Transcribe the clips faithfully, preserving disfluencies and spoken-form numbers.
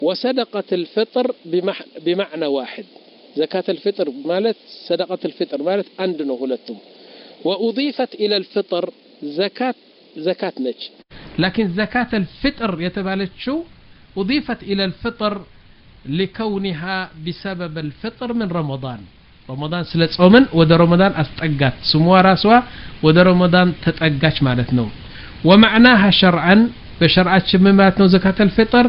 وصدقة الفطر بمعنى واحد زكاة الفطر مالت صدقة الفطر مالت عندنا هلتم وأضيفت إلى الفطر زكاة زكاة نج لكن زكاة الفطر يتبالت شو أضيفت إلى الفطر لكونها بسبب الفطر من رمضان رمضان سلت صومن وده رمضان أستقات سموا راسوا وده رمضان تتأقاش مالتنا ومعناها شرعا بشرعات شمماتنا زكاة الفطر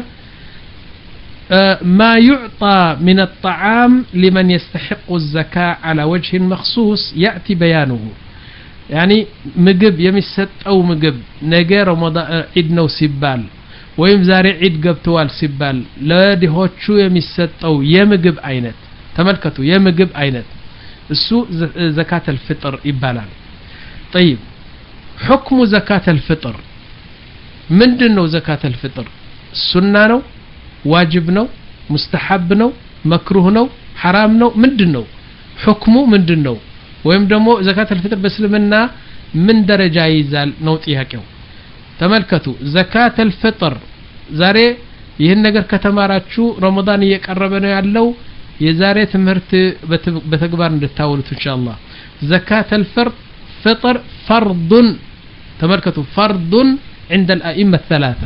ما يعطى من الطعام لمن يستحق الزكاة على وجه مخصوص يأتي بيانه يعني مجب يمسط أو مجب نجا رمضان عيدنا وسبال ويم زاري عيد قبتوال سبال لا دهوتشو يمسط أو يمجب عينت تملكتوا يمجب عينت السوء زكاة الفطر إبالان طيب حكم زكاة الفطر من دنو زكاة الفطر السنة نو واجب نو مستحب نو مكروه نو حرام نو من دنو حكمه من دنو ويم دمو زكاة الفطر بسلمنا من درجة يزال نوتيها كيو تملكتوا زكاة الفطر زاري ይህን ነገር ከተማራችሁ ረመዳን እየቀረበ ነው ያለው የዛሬ ትምህርት በተግባር እንድታውሉት ኢንሻአላህ زكاة الفطر فرض تملكتوا فرض عند الأئمة الثلاثة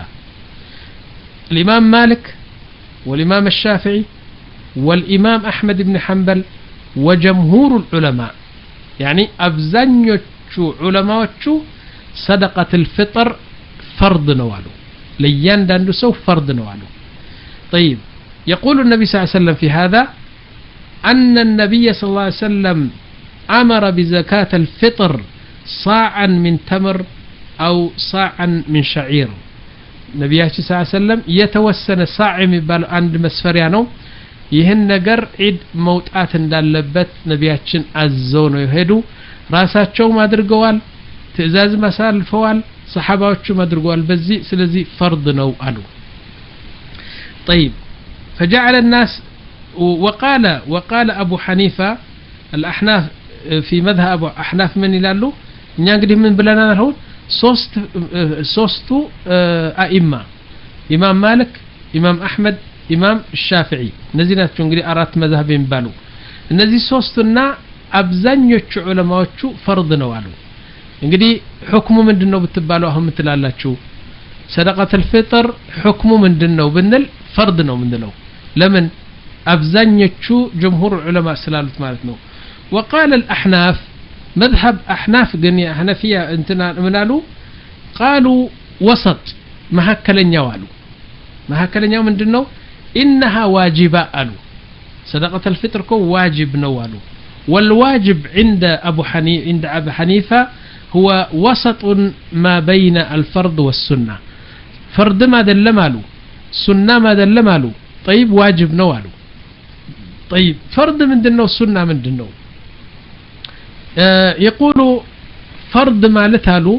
الإمام مالك والإمام الشافعي والإمام أحمد بن حنبل وجمهور العلماء يعني أبزنيوشو علماء صدقة الفطر فرض نوالو ليان داندو سو فرض نوالو طيب يقول النبي صلى الله عليه وسلم في هذا أن النبي صلى الله عليه وسلم أمر بزكاة الفطر صاعا من تمر أو صاعا من شعير ነቢያችን ሰለላሁ ዐለይሂ ወሰለም የተወሰነ ሳዕ የሚባል አንድ መስፈሪያ ነው ይህን ነገር ዒድ መውጣት እንዳለበት ነቢያችን አዘው ነው የሄዱ ራሳቸው አድርገዋል ትእዛዝ ማሳልፈዋል ሰሃባዎቹ አድርገዋል በዚህ ስለዚህ ፈርድ ነው አሉ طيب فجعل الناس وقال وقال ابو حنيفه الاحناف في مذهب ابو احناف من ይላሉ እኛ እንግዲህ ምን ብለናል አሁን ሶስት ሶስቱ አኢማ ኢማም ማሊክ ኢማም አህመድ ኢማም ሻፊዒ እነዚህ ናቸው እንግዲህ አራት መዝሀብ የሚባሉ እነዚህ ሶስቱና አብዛኞቹ ዑለማዎቹ ፈርድ ነው አሉ እንግዲህ ሁክሙ ምንድነው ብትባሉ አሁን ምትላላችሁ ሰደቀተ الفطر ሁክሙ ምንድነው ብንል ፈርድ ነው ምንለው ለምን አብዛኞቹ ጀምሁር ዑለማ ስላሉት ማለት ነው وقال الاحناف مذهب أحناف جنيا حنفية انتنا منالو قالوا وسط مهكلن يوالو مهكلن يوم من دنو إنها واجبة قالوا صدقة الفطر كو واجب نوالو والواجب عند أبو حنيفة عند أبو حنيفة هو وسط ما بين الفرض والسنة فرض ما دل مالو سنة ما دل مالو طيب واجب نوالو طيب فرض من دنو سنة من دنو يقول فرض مالتالو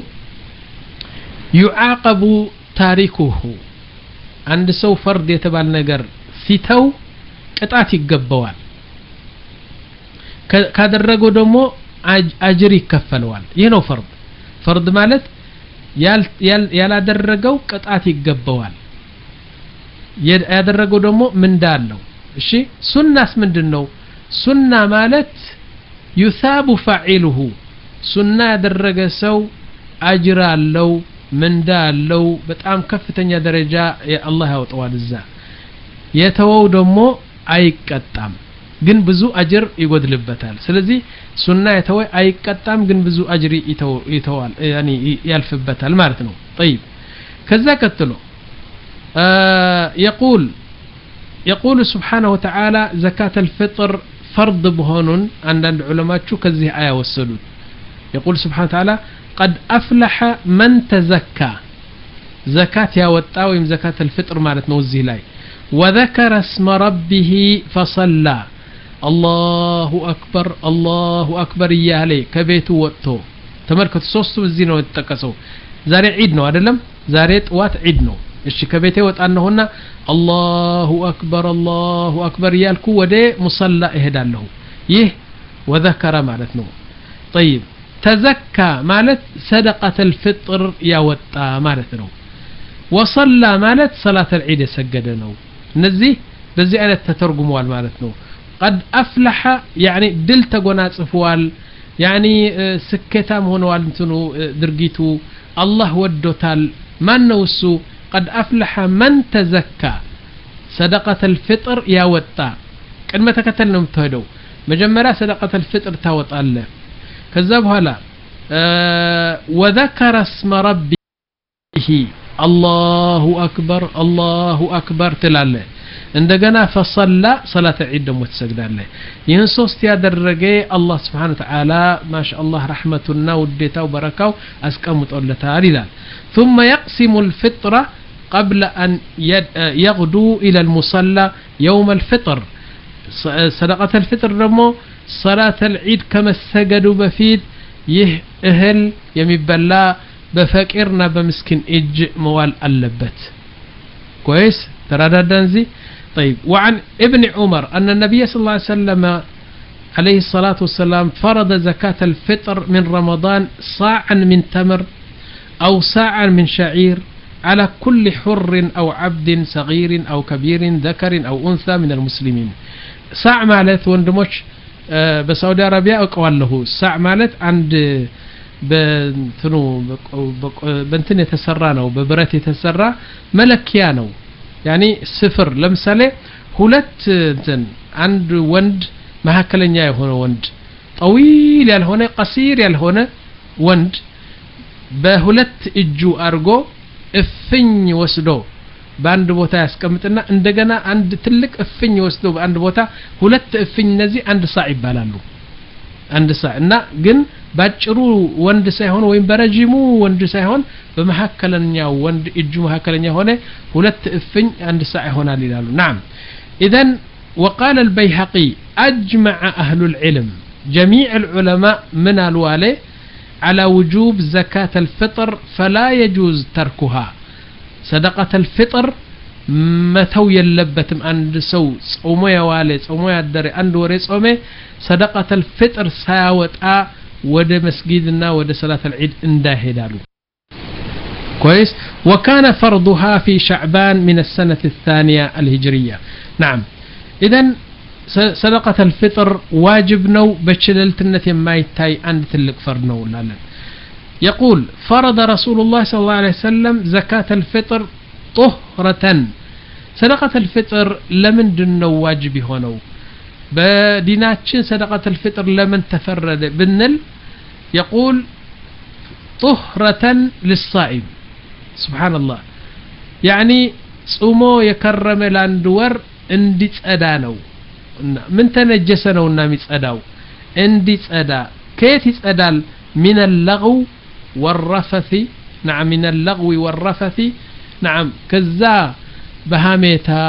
يعاقب تاركه عند سو فرض يتبال نجر سيتو قطعت يقبوال كادرغو دمو اجر يكفلوال ينو فرض فرض مالت يال يال ያላደረገው ቅጣት ይገባዋል ያደረገው ደግሞ ምንዳ አለው እሺ ሱናስ ምንድነው ሱና ማለት يثاب فاعله سنة ያደረገ ሰው አጅር አለው ምንዳ አለው በጣም ከፍተኛ ደረጃ አላህ ያወጣዋል እዛ የተወው ደግሞ አይቀጣም ግን ብዙ አጅር ይጎድልበታል ስለዚህ ሱና የተወ አይቀጣም ግን ብዙ አጅር ይተዋል يعني ያልፍበታል ማለት ነው طيب ከዛ ቀጥሎ يقول يقول سبحانه وتعالى زكاة الفطر فرض بهونون عند العلماء شو كذي آية والسلود يقول سبحانه وتعالى قد أفلح من تزكى زكاة يا وتاويم زكاة الفطر مالت نوزي لاي وذكر اسم ربه فصلى الله أكبر الله أكبر يا لي كبيت وقته تمركت صوصو الزينة والتكسو زاري عيدنو أدلم زاريت وات عيدنو እሺ ከቤቴ ወጣነውና الله اكبر الله اكبر ያልኩ ወደ ሙሰላ እሄዳለሁ ይህ وذكر ማለት ነው طيب تزكى ማለት صدقه الفطر ያወጣ ማለት ነው وصلى ማለት صلاه العيد ሰገደ ነው እነዚህ በዚህ አይነት ተተርጉመዋል ማለት ነው قد أفلح يعني ድል ተጎናጽፈዋል يعني ስኬታም ሆነዋል እንትኑ ድርጊቱ አላህ ወዶታል ማን ነው እሱ قد أفلح من تزكى صدقة الفطر ያወጣ ቅድመ ተከተል ነው የምትሄደው መጀመሪያ صدقة الفطر ታወጣለህ ከዛ በኋላ وذكر اسم ربه الله أكبر الله أكبر ትላለህ እንደገና فصلى صلاة العيد ደሞ ትሰግዳለህ ይህን ሶስት ያደረገ አላህ Subhanahu Wa Ta'ala ማሻአላህ ረህመቱና ውዴታው በረካው አስቀምጦለታል ይላል ثم يقسم الفطر قبل أن يغدو إلى المصلى يوم الفطر صدقة الفطر دمو صلاة العيد كما السجدوا بفيد يه اهل يمبلا بفقيرنا بمسكين اج موال اللبت كويس ترددن زي طيب وعن ابن عمر أن النبي صلى الله عليه وسلم عليه الصلاة والسلام فرض زكاة الفطر من رمضان صاعا من تمر أو صاعا من شعير على كل حر أو عبد صغير أو كبير ذكر أو أنثى من المسلمين صاع مالت وندموش بسعودي عربية أقوال له صاع مالت عند بنتنو بنتن يتسرى وببرت يتسرى ملكيانو يعني صفر لمثال ሁለት እንትን አንድ ወንድ መሐከለኛ የሆነ ወንድ طويل ያልሆነ قصير ያልሆነ ወንድ በሁለት እጁ አርጎ እፍኝ ወስዶ በአንድ ቦታ ያስቀምጥና እንደገና አንድ ትልቅ እፍኝ ወስዶ በአንድ ቦታ ሁለት እፍኝ እነዚህ አንድ ሳዕ ይባላሉ አንድ ሳዕ እና ግን ባጭሩ ወንድ ሳይሆን ወይም በረጅሙ ወንድ ሳይሆን በመሐከለኛው ወንድ እጁ መሐከለኛ ሆነ ሁለት እፍኝ አንድ ሳዕ ይሆናል ይላሉ نعم اذا وقال البيهقي اجمع اهل العلم جميع العلماء من الوالي على وجوب زكاة الفطر فلا يجوز تركها صدقة الفطر متو يلبتم عند سو صومو يوالي صومو يدري عند وري صومي صدقة الفطر ساوطا ወደ መስጊድና ወደ صلاة العيد እንዳሄዳሉ كويس وكان فرضها في شعبان من السنة الثانية الهجرية نعم اذا صدقة الفطر واجب نو بچللتነት የማይታይ አንድ ትልቅ ፈርድ ነው ላለን يقول فرض رسول الله صلى الله عليه وسلم زكاة الفطر طهرة صدقة الفطر لمندن ነው واجب የሆነው بديناتشن صدقة الفطر لمن تفرد بالنل يقول طهرة للصائم سبحان الله يعني صومو يكرم لاندور اندي صدا نو من تنجس نونا ميصداو اندي صدا كيف يصدال من اللغو والرفث نعم من اللغو والرفث نعم كذا بهاميتا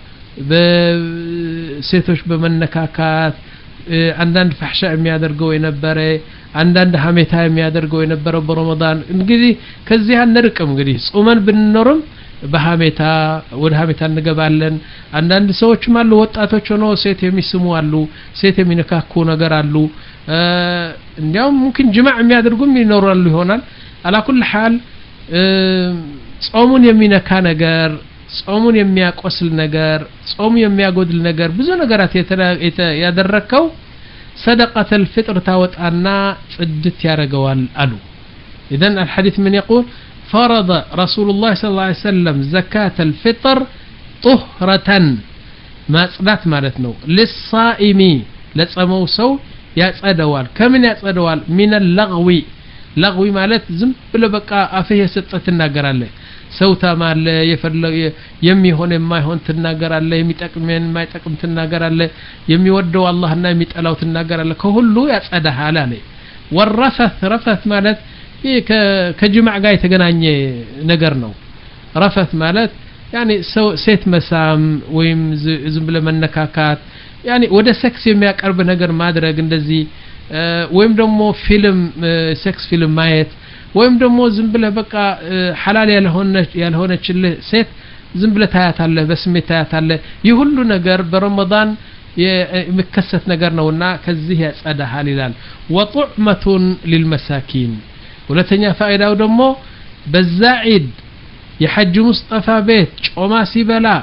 በሴቶች በመነካካት አንዳንድ ፈህሻ የሚያደርገው የነበረ አንዳንድ ሀሜታ የሚያደርገው የነበረ በረመዳን እንግዲህ ከዚህ አንርቅም እንግዲህ ጾመን ብንኖርም በሀሜታ ወደ ሀሜታ እንገባለን አንዳንድ ሰዎችም አሉ ወጣቶች ሆነው ሴት የሚስሙ አሉ ሴት የሚነካኩ ነገር አሉ እንዲያውም ممكن ጅማዕ የሚያደርጉም ይኖራሉ ይሆናል على كل حال ጾሙን የሚነካ ነገር ጾሙን የሚያቆስል ነገር ጾሙ የሚያጎድል ነገር ብዙ ነገራት ያደረከው صدقة الفطر ታወጣና ጽድት ያረጋዋል አሉ اذا الحديث من يقول فرض رسول الله صلى الله عليه وسلم زكاة الفطر طهرة ما صدات ማለት ነው للصائم ለጾመው ሰው ያጸደዋል ከምን ያጸደዋል من اللغو لغو ማለት ዝም ብለ በቃ አፍህ የሰጠት ተናገራለህ ሰውታ ማለ የፈለገ የሚሆን የማይሆን ተናገራለ የሚጠቅም የማይጠቅም ተናገራለ የሚወደው አላህና የሚጠላው ተናገራለ ከሁሉ ያጸዳሃል አለ ወረፈት ረፈት ማለት ከጅማዕ ጋር የተገናኘ ነገር ነው ረፈት ማለት يعني ሴት መሳም ወይም ዝም ብለ መነካካት يعني ወደ ሴክስ የሚያቀርብ ነገር ማድረግ እንደዚህ ወይም ደግሞ ፊልም ሴክስ ፊልም ማየት ወይም ደግሞ ዝም ብለ በቃ ሐላል ያልሆነች ያልሆነችልህ ሴት ዝም ብለ ታያታለህ በስሜት ታያታለህ ይህ ሁሉ ነገር በረመዳን የሚከሰት ነገር ነውና ከዚህ ያጸዳሃል ይላል ወጡዕመቱ للمساكين ሁለተኛ ፋይዳው ደግሞ በዛዒድ የሐጅ ሙስጠፋ ቤት ጮማ ሲበላ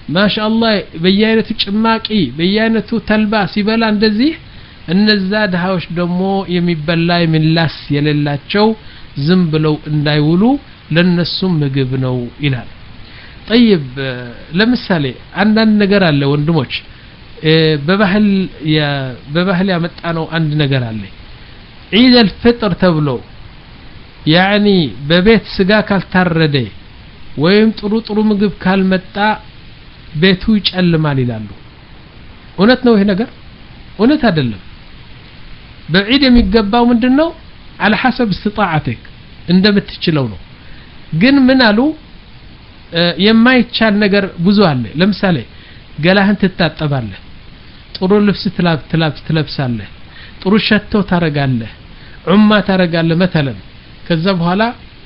ማሻአላህ በየአይነቱ ጭማቂ በየአይነቱ ተልባ ሲበላ እንደዚህ እነዛ ድሃዎች ደግሞ የሚበላ የሚላስ የሌላቸው ዝም ብለው እንዳይውሉ ለነሱም ምግብ ነው ይላል طيب ለምሳሌ አንዳንድ ነገር አለ ወንድሞች በባህል በባህል ያመጣነው አንድ ነገር አለ ዒድ الفطر ተብሎ يعني በቤት ስጋ ካልታረደ ወይም ጥሩ ጥሩ ምግብ ካልመጣ ቤቱ ይጨልማል ይላሉ እውነት ነው ይሄ ነገር እውነት አይደለም በዒድ የሚገባው ምንድነው على حسب استطاعتك እንደምትችለው ነው ግን ምን አሉ የማይቻል ነገር ብዙ አለ ለምሳሌ ገላህን ትታጠባለህ ጥሩ ልብስ ትላብ ትላብ ትለብሳለህ ጥሩ ሸቶ ታረጋለህ ዑማ ታረጋለህ مثلا ከዛ በኋላ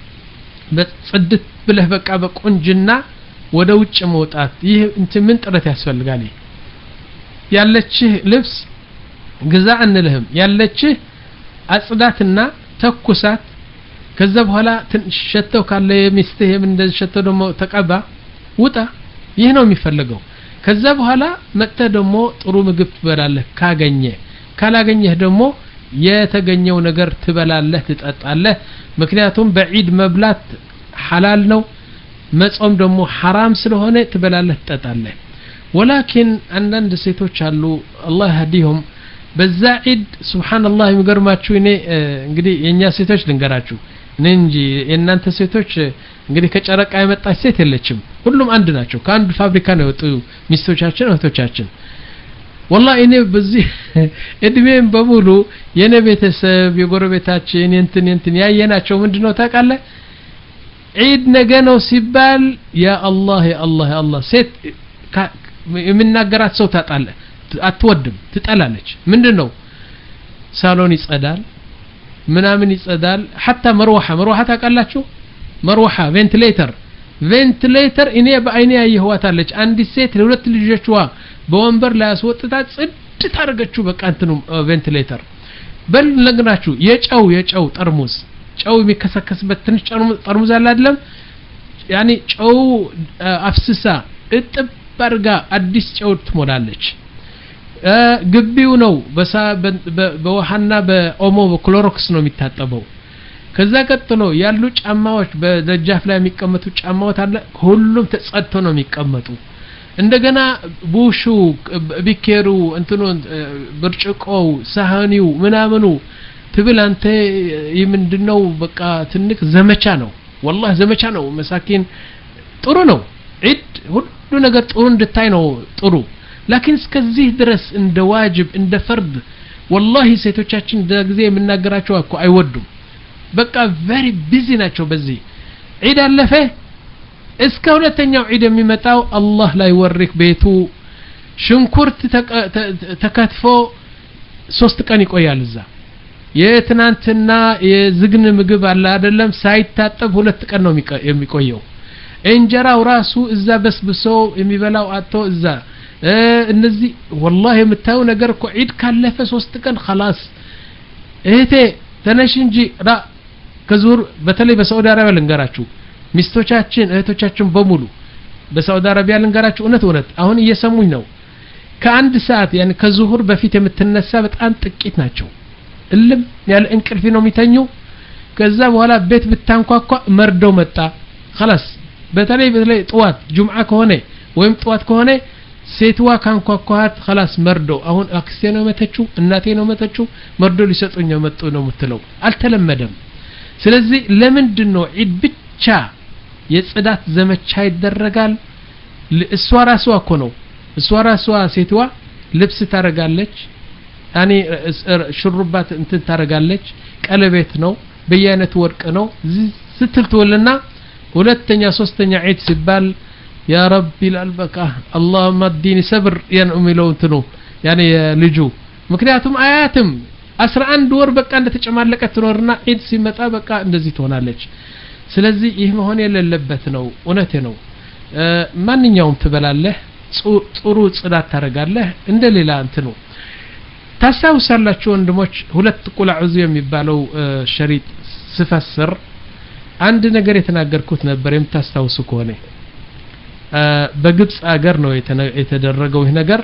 በጽድት ብለህ በቃ በቁንጅና ወደ ውጭ መውጣት ይህ እንት ምን ጥረት ያስፈልጋል ያለችህ ልብስ ግዛ እንልህም ያለችህ አጽዳትና ተኩሳት ከዛ በኋላ ትንሽተው ካለ የሚስትህ እንደዚህ ሸተው ደሞ ተቀባ ውጣ ይህ ነው የሚፈልገው ከዛ በኋላ መጥተህ ደሞ ጥሩ ምግብ ትበላለህ ካገኘ ካላገኘህ ደሞ የተገኘው ነገር ትበላለህ ትጠጣለህ ምክንያቱም በዒድ መብላት ሐላል ነው መጾም ደሞ حرام ስለሆነ ትበላለህ ትጠጣለህ ولكن አንዳንድ ሴቶች አሉ አላህ ያህዲهم በዛ ዒድ ሱብሃንአላህ የሚገርማችሁ እኔ እንግዲህ የኛ ሴቶች ልንገራችሁ እንጂ የእናንተ ሴቶች እንግዲህ ከጨረቃ የመጣች ሴት የለችም ሁሉም አንድ ናቸው ከአንድ ፋብሪካ ነው የወጡ ሚስቶቻችን እህቶቻችን والله እኔ በዚህ እድሜም በሙሉ የኔ ቤተሰብ የጎረቤታችን እንትን እንትን ያየናቸው ምንድነው ታውቃለህ ዒድ ነገ ነው ሲባል ያ አላህ ያ አላህ ያ አላህ ሴት የምናገራት ሰው ታጣለ አትወድም ትጠላለች ምንድነው ሳሎን ይጸዳል ምናምን ይጸዳል حتى መርዋሃ መርዋሃ ታውቃላችሁ መርዋሃ ቬንቲሌተር ቬንቲሌተር እኔ በአይኔ ያየኋታለች አንድ ሴት ለሁለት ልጆቿ በወንበር ላይ አስወጥታ ጽድ ታረጋችሁ በቃ እንትኑ ቬንቲሌተር በል ለግራችሁ የጨው የጨው ጠርሙስ ጨው የሚከሰከስበት ትንሽ ጠርሙስ አለ አይደለም ያኒ ጨው አፍስሳ እጥብ ባርጋ አዲስ ጨው ትሞላለች ግቢው ነው በውሃና በኦሞ በክሎሮክስ ነው የሚታጠበው ከዛ ቀጥሎ ያሉ ጫማዎች በደጃፍ ላይ የሚቀመጡ ጫማዎች አለ ሁሉም ተጸድቶ ነው የሚቀመጡ እንደገና ቡሹ ቢኬሩ እንትኑ ብርጭቆው ሳህኒው ምናምኑ ትብላንተ ይምንድነው በቃ ትንክ ዘመቻ ነው والله ዘመቻ ነው መሳኪን ጥሩ ነው ዒድ ሁሉ ነገር ጥሩ እንድታይ ነው ጥሩ لكن እስከዚህ ድረስ እንደ ዋጅብ እንደ ፈርድ والله ሴቶቻችን በጊዜ የምናገራቸው እኮ አይወዱም በቃ very busy ናቸው በዚህ ዒድ አለፈ እስከ ሁለተኛው ዒድ የሚመጣው አላህ ላይ ወርክ ቤቱ ሽንኩርት ተከትፎ ሶስት ቀን ይቆያል እዛ የትናንትና የዝግን ምግብ አለ አይደለም ሳይታጠብ ሁለት ቀን ነው የሚቆየው እንጀራው ራሱ እዛ በስብሶ የሚበላው አጥቶ እዛ እነዚህ والله የምታዩ ነገር እኮ ዒድ ካለፈ ሶስት ቀን خلاص እህቴ ተነሽ እንጂ ራ ከዙር በተለይ በሳውዲ አረቢያ ልንገራችሁ ሚስቶቻችን እህቶቻችን በሙሉ በሳውዲ አረቢያ ልንገራችሁ እውነት እውነት አሁን እየሰሙኝ ነው ከአንድ ሰዓት يعني ከዙሁር በፊት የምትነሳ በጣም ጥቂት ናቸው እልም ያለ እንቅልፍ ነው የሚተኙ ከዛ በኋላ ቤት ብታንኳኳ መርዶ መጣ خلاص በተለይ በተለይ ጧት ጁምዓ ከሆነ ወይም ጧት ከሆነ ሴትዋ ካንኳኳት خلاص መርዶ አሁን አክስቴ ነው መተቹ እናቴ ነው መተቹ መርዶ ሊሰጡኝ መጡ ነው የምትለው አልተለመደም ስለዚህ ለምንድን ነው ዒድ ብቻ የጽዳት ዘመቻ ይደረጋል እሷ ራሷ እኮ ነው እሷ ራሷ ሴትዋ ልብስ ታረጋለች ያኒ ሽሩባት እንትን ታረጋለች ቀለበት ነው በየአይነት ወርቅ ነው ስትልትወልና ሁለተኛ ሶስተኛ ዒድ ሲባል يا رب الالبكه اللهم اديني صبر ينعملو እንትኑ ያኒ ልጁ ምክንያቱም አያትም አስራ አንድ ወር በቃ እንደተጨማለቀ ትኖርና ዒድ ሲመጣ በቃ እንደዚህ ትሆናለች ስለዚህ ይህ መሆን የሌለበት ነው እውነቴ ነው ማንኛውም ትበላለህ ጥሩ ጽዳት ታረጋለህ እንደሌላ እንትኑ ታሳውሳላችሁ ወንድሞች ሁለት ቁል አዑዙ የሚባለው ሸሪጥ ስፈስር አንድ ነገር የተናገርኩት ነበር የምታስታውሱ ከሆነ በግብጽ አገር ነው የተደረገው ይህ ነገር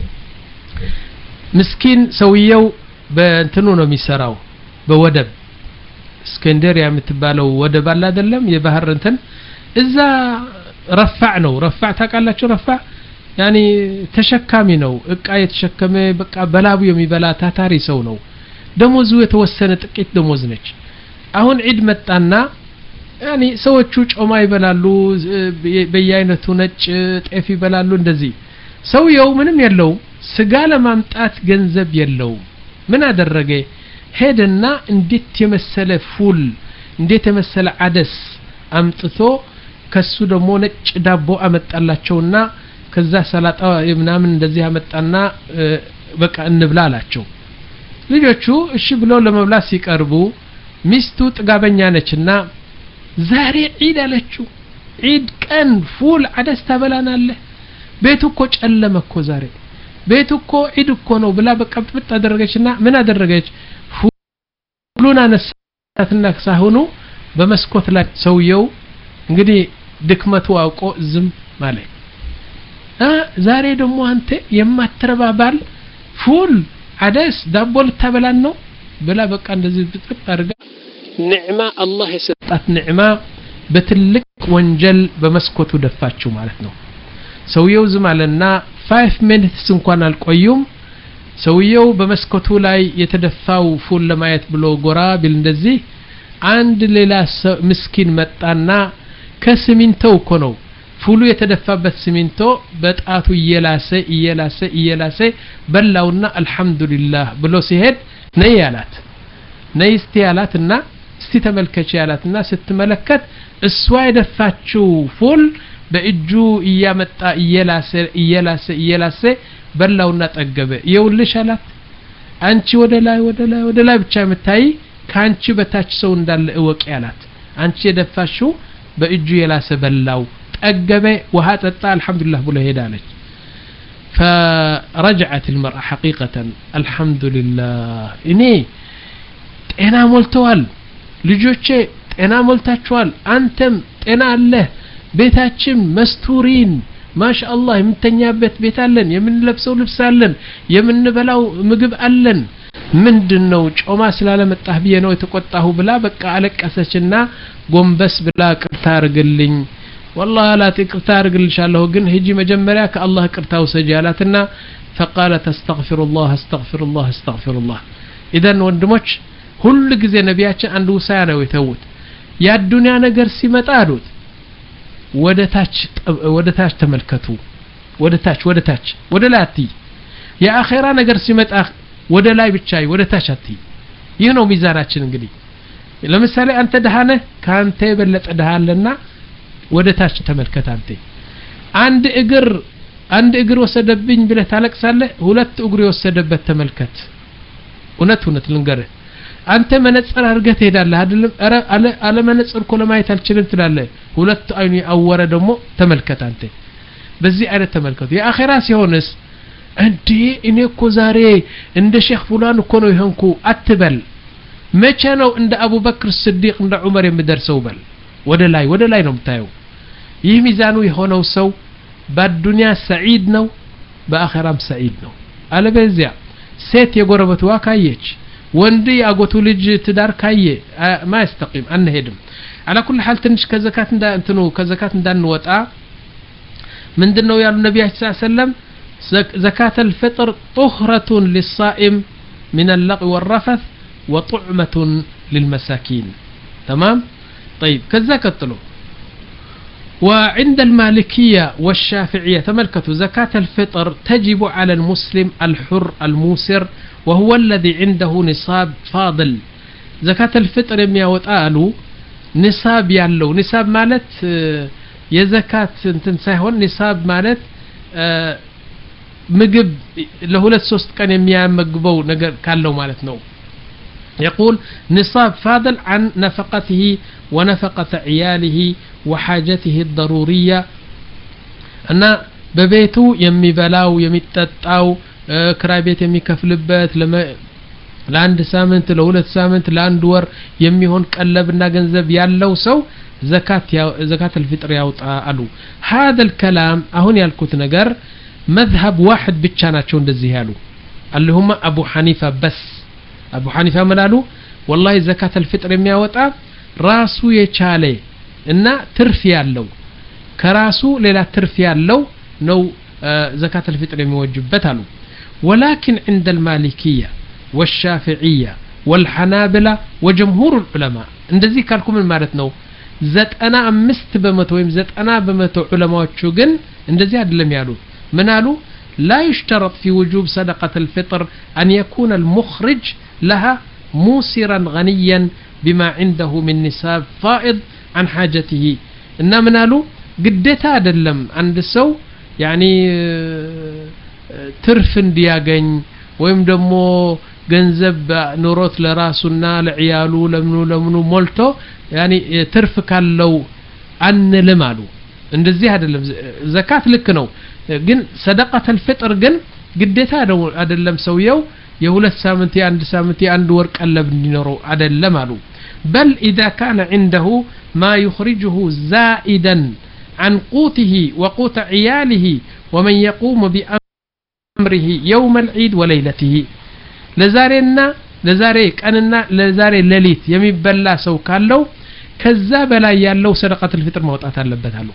ምስኪን ሰውየው በእንትኑ ነው የሚሰራው በወደብ እስክንድሪያ የምትባለው ወደብ አለ አይደለም የባህር እንትን እዛ ረፋዕ ነው ረፋዕ ታውቃላችሁ ረፋዕ يعني ተሸካሚ ነው እቃ የተሸከመ በቃ በላቡ የሚበላ ታታሪ ሰው ነው ደሞዙ የተወሰነ ጥቂት ደሞዝ ነች አሁን ዒድ መጣና يعني ሰዎቹ ጮማ ይበላሉ በየአይነቱ ነጭ ጤፍ ይበላሉ እንደዚህ ሰውየው ምንም የለው ስጋ ለማምጣት ገንዘብ የለው ምን አደረገ ሄደና እንዴት የመሰለ ፉል እንዴት የመሰለ አደስ አምጥቶ ከሱ ደግሞ ነጭ ዳቦ አመጣላቸውና ከዛ ሰላጣ ምናምን እንደዚህ አመጣና በቃ እንብላ አላቸው ልጆቹ እሺ ብለው ለመብላት ሲቀርቡ ሚስቱ ጥጋበኛ ነችና ዛሬ ዒድ አለችው ዒድ ቀን ፉል አደስ ታበላናለህ ቤቱ እኮ ጨለመ እኮ ዛሬ ቤቱ እኮ ዒድ እኮ ነው ብላ በቃ ብጥ አደረገችና ምን አደረገች ፉሉን አነሳትና ሳይሆኑ በመስኮት ላይ ሰውየው እንግዲህ ድክመቱ አውቆ ዝም ማለት አ ዛሬ ደግሞ አንተ የማትረባባል ፉል አደስ ዳቦ ልታበላን ነው ብላ በቃ እንደዚህ ብጥጥ አድርጋ ንዕማ አላህ የሰጣት ንዕማ በትልቅ ወንጀል በመስኮቱ ደፋችው ማለት ነው ሰውየው ዝም አለና five minutes እንኳን አልቆዩም ሰውየው በመስኮቱ ላይ የተደፋው ፉል ለማየት ብሎ ጎራ ቢል እንደዚህ አንድ ሌላ ምስኪን መጣና ከሲሚንቶ እኮ ነው ፉሉ የተደፋበት ሲሚንቶ በጣቱ እየላሰ እየላሰ እየላሰ በላውና አልহামዱሊላህ ብሎ ሲሄድ ነይ ያላት ነይ እስቲ ያላትና እስቲ ተመልከች ያላትና ስትመለከት እሷ የደፋችው ፉል በእጁ እያመጣ እየላሰ እየላሰ እየላሰ በላውና ጠገበ ይውልሽ አላት አንቺ ወደ ላይ ወደ ላይ ወደ ላይ ብቻ የምታይ ካንቺ በታች ሰው እንዳለ እወቂ ያላት አንቺ የደፋሽው በእጁ የላሰ በላው ጠገበ ውሃ ጠጣ አልহামዱሊላህ ብሎ ሄዳለች فرجعت المرأة حقيقة الحمد لله إني أنا مولتوال ልጆቼ ጤና ሞልታችኋል አንተም ጤና አለ ቤታችን መስተውሪን ማሻአላህ የምንተኛበት ቤት አለን የምንለብሰው ልብስ አለን የምንበላው ምግብ አለን ምንድነው ጮማ ስላለመጣህ ብዬ ነው የተቆጣሁ ብላ በቃ አለቀሰችና ጎንበስ ብላ ቅርታ አርግልኝ والله لا تقرታ አርግልሻለሁ ግን ሂጂ መጀመሪያ ከአላህ ቅርታው ሰጃላትና فقالت استغفر الله استغفر الله استغفر الله اذا ወንድሞች ሁሉ ጊዜ ነቢያችን አንድ ውሳያ ነው የተውት ያ ዱንያ ነገር ሲመጣ አሉት ወደታች ወደታች ተመልከቱ ወደታች ወደታች ወደ ላይ አትይ ያ አኺራ ነገር ሲመጣ ወደ ላይ ብቻ ወደታች አትይ ይህ ነው ሚዛናችን እንግዲህ ለምሳሌ አንተ ደሃነ ካንተ የበለጠ ደሃለና ወደታች ተመልከት አንተ አንድ እግር አንድ እግር ወሰደብኝ ብለህ ታለቅሳለህ ሁለት እግር የወሰደበት ተመልከት እውነት እውነት ልንገርህ አንተ መነጽር አርገህ ትሄዳለህ አይደለም አረ አለ አለ መነጽር እኮ ለማየት አልችልም ትላለህ ሁለት አይኑ አወረ ደግሞ ተመልከት አንተ በዚህ አይነት ተመልከቱ የአኺራ ሲሆንስ እንዴ እኔ እኮ ዛሬ እንደ ሼክ ፉላን እኮ ነው ይሆንኩ አትበል መቼ ነው እንደ አቡበክር ሲዲቅ እንደ ዑመር የሚደርሰው በል ወደ ላይ ወደ ላይ ነው የምታየው ይህ ሚዛኑ የሆነው ሰው በዱንያ ሰዒድ ነው በአኺራም ሰዒድ ነው አለበዚያ ሴት የጎረበቷ ካየች ወንድ ያጎቱ ልጅ ትዳር ካየ ما يستقيم አንሄድም على كل حال ትንሽ ከዘካት እንዳ እንትኑ ከዘካት እንዳንወጣ ምንድነው ያሉ ነብያችን ሰለላሁ ዐለይሂ ወሰለም زكاة الفطر طهرة للصائم من اللغو والرفث وطعمة للمساكين تمام طيب كذا قتلوا وعند المالكية والشافعية تملكتوا زكاة الفطر تجب على المسلم الحر الموسر وهو الذي عنده نصاب فاضل زكاة الفطر يمياوطالو نصاب يالو نصاب مالت የዘካት እንትን ሳይሆን نصاب ማለት ምግብ ለሁለት ሶስት ቀን የሚያመግበው ነገር ካለው ማለት ነው يقول نصاب فاضل عن نفقته ونفقة عياله وحاجته الضرورية أن ببيته يمي بلاو يمي تتاو كراي بيت يمي كفلبت لما ለአንድ ሳምንት ለሁለት ሳምንት ለአንድ ወር የሚሆን ቀለብና ገንዘብ ያለው ሰው ዘካት ዘካት الفطر ያውጣ አሉ هذا الكلام አሁን ያልኩት ነገር مذهب واحد ብቻ ናቸው እንደዚህ ያሉ اللهم ابو حنيفه بس ابو حنيفه መላሉ والله ዘካት الفطر የሚያወጣ ራሱ የቻለ እና ትርፍ ያለው ከራሱ ሌላ ትርፍ ያለው ነው ዘካት الفطر የሚወጅበት አሉ ولكن عند المالكيه والشافعيه والحنابلة وجمهور العلماء እንደዚህ ካልኩ ምን ማለት ነው ዘጠና አምስት በመቶ ወይም ዘጠና በመቶ ዑለማዎቹ ግን እንደዚህ አይደለም ያሉት ምን አሉ لا يشترط في وجوب صدقة الفطر أن يكون المخرج لها موسرا غنيا بما عنده من نصاب فائض عن حاجته إن من قالوا قدتا አይደለም عند سو يعني ትርፍ እንዲያገኝ ወይም ደግሞ ገንዘብ ኑሮት ለራሱና ለعيالو ለምኑ ለምኑ ሞልቶ ያኒ ትርፍ ካለው አንልም አሉ እንደዚህ አይደለም ዘካት ልክ ነው ግን ሰደቃተ الفطر ግን ግዴታ አይደለም ሰውየው የሁለት ሳምንት የአንድ ሳምንት የአንድ ወር ቀለብ እንዲኖረው አይደለም አሉ بل اذا كان عنده ما يخرجه زائدا عن قوته وقوت عياله ومن يقوم بأمره يوم العيد وليلته ለዛሬና ለዛሬ ቀንና ለዛሬ ሌሊት የሚበላ ሰው ካለው ከዛ በላይ ያለው ሰደቃት الفطر ማውጣት አለበት አሉ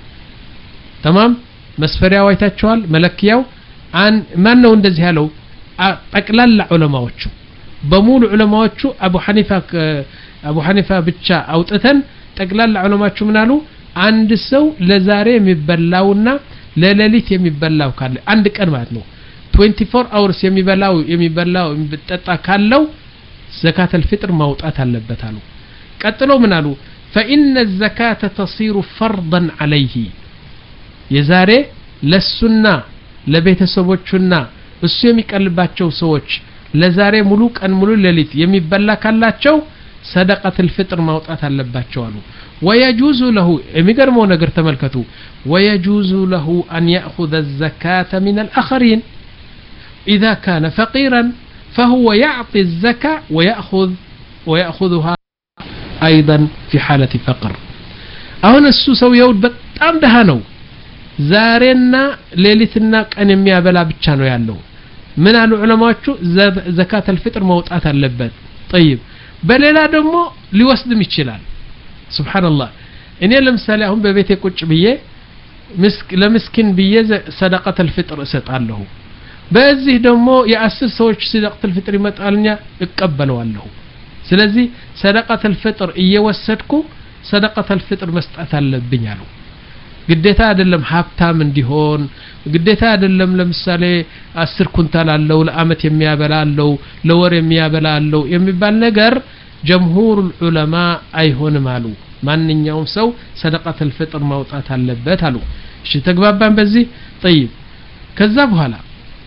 تمام መስፈሪያው አይታችኋል መለኪያው አን ማን ነው እንደዚህ ያለው ጠቅላላ ዑለማዎቹ በሙሉ ዑለማዎቹ አቡ ሐኒፋ አቡ ሐኒፋ ብቻ አውጥተን ጠቅላላ ዑለማዎቹ ምን አሉ አንድ ሰው ለዛሬ የሚበላውና ለሌሊት የሚበላው ካለ አንድ ቀን ማለት ነው twenty-four hours የሚበላው የሚበላው የሚጠጣ ካለው ዘካት الفطر ማውጣት አለበት አሉ ቀጥሎ ምን አሉ فإن الزكاة تصير فرضا عليه የዛሬ ለሱና ለቤተሰቦቹና እሱ የሚቀልባቸው ሰዎች ለዛሬ ሙሉ ቀን ሙሉ ሌሊት የሚበላ ካላቸው ሰደቃት الفطر ማውጣት አለባቸው አሉ ويجوز له የሚገርመው ነገር ተመልከቱ ويجوز له أن يأخذ الزكاة من الآخرين إذا كان فقيرا فهو يعطي الزكاة ويأخذ ويأخذها أيضا في حالة فقر أهون السوسو يود بتام دهانو زارنا ليلتنا كان يميابلا بتشانو يالو من العلماء زكاة الفطر موطئات اللبت طيب بليلا دمو ليوسدم يشيلال سبحان الله إني لمثالي هم ببيتي كوتش بيه مسك لمسكين بيه صدقة الفطر أسطالله በዚህ ደግሞ የአስር ሰዎች ሰደቃተ الفطر ይመጣልኛ እቀበለዋለሁ ስለዚህ ሰደቃተ الفطر እየወሰድኩ ሰደቃተ الفطر መስጠት አለብኝ አሉ ግዴታ አይደለም ሀብታም እንዲሆን ግዴታ አይደለም ለምሳሌ አስር ኩንታል አለው ለአመት የሚያበላለው ለወር የሚያበላለው የሚባል ነገር ጀምሁር ዑለማ አይሆንም አሉ ማንኛውም ሰው ሰደቃተ الفطر ማውጣት አለበት አሉ እሺ ተግባባን በዚህ طيب ከዛ በኋላ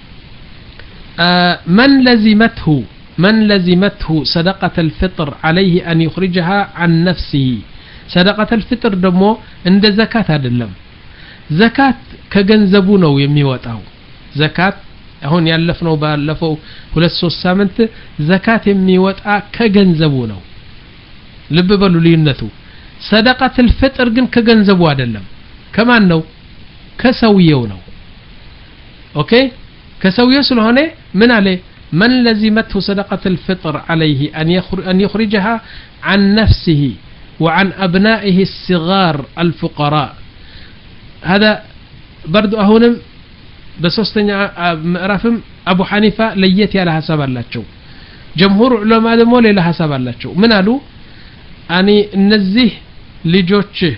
من لزمته من لزمته صدقة الفطر عليه أن يخرجها عن نفسه صدقة الفطر دمو عند زكاة አይደለም زكاة ከገንዘቡ ነው የሚወጣው زكاة አሁን ያለፍነው ባለፈው ሁለት ሶስት ሳምንት زكاة የሚወጣ ከገንዘቡ ነው ልብ በሉ ልዩነቱ صدقة الفطر ግን ከገንዘቡ አይደለም ከማን ነው ከሰውየው ነው ኦኬ كسويه سلهونه من عليه من لزمته صدقة الفطر عليه أن أن يخرجها عن نفسه وعن أبنائه الصغار الفقراء هذا برضو أهونم بسوستني رافم أبو حنيفة ليتي على حساب الله شو جمهور علماء دمول على حساب الله شو من قالوا أني نزيه لجوتشه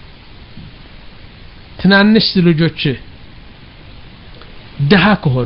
تنانش لجوتشه ደሃ ከሆኑ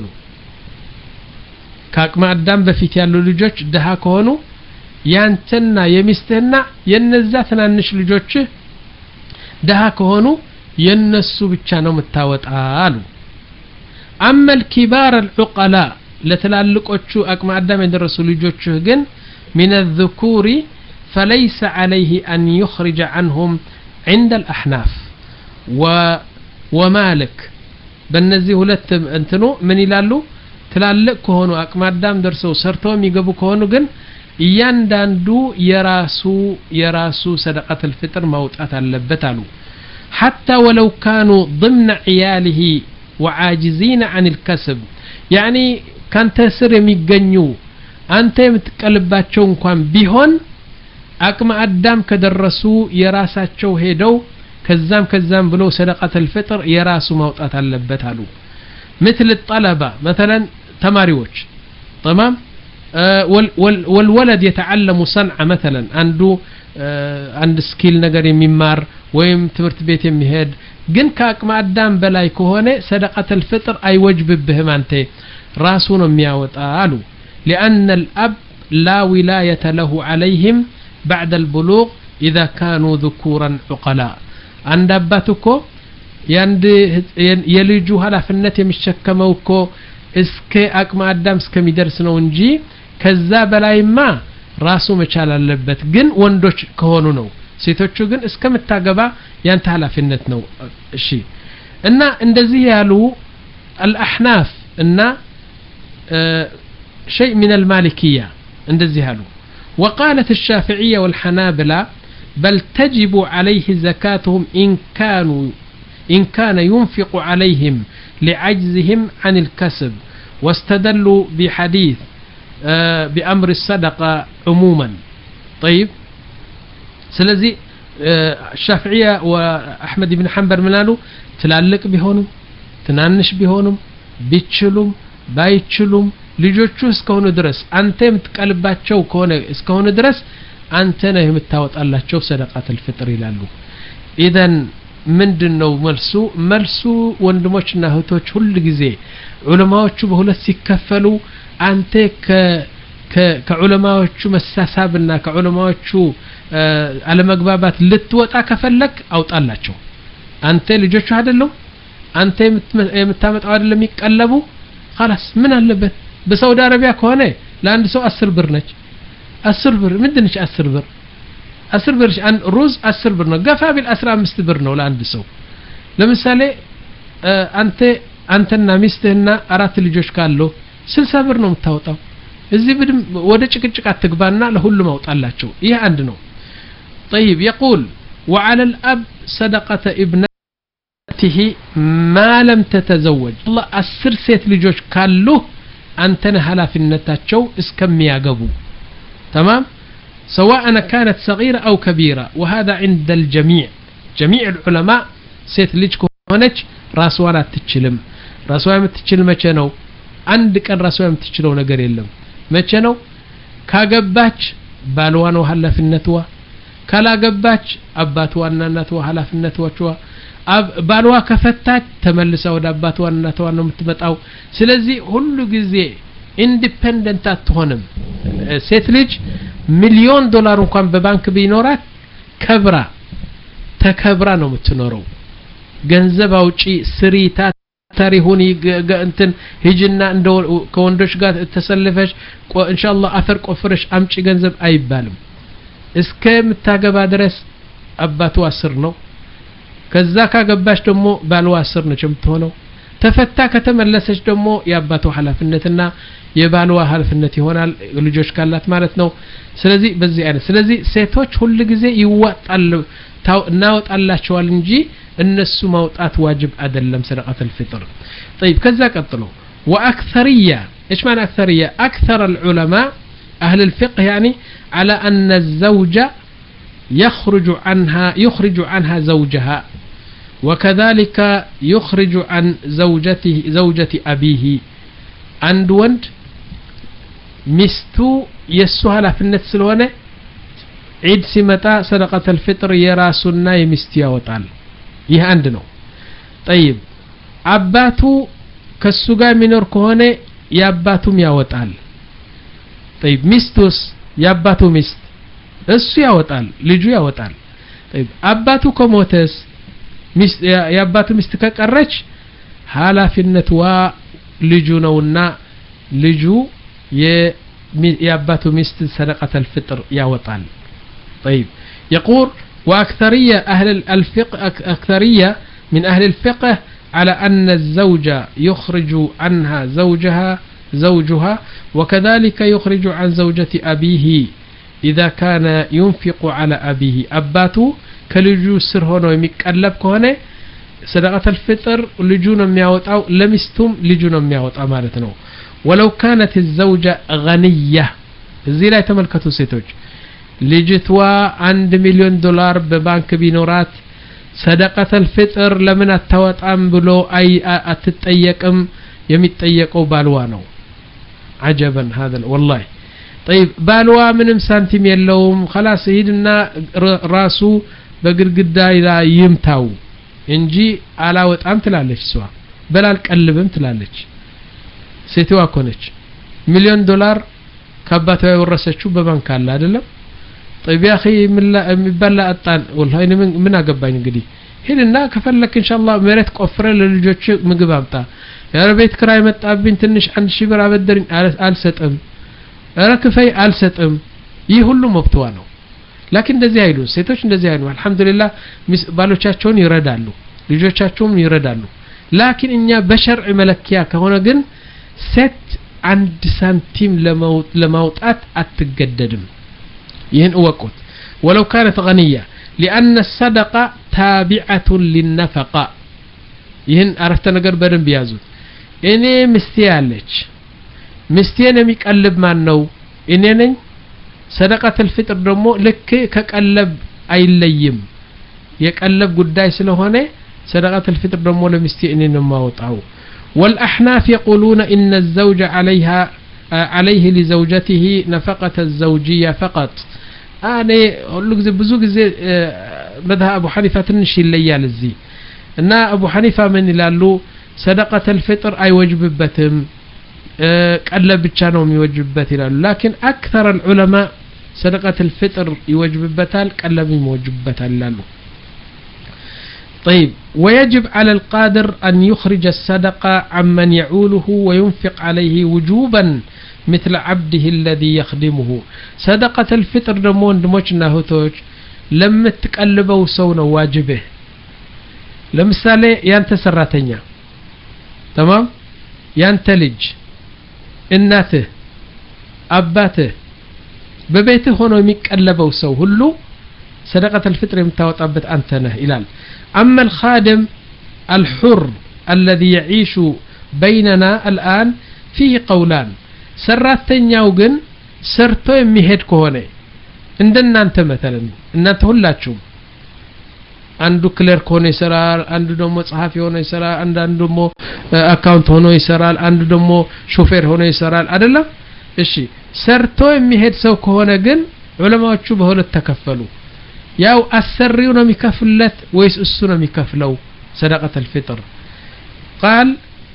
ከአቅመ አዳም በፊት ያሉ ልጆች ደሃ ከሆኑ ያንተና የሚስትህና የነዛ ትናንሽ ልጆች ደሃ ከሆኑ የነሱ ብቻ ነው መታወጣሉ اما الكبار العقلاء ለተላልቆቹ አቅመ አዳም የደረሱ ልጆች ግን من الذكور فليس عليه أن يخرج عنهم عند الأحناف و ومالك በእነዚህ ሁለት እንትኑ ምን ይላሉ ትላልቅ ከሆኑ አቅማዳም ደርሰው ሰርተው የሚገቡ ከሆኑ ግን እያንዳንዱ የራሱ የራሱ ሰደቃተል ፍጥር ማውጣት አለበት አሉ حتى ولو كانوا ضمن عياله وعاجزين عن الكسب يعني كان تسر የሚገኙ አንተ የምትቀልባቸው እንኳን ቢሆን አቅመ አዳም ከደረሱ የራሳቸው ሄደው ከዛም ከዛም ብሎ ሰደቃተል ፍጥር የራሱ ማውጣት አለበት አሉ مثل الطلبة مثلا ተማሪዎች تمام والولد يتعلم صنعة مثلا عنده عند سكيل ነገር የሚማር ወይም ትምህርት ቤት የሚሄድ ግን ከአቅመ አዳም በላይ ከሆነ ሰደቃተል ፍጥር አይወጅብብህም አንተ ራሱ ነው የሚያወጣ አሉ لأن الأب لا ولاية له عليهم بعد البلوغ إذا كانوا ذكورا عقلاء عند أباتكو يند يلجو ኃላፊነት የሚሸከመው እኮ እስከ አቅመ አዳም እስከሚደርስ ነው እንጂ ከዛ በላይማ ራሱ መቻል አለበት ግን ወንዶች ከሆኑ ነው ሴቶቹ ግን እስከምታገባ ያንተ ኃላፊነት ነው እሺ እና እንደዚህ ያሉ الأحناف እና شيء من المالكية እንደዚህ ያሉ وقالت الشافعية والحنابلة بل تجب عليه زكاتهم إن كانوا إن كان ينفق عليهم لعجزهم عن الكسب واستدلوا بحديث بأمر الصدقة عموما طيب سلزي الشافعية وأحمد بن حنبل منالو تلالك بهونم تنانش بهونم بيتشلوم بايتشلوم ልጆቹ እስከሆኑ ድረስ አንተ የምትቀልባቸው ከሆነ እስከሆኑ ድረስ አንተ ነህ የምታወጣላቸው ሰደቃተል ፍጥር ይላሉ ኢደን ምንድነው መልሱ መልሱ ወንድሞችና እህቶች ሁሉ ጊዜ ዑለማዎቹ በሁለት ሲከፈሉ አንተ ከ ከዑለማዎቹ መሳሳብና ከዑለማዎቹ አለመግባባት ልትወጣ ከፈለክ አውጣላቸው አንተ ልጆቹ አይደለም አንተ የምታመጣው አይደለም ይቀለቡ خلاص ምን አለበት በሳውዲ አረቢያ ከሆነ ለአንድ ሰው አስር ብር ነች አስር ብር ምንድነች አስር ብር አስር ብር አንድ ሩዝ አስር ብር ነው ገፋ ቢል አስራ አምስት ብር ነው ለአንድ ሰው ለምሳሌ አንተ አንተና ሚስትህና አራት ልጆች ካሉ ስልሳ ብር ነው የምታወጣው እዚህ ብድም ወደ ጭቅጭቅ አትግባና ለሁሉም አውጣላቸው ይሄ አንድ ነው طيب يقول وعلى الاب صدقه ابنته ما لم تتزوج الله አስር ሴት ልጆች ካሉ አንተነ ኃላፊነታቸው እስከሚያገቡ تمام سواء كانت صغيرة أو كبيرة وهذا عند الجميع جميع العلماء ست ልጅ ከሆነች ራስዋን አትችልም ራስዋን የምትችል መቼ ነው አንድ ቀን ራስዋን የምትችለው ነገር የለም መቼ ነው ካገባች ባልዋ ነው ኃላፊነትዋ ካላገባች አባቷና እናትዋ ኃላፊነትዋ ባልዋ ከፈታች ተመልሳ ወደ አባቷና እናትዋ ነው የምትመጣው ስለዚህ ሁሉ ጊዜ ኢንዲፔንደንት አትሆንም ሴት ልጅ ሚሊዮን ዶላር እንኳን በባንክ ቢኖራት ከብራ ተከብራ ነው የምትኖረው ገንዘብ አውጪ ስሪታ ታሪሁን እንትን ሂጅና እንደ ከወንዶች ጋር ተሰልፈሽ ኢንሻአላህ አፈር ቆፍረሽ አምጪ ገንዘብ አይባልም እስከምታገባ ድረስ አባቷ አስር ነው ከዛ ካገባሽ ደግሞ ባልዋ አስር ነው የምትሆነው ተፈታ ከተመለሰች ደግሞ ያባቷ ኃላፊነትና የባልዋ ኃላፊነት ይሆናል ልጆች ካላት ማለት ነው ስለዚህ በዚህ አይነት ስለዚህ ሴቶች ሁሉ ጊዜ ይዋጣሉ እናወጣላቸዋል እንጂ እነሱ ማውጣት ዋጅብ አይደለም ሰደቃተል ፍጥር طيب كذا قطلوا واكثريه ايش معنى اكثريه اكثر العلماء اهل الفقه يعني على ان الزوجه يخرج عنها يخرج عنها زوجها وكذلك يخرج عن زوجته زوجة أبيه عند وند مستو يسوها لفنت سلوانه عيد سمتا صدقة الفطر يراسنا يمستيا وطال يه عندنا طيب أباتو كالسوغا منور كهونه ياباتو ميا وطال طيب مستوس ياباتو مست እሱ ያወጣል ልጁ ያወጣል طيب አባቱ ከሞተስ ሚስት ያባቱ ሚስት ከቀረች ኃላፊነቷ ልጁ ነውና ልጁ የያባቱ ሚስት ሰደቃተል ፍጥር ያወጣል طيب يقول واكثريه اهل الفقه اكثريه من اهل الفقه على ان الزوجه يخرج عنها زوجها زوجها وكذلك يخرج عن زوجة أبيه إذا كان ينفق على أبيه أباته كلجو سر هنا يمكلب كهنة صدقة الفطر لجون مياوت أو لمستم لجون مياوت أمارتنا ولو كانت الزوجة غنية زي لا يتملكتو سيتوج لجتوا عند مليون دولار ببنك بينورات صدقة الفطر لمن التوت أم بلو أي أتتأيكم يمتأيكو بالوانو عجبا هذا والله طيب بالوا من سنتيم يلوم خلاص يهدنا راسو بقرقدا إلى يمتاو እንጂ አላወጣም ትላለች እሷ በላል ቀልብም ትላለች ሴትዋ ኮነች ሚሊዮን ዶላር ከአባቷ የወረሰችው በባንክ አለ አይደለም طيب يا اخي የሚበላ አጣን والله ምን ምን አገባኝ እንግዲህ ሄድና ከፈለክ ኢንሻአላህ መሬት ቆፍረ ለልጆች ምግብ አምጣ ያ ቤት ክራይ መጣብኝ ትንሽ አንድ ሺህ ብር አበደርኝ አልሰጥም አረክፈይ አልሰጥም ይህ ሁሉ መብቷ ነው لكن እንደዚህ አይሉ ሴቶች እንደዚህ አይሉ አልহামዱሊላህ ባሎቻቸውን ይረዳሉ ልጆቻቸውን ይረዳሉ لكن እኛ በሸርዕ መለኪያ ከሆነ ግን ሴት አንድ ሳንቲም ለማውጣት አትገደድም ይህን እወቁት ولو كانت غنية لأن الصدقة تابعة للنفقة ይህን አረፍተ ነገር በደንብ ያዙት እኔ ምስቴ ያለች ምስቴን የሚቀልብ ማን ነው እኔ ነኝ صدقة الفطر دمو لك كقلب አይለይም የቀለብ ጉዳይ ስለሆነ صدقة الفطر دمو ለሚስቲእኔን ማውጣው والأحناف يقولون إن الزوج عليها عليه لزوجته نفقة الزوجية فقط أنا أقول لك ብዙ ጊዜ مذهب أبو حنيفة ትንሽ ይለያል እዚህ እና أبو حنيفة من ይላሉ صدقة الفطر አይወጅብበትም ቀለብ ብቻ ነው የሚወጅብበት ይላሉ لكن أكثر العلماء صدقة الفطر يوجببتال قلب يوجببتال ይላሉ طيب ويجب على القادر أن يخرج الصدقة عمن يعوله وينفق عليه وجوبا مثل عبده الذي يخدمه صدقة الفطر دمون دموچنا هوتوچ لما تقلبوا سو ነው واجبه ለምሳሌ ያንተ ሰራተኛ تمام ያንተ ልጅ እናትህ አባትህ በቤትህ ሆኖ የሚቀለበው ሰው ሁሉ صدقة الفطر የምታወጣበት አንተ ነህ ይላል أما الخادم الحر الذي يعيش بيننا الآن فيه قولان ሰራተኛው ግን ሰርቶ የሚሄድ ከሆነ እንደናንተ مثلا እናንተ ሁላችሁም አንዱ ክለርክ ሆኖ ይሰራል አንዱ ደግሞ ጸሐፊ ሆኖ ይሰራል አንዱ ደግሞ አካውንት ሆኖ ይሰራል አንዱ ደግሞ ሾፌር ሆኖ ይሰራል አይደለም እሺ ሰርቶ የሚሄድ ሰው ከሆነ ግን ዑለማዎቹ በሁለት ተከፈሉ ያው አሰሪው ነው የሚከፍለት ወይስ እሱ ነው የሚከፍለው صدقة الفطر قال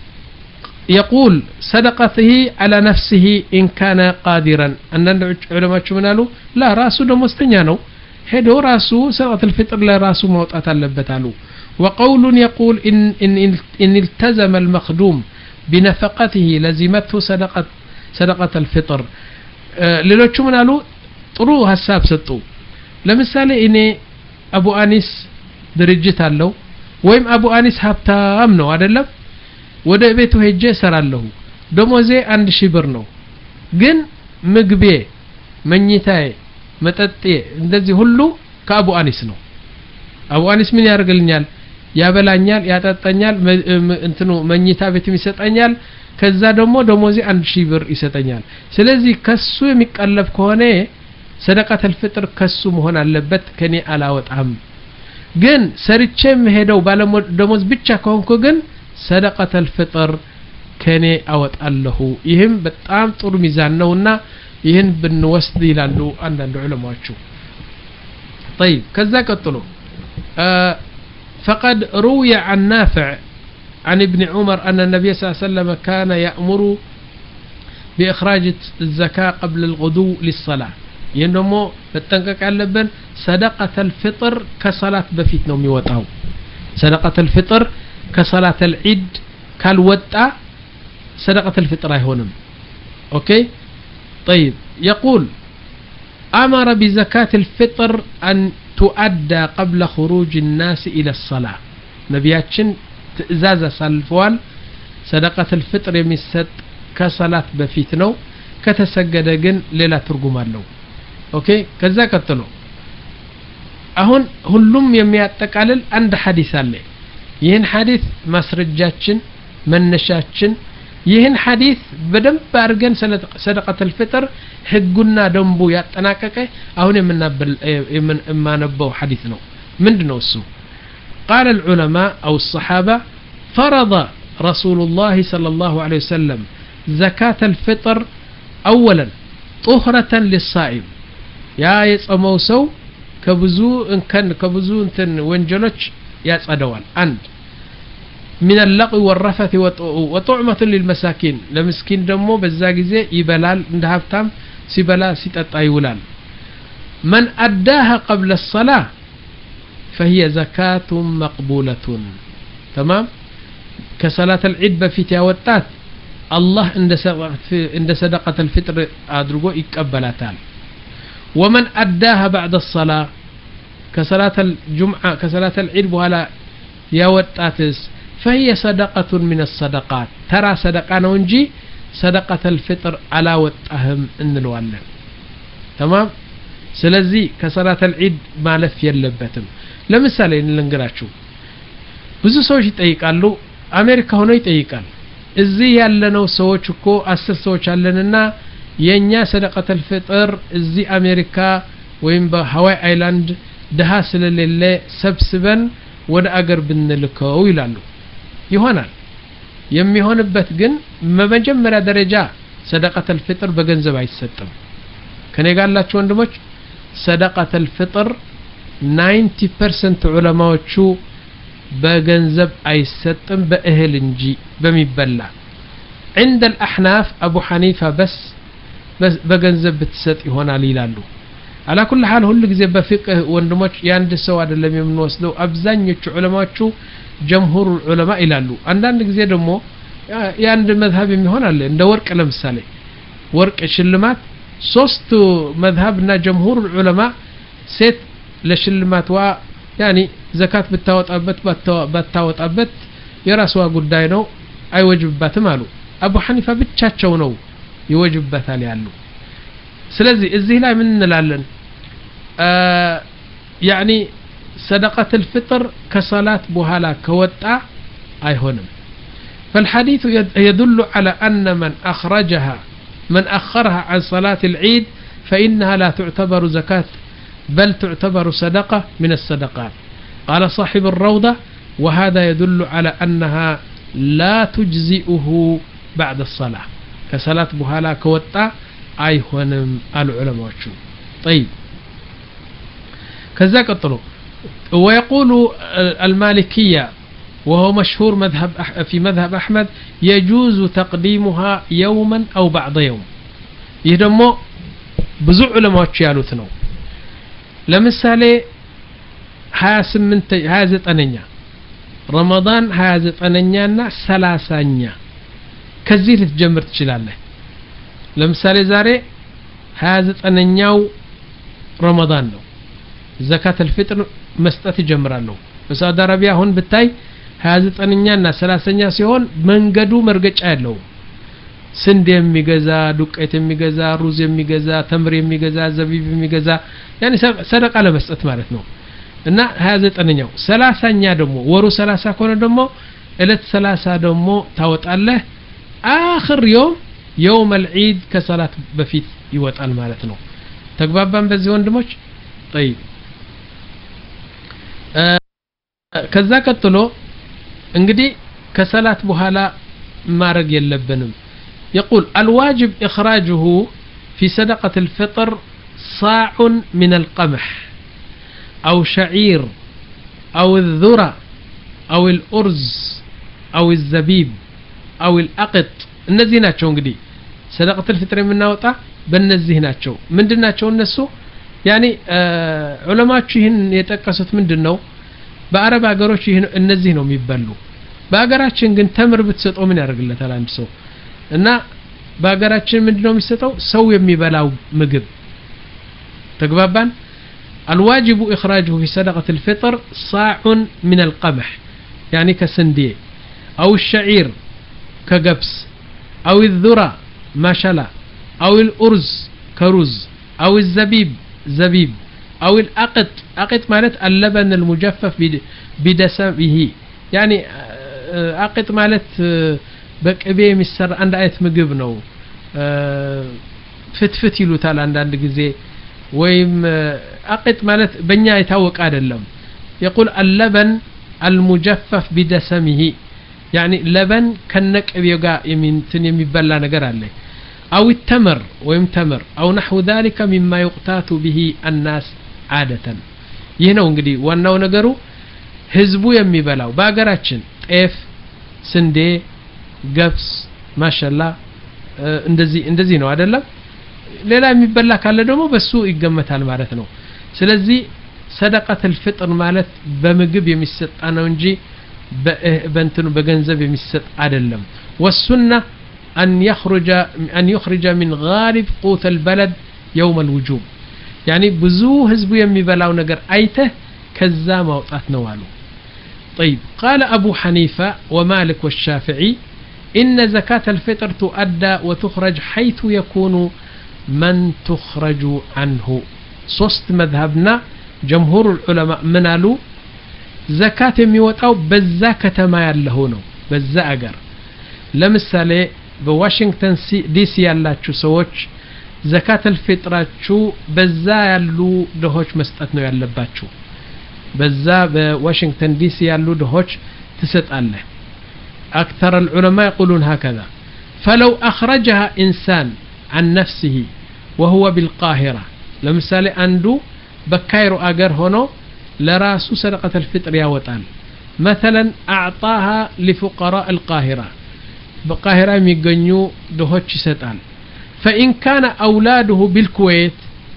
يقول صدقته على نفسه إن كان قادرا أن علماء من قالوا لا راسه دمستنيا ነው ሄዶ ራሱ صدقة الفطر ለራሱ ማውጣት አለበት አሉ وقول يقول إن, إن, إن التزم المخدوم بنفقته لزمته صدقة صدقة الفطر ሌሎቹ ምን አሉ ጥሩ ሐሳብ ሰጡ ለምሳሌ እኔ አቡ አኒስ ድርጅት አለው ወይም አቡ አኒስ ሀብታም ነው አይደለም ወደ ቤቱ ሄጄ ሰራለሁ ደሞዜ አንድ ሺህ ብር ነው ግን ምግቤ መኝታዬ መጠጤ እንደዚህ ሁሉ ከአቡ አኒስ ነው አቡ አኒስ ምን ያርግልኛል ያበላኛል ያጣጣኛል እንትኑ መኝታ ቤትም ይሰጣኛል ከዛ ደግሞ ደሞዜ አንድ ሺህ ብር ይሰጣኛል ስለዚህ ከሱ የሚቀለብ ከሆነ صدقة الفطر ከሱ መሆን አለበት ከኔ አላወጣም ግን ሰርቼም ሄደው ባለሞ ደሞዝ ብቻ ከሆንኩ ግን صدقة الفطر ከኔ አወጣለሁ ይህም በጣም ጥሩ ሚዛን ነውና ይህን ብንወስድ ይላሉ አንዳንድ ዑለማዎቹ طيب ከዛ ቀጥሎ فقد روي عن نافع عن ابن عمر أن النبي صلى الله عليه وسلم كان يأمر بإخراج الزكاة قبل الغدو للصلاة ينمو بتنقق علبن صدقة الفطر كصلاة بفيت نومي وطاو صدقة الفطر كصلاة العيد كالوطا صدقة الفطر هونم أوكي طيب يقول أمر بزكاة الفطر أن تؤدى قبل خروج الناس إلى الصلاة نبياتشن تأزاز سالفوال صدقة الفطر يمسد ከሰላት በፊት ነው ከተሰገደ ግን ሌላ ትርጉም አለው ኦኬ ከዛ ቀጥሎ አሁን ሁሉም የሚያጠቃልል አንድ ሐዲስ አለ ይህን ሐዲስ ማስረጃችን መነሻችን ይህን ሐዲስ በደንብ አድርገን ሰደቀተል ፍጥር ህጉና ደንቡ ያጠናቀቀ አሁን የምናበል የምናነበው ሐዲስ ነው ምንድነው እሱ قال العلماء أو الصحابة فرض رسول الله صلى الله عليه وسلم زكاة الفطر أولا طهرة للصائم يا يصمو سو كبزو إن كان كبزو انتن وانجلوش يصدوال عند من اللغو والرفث وطعمة للمساكين لمسكين دمو بزاجزي يبلال اندهفتام سيبلا سيتطا يولال من أداها قبل الصلاة فهي زكاة مقبولة تمام كصلاة العيد بفيت ياوطات الله عند صدقة الفطر ادرغو يقبلاتال ومن أداها بعد الصلاة كصلاة الجمعة كصلاة العيد بኋላ ياوطاتس فهي صدقة من الصدقات ترى صدقة ነው እንጂ صدقة الفطر على ወጣህም እንለዋለን تمام ስለዚህ ከصلاة العيد ማለፍ የለበትም ለምሳሌ እንልንገራችሁ ብዙ ሰዎች ይጠይቃሉ አሜሪካ ሆኖ ይጠይቃል እዚህ ያለነው ሰዎች እኮ አስር ሰዎች አለንና የኛ ሰደቀተል ፍጥር እዚህ አሜሪካ ወይም በሃዋይ አይላንድ ደሃ ስለሌለ ሰብስበን ወደ አገር ብንልከው ይላሉ ይሆናል የሚሆንበት ግን በመጀመሪያ ደረጃ ሰደቀተል ፍጥር በገንዘብ አይሰጥም ከኔ ጋር ያላችሁ ወንድሞች ሰደቀተል ፍጥር ninety percent ዑለማዎቹ በገንዘብ አይሰጥም በእህል እንጂ በሚበላ عند الأحناف أبو حنيفة بس بس بجنزب بتسات يهونا ليلالو على كل حال هو اللي جزء بفقه وندمج ياند سواد اللي من وصلوا أبزان علماء شو جمهور العلماء يلالو عندنا جزء دمو ياند مذهب يهونا اللي ندور كلام سالي ورك الشلمات صوست مذهبنا جمهور العلماء ست لشلمات وا يعني زكاة بالتوت أبت بالتوت أبت يراسوا قداي نو أي وجب باتمالو أبو حنيفة بتشاتشو نو يوجب بثالي علو سلازي الزهلا من نلالن آه يعني صدقة الفطر كصلاة بوهالا كوتا أي هنم فالحديث يدل على أن من أخرجها من أخرها عن صلاة العيد فإنها لا تعتبر زكاة بل تعتبر صدقة من الصدقات قال صاحب الروضة وهذا يدل على أنها لا تجزئه بعد الصلاة كصلاة بوهالا كوتا أي هنم العلماء شو طيب كذا قطلوا ويقول المالكية وهو مشهور مذهب في مذهب أحمد يجوز تقديمها يوما أو بعض يوم يهدمو بزع علماء يالوتنو لمثالي هاسمنت هازت أنيا رمضان هازت أنيا سلاسانيا كزير تجمر تشلاله لمثالي زاري هازت أنياو رمضان له زكاة الفطر مسطت جمرانو بسعود عربية هون بتاي هازت أنيا سلاسانيا سيهون منقدو مرقج آلو سند يميغزا دوقيت يميغزا روز يميغزا تمر يميغزا زبيب يميغزا يعني صدقه على مسطت ማለት ነው እና ሃያ ዘጠነኛው ሰላሳኛ ደግሞ ወሩ ሰላሳ ከሆነ ደግሞ እለት ሰላሳ ደግሞ ታወጣለህ አخر يوم يوم العيد ከሰላት በፊት ይወጣል ማለት ነው ተግባባን በዚህ ወንድሞች طيب ከዛ ቀጥሎ እንግዲህ ከሰላት በኋላ ማረግ የለብንም يقول الواجب إخراجه في صدقة الفطر صاع من القمح أو شعير أو الذرة أو الأرز أو الزبيب أو الأقط النزينات شو قدي صدقة الفطر من نوطة بالنزينات شو من دنا شو النسو يعني آه علماء شيهن يتكست من دنو بعرب أجروش شيهن النزينهم يبلو بأجراتشين جن تمر بتسط أو من أرجل تلام سو እና በአገራችን ምንድነው የሚሰጠው ሰው የሚበላው ምግብ ተግባባን الواجب إخراجه في صدقة الفطر صاع من القمح يعني كسندي أو الشعير كجبس أو الذرة ماشلا أو الأرز كرز أو الزبيب زبيب أو الأقط أقط مالت اللبن المجفف بدسمه يعني أقط مالت بقبي مسر عند آية مقب نو فتفت يلوتال عند عند جزء ويم أقط مالت بنيا يتوق عدلهم يقول اللبن المجفف بدسمه يعني لبن كنك بيوقع يمين تنمي بلا نقر عليه أو التمر ويم تمر أو نحو ذلك مما يقتات به الناس عادة يهنو انقدي وانو نقرو هزبو يمي بلاو باقراتشن اف سندي قبس ما شاء الله اندزي اندزي نو عدلم ሌላ የሚበላ ካለ ደግሞ በሱ ይገመታል ማለት ነው ስለዚህ ሰደቀተ الفطر ማለት በምግብ የሚሰጣ ነው እንጂ በእንትኑ በገንዘብ የሚሰጥ አይደለም والسنه ان يخرج ان يخرج من غالب قوت البلد يوم الوجوب يعني ብዙ ህዝቡ የሚበላው ነገር አይተህ ከዛ ማውጣት ነው አሉ طيب قال ابو حنيفه ومالك والشافعي ان زكاه الفطر تؤدى وتخرج حيث يكون من تخرج عنه صوست مذهبنا جمهور العلماء منالو زكاة የሚወጣው በዛ ከተማ ያለው ነው በዛ አገር ለምሳሌ በዋሽንግተን ዲሲ ያላችሁ ሰዎች زكاة الفطራችሁ በዛ ያሉ ድሆች መስጠት ነው ያለባችሁ በዛ በዋሽንግተን ዲሲ ያሉ ድሆች ትሰጣለህ اكثر العلماء يقولون هكذا فلو اخرجها انسان عن نفسه وهو بالقاهرة لمثال أندو بكايرو أجر هنا لراسو صدقة الفطر يا وطن مثلا أعطاها لفقراء القاهرة بقاهرة ميغنيو دهوتش ستان فإن كان أولاده بالكويت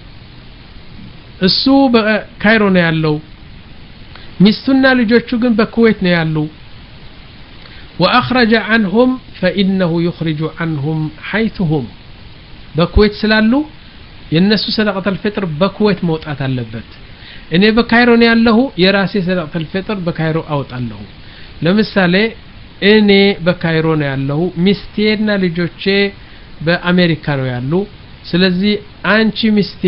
السو بكايرو نيالو مستنا لجوتشو جن بكويت نيالو وأخرج عنهم فإنه يخرج عنهم حيث هم በኩዌት ስላሉ የነሱ ሰደቀተ الفطر በኩዌት መውጣት አለበት እኔ በካይሮ ነው ያለሁ የራሴ ሰደቀተ الفطر በካይሮ አውጣለሁ ለምሳሌ እኔ በካይሮ ነው ያለሁ ሚስቴና ልጆቼ በአሜሪካ ነው ያሉ ስለዚህ አንቺ ሚስቴ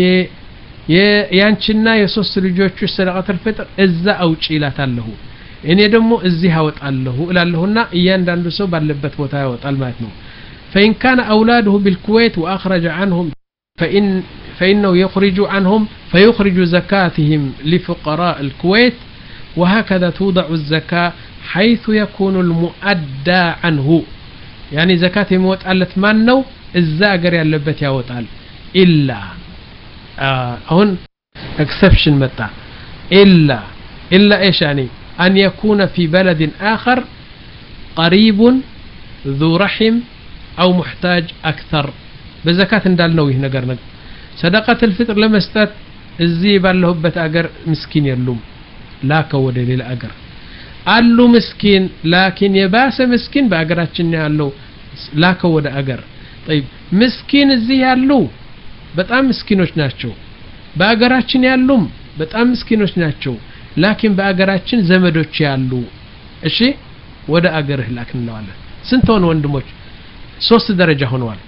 ያንቺና የሶስት ልጆቹ ሰደቀተ الفطر እዛ አውጪ ይላታለሁ እኔ ደግሞ እዚህ አወጣለሁ እላለሁና እያንዳንዱ ሰው ባለበት ቦታ ያወጣል ማለት ነው فإن كان أولاده بالكويت وأخرج عنهم فإن فإنه يخرج عنهم فيخرج زكاتهم لفقراء الكويت وهكذا توضع الزكاة حيث يكون المؤدى عنه يعني زكاة موت قالت مانو الزاجر يلبت يا وطال إلا آه هون exception متى إلا إلا إيش يعني أن يكون في بلد آخر قريب ذو رحم أو محتاج أكثر بزكاة እንዳልነው ይህ ነገር ነው صدقة الفطر ለመስጠት እዚህ ባለሁበት አገር ምስኪን የሉም ላከው ወደ ሌላ አገር አሉ ምስኪን ላኪን የባሰ ምስኪን በአገራችን ያለው ላከው ወደ አገር طيب ምስኪን እዚህ ያሉ በጣም ምስኪኖች ናቸው በአገራችን ያሉም በጣም ምስኪኖች ናቸው ላኪን በአገራችን ዘመዶች ያሉ እሺ ወደ አገርህ ላክነዋለን ስንት ሆነ ወንድሞች ሶስት ደረጃ ሆነዋል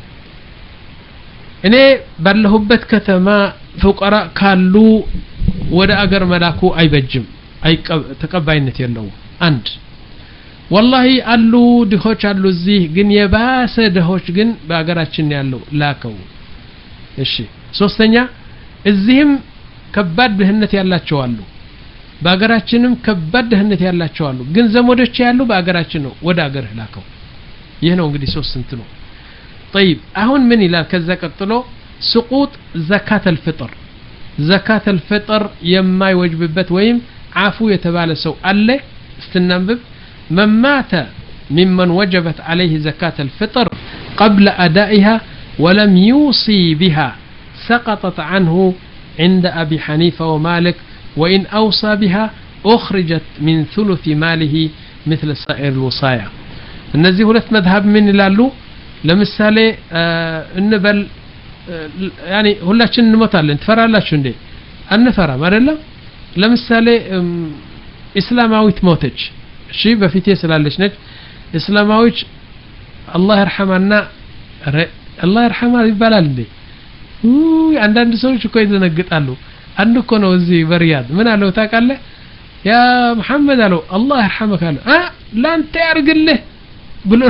እኔ ባለሁበት ከተማ ፍقራ ካሉ ወደ አገር መላኩ አይበጅም አይ ተቀባይነት የለው አንድ والله አሉ ድሆች አሉ እዚህ ግን የባሰ ድሆች ግን በአገራችን ያለው ላከው እሺ ሶስተኛ እዚህም ከባድ ድህነት ያላቸው አሉ በአገራችንም ከባድ ድህነት ያላቸው አሉ ግን ዘመዶች ያሉ በአገራችን ነው ወደ አገር ላከው ይህ ነው እንግዲህ ሶስት እንት ነው طيب አሁን ምን ይላል ከዛ ቀጥሎ سقوط زكاة الفطر زكاة الفطر የማይወጅብበት ወይም አፉ የተባለ ሰው አለ استنبب من مات ممن وجبت عليه زكاة الفطر قبل أدائها ولم يوصي بها سقطت عنه عند أبي حنيفة ومالك وإن أوصى بها أخرجت من ثلث ماله مثل سائر الوصايا እነዚህ ሁለት መذهب ምን ይላሉ ለምሳሌ እንበል ያኒ ሁላችን እንሞታለን ትፈራላችሁ እንዴ አንፈራም አይደለም ለምሳሌ እስላማዊት ሞተች እሺ በፊቴ ስላለች ነች እስላማዊት አላህ ይርሐማና الله يرحمها ይባላል እንዴ አንዳንድ ሰዎች እኮ ይዘነግጣሉ አንድ እኮ ነው እዚህ በሪያድ ምን አለው ታውቃለህ ያ መሐመድ አለው الله يرحمك አለው አ ላንተ ያርግልህ ብሎ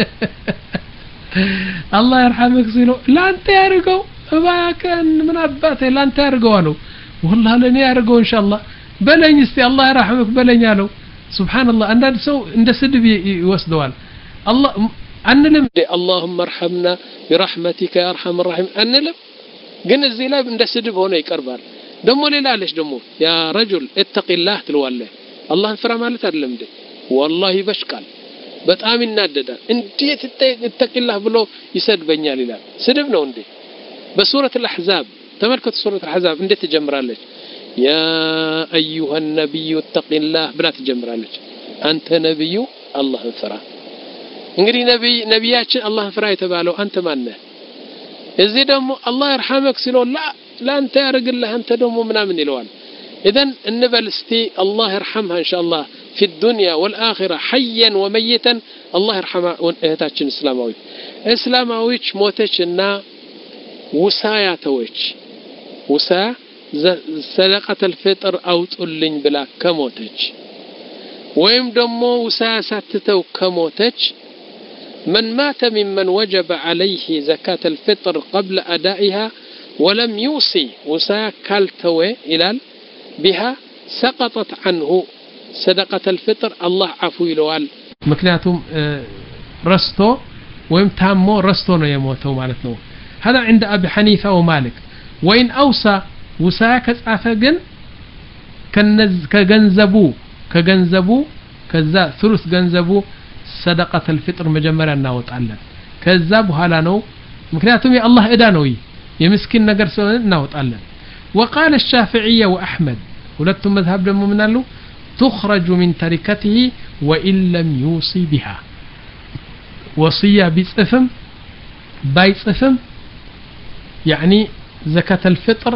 الله يرحمك ሲለው ላንተ ያርገው እባክህን ምን አባቴ ላንተ ያርገው አለው والله ለኔ ያርገው ኢንሻአላህ በለኝ እስቲ الله يرحمك በለኝ አለው سبحان الله አንዳንድ ሰው እንደ ስድብ ይወስደዋል الله አንልም اللهم ارحمنا برحمتك يا ارحم الراحمين አንልም ግን እዚህ ላይ እንደ ስድብ ሆነ ይቀርባል ደሞ ሌላ አለሽ ደሞ ያ رجل اتق الله ትለዋለህ አላህን ፍራ ማለት አይደለም እንዴ والله በሽቃል በጣም ይናደዳል እንዴት اتق الله ብሎ ይሰድበኛል ይላል ስድብ ነው እንዴ በሱረቱ الأحزاب ተመልከቱ ሱረቱ الأحزاب እንዴት ትጀምራለች يا ايها النبي اتق الله ብላ ትጀምራለች አንተ ነብዩ አላህን ፍራ እንግዲህ ነብይ ነብያችን አላህን ፍራ የተባለው አንተ ማን ነህ እዚህ ደግሞ الله يرحمك ሲለው ላ ላንተ ያርግልህ አንተ ደግሞ ምናምን ይለዋል اذا እንበል እስቲ الله يرحمها ان شاء الله في الدنيا والاخره حيا وميتا الله يرحمها እህታችን እስላማዊ እስላማዊች ሞተችና ውሳያ ተወች ውሳ ሰደቀተ الفطر አውጡልኝ ብላ ከሞተች ወይም ደግሞ ውሳያ ሳትተው ከሞተች من مات ممن وجب عليه زكاة الفطر قبل أدائها ولم يوصي وسا كالتوي إلى بها سقطت عنه صدقة الفطر الله عفو يلوال مكنياتهم رستو ويم تامو رستو نو يموتو معناتنو هذا عند أبي حنيفة ومالك وإن أوصى وسا كصافه جن كنز كجنزبو كجنزبو كذا ثلث جنزبو صدقة الفطر مجمرا እናወጣለን ከዛ በኋላ ነው ምክንያቱም የአላህ እዳ ነው የምስኪን ነገር ስለሆነ እናወጣለን وقال الشافعية وأحمد ሁለቱም መዝሐብ ደግሞ ምን አሉ تخرج من تركته وإن لم يوصي بها وصية بيصفم بايصفم يعني زكاة الفطر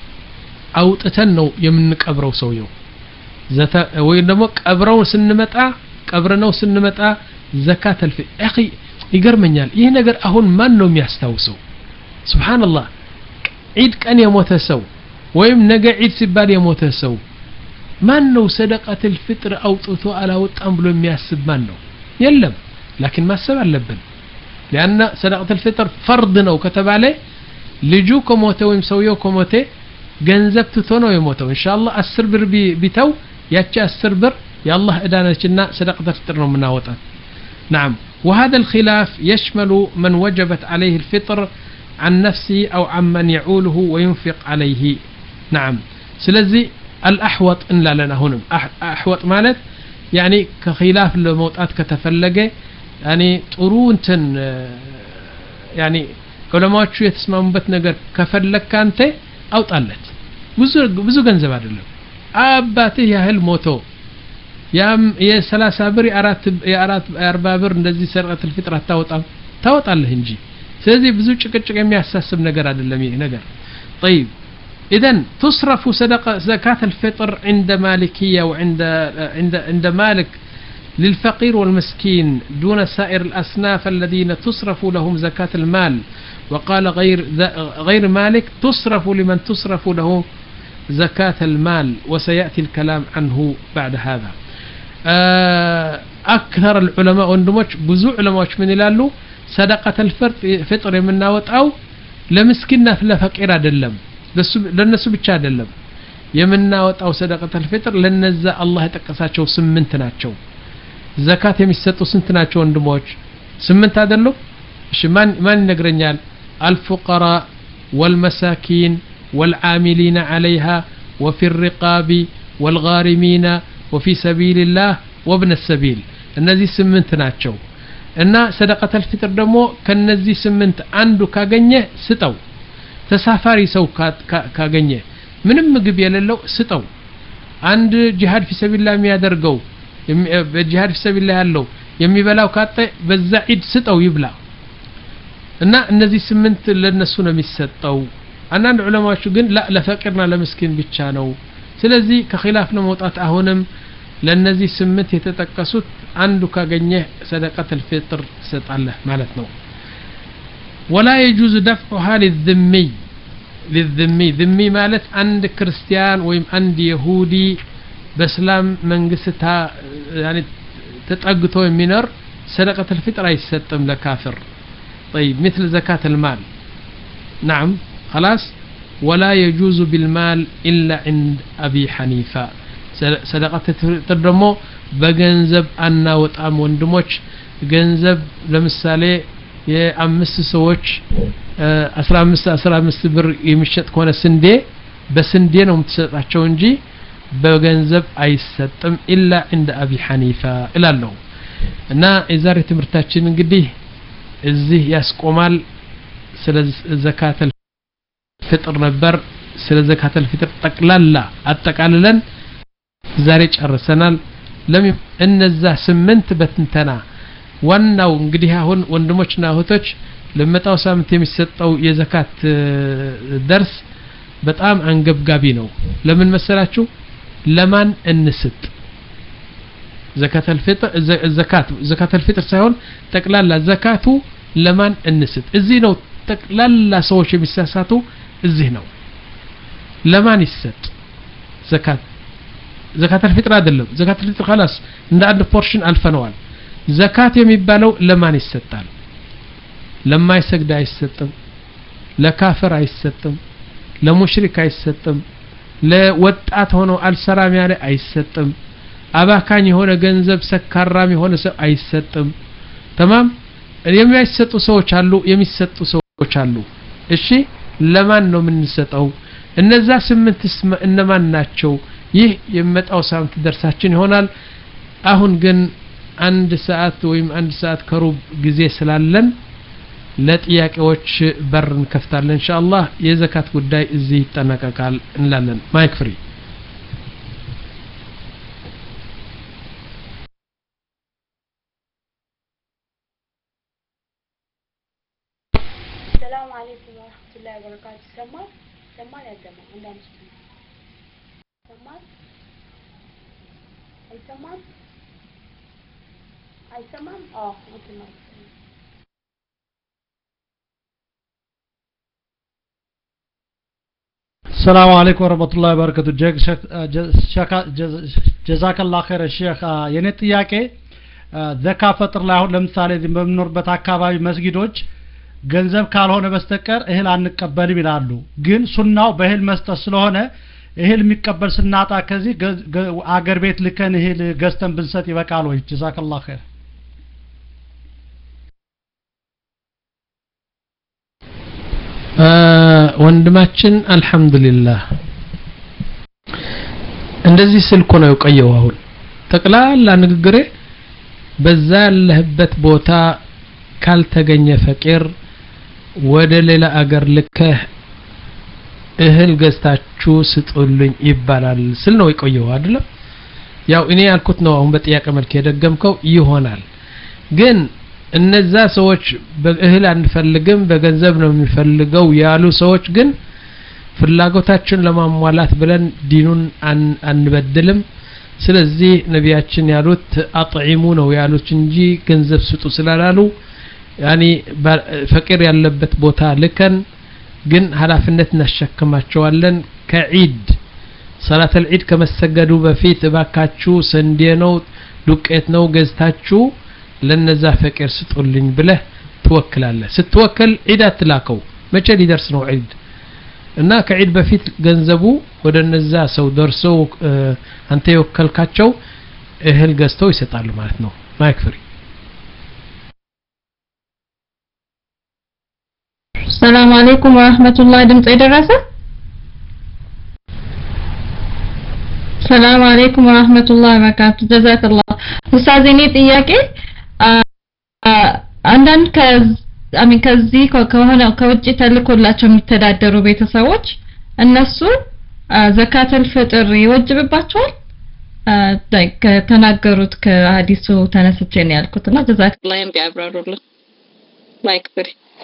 አውጥተን ነው የምንቀብረው ሰውየው ዘታ ወይ ደግሞ ቀብረው ስንመጣ ቀብረነው ስንመጣ ዘካተ الفطر اخي ይገርመኛል ይሄ ነገር አሁን ማን ነው የሚያስታውሰው ሱብሃንአላህ ዒድ ቀን የሞተ ሰው ወይም ነገ ዒድ ሲባል የሞተ ሰው ማን ነው ሰደቀተ الفطر አውጥቶ አላወጣም ብሎ የሚያስብ ማን ነው የለም لكن ማሰብ አለብን لان صدقه الفطر فرض ነው ከተባለ ልጁ ከሞተ ወይም ሰውየው ከሞተ ገንዘብ ትቶ ነው የሞተው ኢንሻአላህ አስር ብር ቢተው ያቺ አስር ብር يا الله ادانتنا صدقه الفطر ነው ምናወጣት نعم وهذا الخلاف يشمل من وجبت عليه الفطر عن نفسه او عمن يعوله وينفق عليه نعم ስለዚህ الاحوط ان لا لنا هنا احوط ማለት يعني كخلاف ለመውጣት ከተፈለገ يعني ጥሩ እንትን يعني ዑለማዎቹ የተስማሙበት ነገር ከፈለክ አንተ አውጣለት ብዙ ብዙ ገንዘብ አይደለም አባትህ ያህል ሞቶ ያም የ30 ብር የ4 የ4 40 ብር እንደዚህ ሰደቀተ الفطر አታወጣም ታወጣለህ እንጂ ስለዚህ ብዙ ጭቅጭቅ የሚያሳስብ ነገር አይደለም ይሄ ነገር طيب اذا تصرف صدقه زكاه الفطر عند مالكيه وعند عند عند مالك للفقير والمسكين دون سائر الاصناف الذين تصرف لهم زكاه المال وقال غير غير مالك تصرف لمن تصرف له زكاه المال وسياتي الكلام عنه بعد هذا أكثر العلماء وندموش بزوع علماء من يلالو صدقة الفطر የምናወጣው ለምስኪንና ለፈቂር አይደለም ለነሱ ብቻ አይደለም የምናወጣው صدقة الفطر ለነዛ አላህ የጠቀሳቸው ስምንት ናቸው ዘካት የሚሰጡ ስንት ናቸው ወንድሞች ስምንት አይደሉ እሺ ማን ማን ይነግረኛል الفقراء والمساكين والعاملين عليها وفي الرقاب والغارمين وفي سبيل الله وابن السبيل እነዚህ ስምንት ናቸው እና صدقة الفطر ደግሞ ከነዚህ ስምንት አንዱ ካገኘ ስጠው ተሳፋሪ ሰው ካገኘ ምንም ምግብ የሌለው ስጠው አንድ ጂሃድ في سبيل الله የሚያደርገው በጂሃድ في سبيل الله ያለው የሚበላው ካጠ በዛ ዒድ ስጠው ይብላ እና እነዚህ ስምንት ለነሱ ነው የሚሰጠው አንዳንድ ዑለማዎቹ ግን ላ ለፈቂርና ለምስኪን ብቻ ነው ስለዚህ ከኺላፍ ነው መውጣት አሁንም ለነዚህ ስምንት የተጠቀሱት አንዱ ካገኘ صدقه الفطر ሰጣለህ ማለት ነው ولا يجوز دفعها للذمي للذمي ذمي مالت عند كريستيان ويم عند يهودي بسلام منقستها يعني تتأقطو يمينر صدقة الفطر يستم لكافر طيب مثل زكاة المال نعم خلاص ولا يجوز بالمال إلا عند أبي حنيفة صدقة الفطر دمو بجنزب أنا وطعم وندموش جنزب لمثالي የአምስት ሰዎች አስራ አምስት አስራ አምስት ብር የሚሸጥ ከሆነ ስንዴ በስንዴ ነው የምትሰጣቸው እንጂ በገንዘብ አይሰጥም ኢላ عند ابي حنيفه እላለሁ እና የዛሬ ትምህርታችን እንግዲህ እዚህ ያስቆማል ስለ ዘካተል ፍጥር ነበር ስለ ዘካተል ፍጥር ጠቅላላ አጠቃልለን ዛሬ ጨርሰናል ለምን እነዛ ስምንት በትንተና ዋናው እንግዲህ አሁን ወንድሞችና እህቶች ለመጣው ሳምንት የሚሰጠው የዘካት ደርስ በጣም አንገብጋቢ ነው ለምን መሰላችሁ ለማን እንስጥ ዘካተል ፍጥር ዘካት ዘካተል ፍጥር ሳይሆን ጠቅላላ ዘካቱ ለማን እንስጥ እዚህ ነው ጠቅላላ ሰዎች የሚሳሳቱ እዚህ ነው ለማን ይሰጥ ዘካት ዘካተል ፍጥር አይደለም ዘካተል ፍጥር خلاص እንደ አንድ ፖርሽን አልፈነዋል ዘካት የሚባለው ለማን ይሰጣል ለማይሰግድ አይሰጥም ለካፍር አይሰጥም ለሙሽሪክ አይሰጥም ለወጣት ሆኖ አልሰራም ያለ አይሰጥም አባካኝ የሆነ ገንዘብ ሰካራም የሆነ ሰው አይሰጥም تمام የሚያሰጡ ሰዎች አሉ የሚሰጡ ሰዎች አሉ እሺ ለማን ነው የምንሰጠው እነዛ ስምንት እነማን ናቸው ይህ የመጣው ሳምንት ደርሳችን ይሆናል አሁን ግን አንድ ሰዓት ወይም አንድ ሰዓት ከሩብ ጊዜ ስላለን ለጥያቄዎች በር እንከፍታለን ኢንሻአላህ የዘካት ጉዳይ እዚህ ይጠናቀቃል እንላለን ማይክ ፍሪ ሰላም አለይኩም ወራህመቱላሂ ወበረካቱ ሰማ ሰማ ያደማ እንዳምስት ሰማ አይሰማ አይሰማም አዎ እንትን السلام عليكم ورحمة الله وبركاته جزاك الله خير الشيخ የኔ ጥያቄ ዘካ ፈጥር ላይ አሁን ለምሳሌ በመኖርበት አካባቢ መስጊዶች ገንዘብ ካልሆነ በስተቀር እህል አንቀበልም ይላሉ ግን ሱናው በእህል መስጠት ስለሆነ እህል የሚቀበል ስናጣ ከዚህ አገር ቤት ልከን እህል ገዝተን ብንሰጥ ይበቃል ወይ جزاك الله خير ወንድማችን አልহামዱሊላህ እንደዚህ ስልኮ ነው የቆየው አሁን ተቅላላ ንግግሬ በዛ ያለህበት ቦታ ካልተገኘ ፈቂር ወደ ሌላ አገር ልከህ እህል ገዝታችሁ ስጡልኝ ይባላል ስል ነው የቆየው አይደለም ያው እኔ ያልኩት ነው አሁን በጥያቄ መልክ የደገምከው ይሆናል ግን እነዛ ሰዎች በእህል አንፈልግም በገንዘብ ነው የሚፈልገው ያሉ ሰዎች ግን ፍላጎታችን ለማሟላት ብለን ዲኑን አንበድልም ስለዚህ ነቢያችን ያሉት አጥዒሙ ነው ያሉት እንጂ ገንዘብ ስጡ ስላላሉ ያኒ ፈቂር ያለበት ቦታ ልከን ግን ሐላፍነት እናሸክማቸዋለን ከዒድ ሰላት العيد ከመሰገዱ በፊት ባካችሁ ሰንዴ ነው ዱቄት ነው ገዝታችሁ ለነዛ ፈቂር ስጡልኝ ብለህ ትወክላለህ ስትወክል ዒድ አትላከው መቼ ሊደርስ ነው ዒድ እና ከዒድ በፊት ገንዘቡ ወደ ነዛ ሰው ደርሶ አንተ የወከልካቸው እህል ገዝተው ይሰጣሉ ማለት ነው ማይክ ፍሪ ሰላም አለይኩም ወራህመቱላሂ ድምጽ ይደረሰ ሰላም አለይኩም ወራህመቱላሂ ወበረካቱ ጀዛከላህ ኡስታዝ እኔ ጥያቄ አንዳንድ ከአሚን ከዚህ ከሆነ ከውጭ ተልኮላቸው የሚተዳደሩ ቤተሰቦች እነሱ ዘካተል ፍጥር ይወጅብባቸዋል ከተናገሩት ከሐዲሱ ተነስቼ ነው ያልኩትና ጀዛከላህ ቢያብራሩልን ማይክ ፍሪ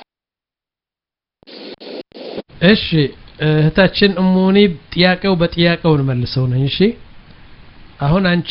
እሺ እህታችን እሙኒ ጥያቄው በጥያቄው መልሰው ነው እሺ አሁን አንቺ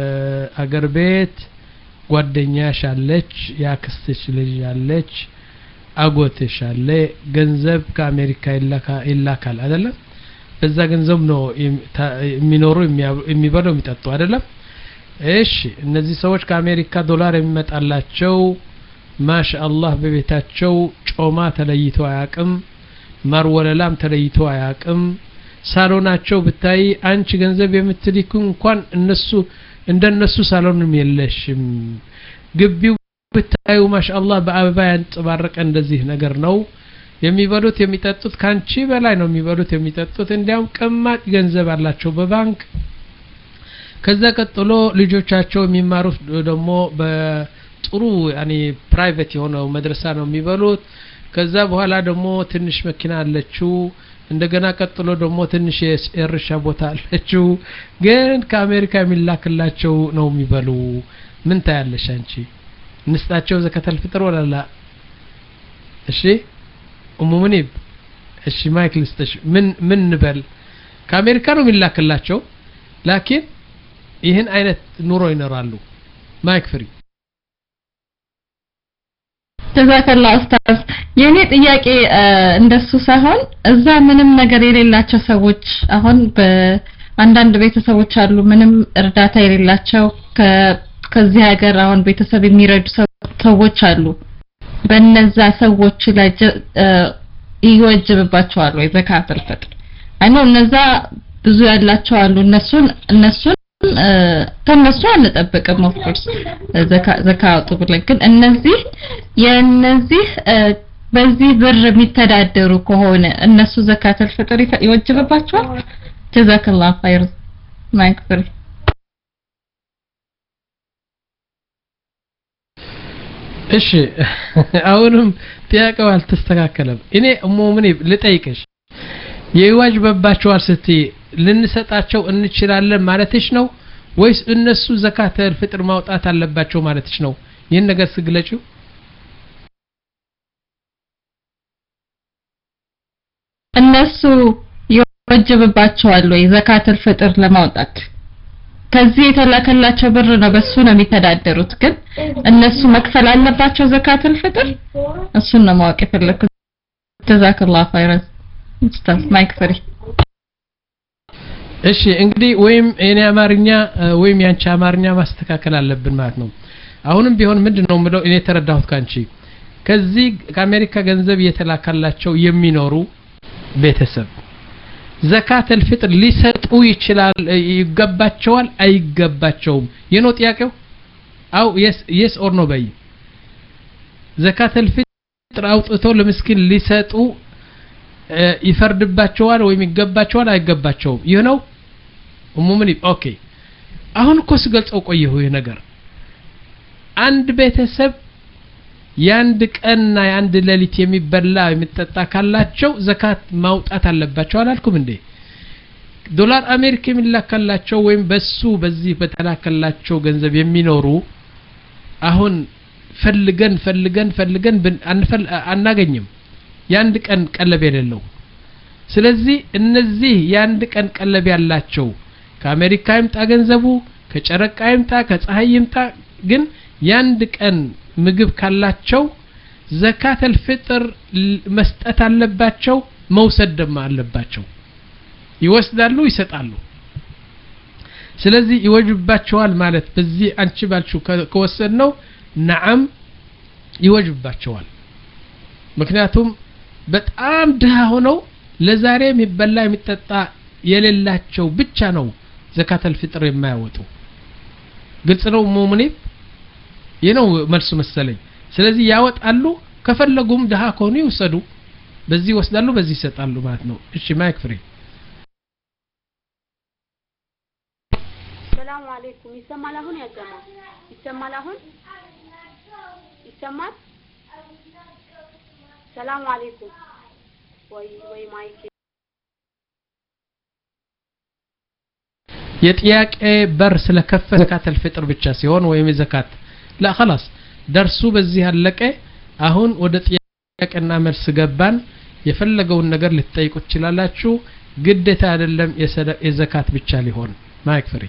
አገር ቤት ጓደኛሽ አለች ያክስትሽ ልጅ አለች አጎትሽ አለ ገንዘብ ከአሜሪካ ይላካ ይላካል አይደለም በዛ ገንዘብ ነው የሚኖሩ የሚበሉ የሚጠጡ አይደለም እሺ እነዚህ ሰዎች ከአሜሪካ ዶላር የሚመጣላቸው ማሻአላህ በቤታቸው ጮማ ተለይቶ አያቅም ማርወለላም ተለይቶ አያቅም ሳሎናቸው ብታይ አንቺ ገንዘብ የምትልኩ እንኳን እነሱ እንደነሱ ሳሎንም የለሽም ግቢው ብታዩ ማሻአላህ በአበባ ያንጸባረቀ እንደዚህ ነገር ነው የሚበሉት የሚጠጡት ካንቺ በላይ ነው የሚበሉት የሚጠጡት እንዲያውም ቀማጭ ገንዘብ አላቸው በባንክ ከዛ ቀጥሎ ልጆቻቸው የሚማሩት ደግሞ በጥሩ ያኒ ፕራይቬት የሆነው መድረሳ ነው የሚበሉት ከዛ በኋላ ደግሞ ትንሽ መኪና አለችው እንደገና ቀጥሎ ደግሞ ትንሽ የእርሻ ቦታ አለችው ግን ከአሜሪካ የሚላክላቸው ነው የሚበሉ ምን ታያለሽ አንቺ ንስጣቸው ዘካተል ፍጥር ወላላ እሺ ኡሙ ሙኒብ እሺ ማይክል ስተሽ ምን ምን ንበል ከአሜሪካ ነው የሚላክላቸው ላኪን ይህን አይነት ኑሮ ይኖራሉ ማይክ ፍሪ ተዛከላ ኡስታዝ የኔ ጥያቄ እንደሱ ሳይሆን እዛ ምንም ነገር የሌላቸው ሰዎች አሁን በአንዳንድ ቤተሰቦች አሉ ምንም እርዳታ የሌላቸው ከዚህ ሀገር አሁን ቤተሰብ የሚረዱ ሰዎች አሉ በእነዛ ሰዎች ላይ ይወጅብባቸዋል ወይ ዘካተል ፍጥር አይ ነው እነዛ ብዙ ያላቸው አሉ እነሱን እነሱን ከነሱ አንጠብቅም ኦፍ ኮርስ ዘካቱ ብለን ግን እነዚህ የነዚህ በዚህ ብር የሚተዳደሩ ከሆነ እነሱ ዘካተል ፍጥር ይወጅብባቸዋል ጀዛከላሁ ኸይር ማይክፍር እሺ አሁንም ጥያቄው አልተስተካከለም እኔ ሙሙኒ ልጠይቅሽ የዋጅበባቸዋል ስትይ ልንሰጣቸው እንችላለን ማለትሽ ነው ወይስ እነሱ ዘካተል ፍጥር ማውጣት አለባቸው ማለትሽ ነው ይሄን ነገር ስግለጪው እነሱ ይወጅብባቸዋል ወይ ዘካተል ፍጥር ለማውጣት ከዚህ የተላከላቸው ብር ነው በሱ ነው የሚተዳደሩት ግን እነሱ መክፈል አለባቸው ዘካተል ፍጥር እሱን ነው ማወቅ የፈለኩት ጀዛከላሁ ኸይረን ኡስታዝ ማይክ ፍሪ እሺ እንግዲህ ወይም እኔ አማርኛ ወይም ያንቺ አማርኛ ማስተካከል አለብን ማለት ነው አሁንም ቢሆን ምንድነው ምለው እኔ ተረዳሁት ካንቺ ከዚህ ከአሜሪካ ገንዘብ የተላከላቸው የሚኖሩ ቤተሰብ ዘካተል ፍጥር ሊሰጡ ይችላል ይገባቸዋል አይገባቸውም የነው ጥያቄው አው yes yes or no በይ ዘካተል ፍጥር አውጥተው ለምስኪን ሊሰጡ ይፈርድባቸዋል ወይ ይገባቸዋል አይገባቸውም ይሄ ነው ኡሙሙኒ ኦኬ አሁን እኮ ስገልጸው ቆየሁ ይሄ ነገር አንድ ቤተሰብ ያንድ ቀንና ያንድ ሌሊት የሚበላ የሚጠጣ ካላቸው ዘካት ማውጣት አለባቸው አላልኩም እንዴ ዶላር አሜሪካ የሚላከላቸው ወይም በሱ በዚህ በተላከላቸው ገንዘብ የሚኖሩ አሁን ፈልገን ፈልገን ፈልገን አናገኝም ያንድ ቀን ቀለብ የሌለው ስለዚህ እነዚህ ያንድ ቀን ቀለብ ያላቸው ከአሜሪካ ይምጣ ገንዘቡ ከጨረቃ ይምጣ ከፀሐይ ይምጣ ግን ያንድ ቀን ምግብ ካላቸው ዘካተል ፍጥር መስጠት አለባቸው መውሰድ ደማ አለባቸው ይወስዳሉ ይሰጣሉ ስለዚህ ይወጅባቸዋል ማለት በዚህ አንቺ ባልሽው ከወሰድነው ነዓም ይወጅባቸዋል ምክንያቱም በጣም ድሃ ሆነው ለዛሬ የሚበላ የሚጠጣ የሌላቸው ብቻ ነው ዘካተል ፍጥር የማያወጡ ግልጽ ነው ሙሙኒ የነው መልሱ መሰለኝ ስለዚህ ያወጣሉ ከፈለጉም ድሃ ከሆኑ ይወሰዱ በዚህ ወስዳሉ በዚህ ይሰጣሉ ማለት ነው እሺ ማይክ ፍሪ ሰላም አለይኩም ይሰማል አሁን ያጀማ ይሰማል አሁን ይሰማል ሰላም አለይኩም ወይ ወይ ማይክ የጥያቄ በር ስለከፈተ ዘካተል ፍጥር ብቻ ሲሆን ወይም ዘካት لا خلاص درسو በዚህ አለቀ አሁን ወደ ጥያቄና መልስ ገባን የፈለገውን ነገር ልትጠይቁት ይችላልላችሁ ግዴታ አይደለም የዘካት ብቻ ሊሆን ማይክ ፍሪ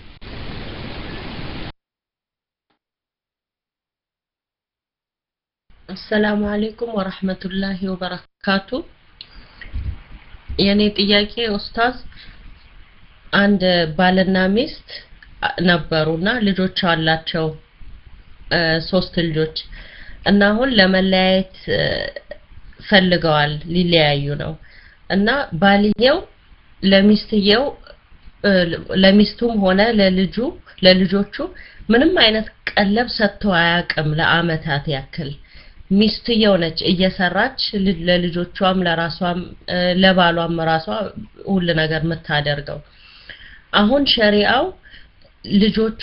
السلام عليكم ورحمة الله وبركاته. يعني ጥያቄ ኡስታዝ አንድ ባልና ሚስት ነበሩና ልጆች አላቸው ሶስት ልጆች እና አሁን ለመለያየት ፈልገዋል ሊለያዩ ነው እና ባልየው ለሚስትየው ለሚስቱም ሆነ ለልጁ ለልጆቹ ምንም አይነት ቀለብ ሰጥቶ አያውቅም ለአመታት ያክል ሚስትየው ነች እየሰራች ለልጆቿም ለራሷም ለባሏም ራሷ ሁሉ ነገር መታደርገው አሁን ሸሪዓው ልጆቹ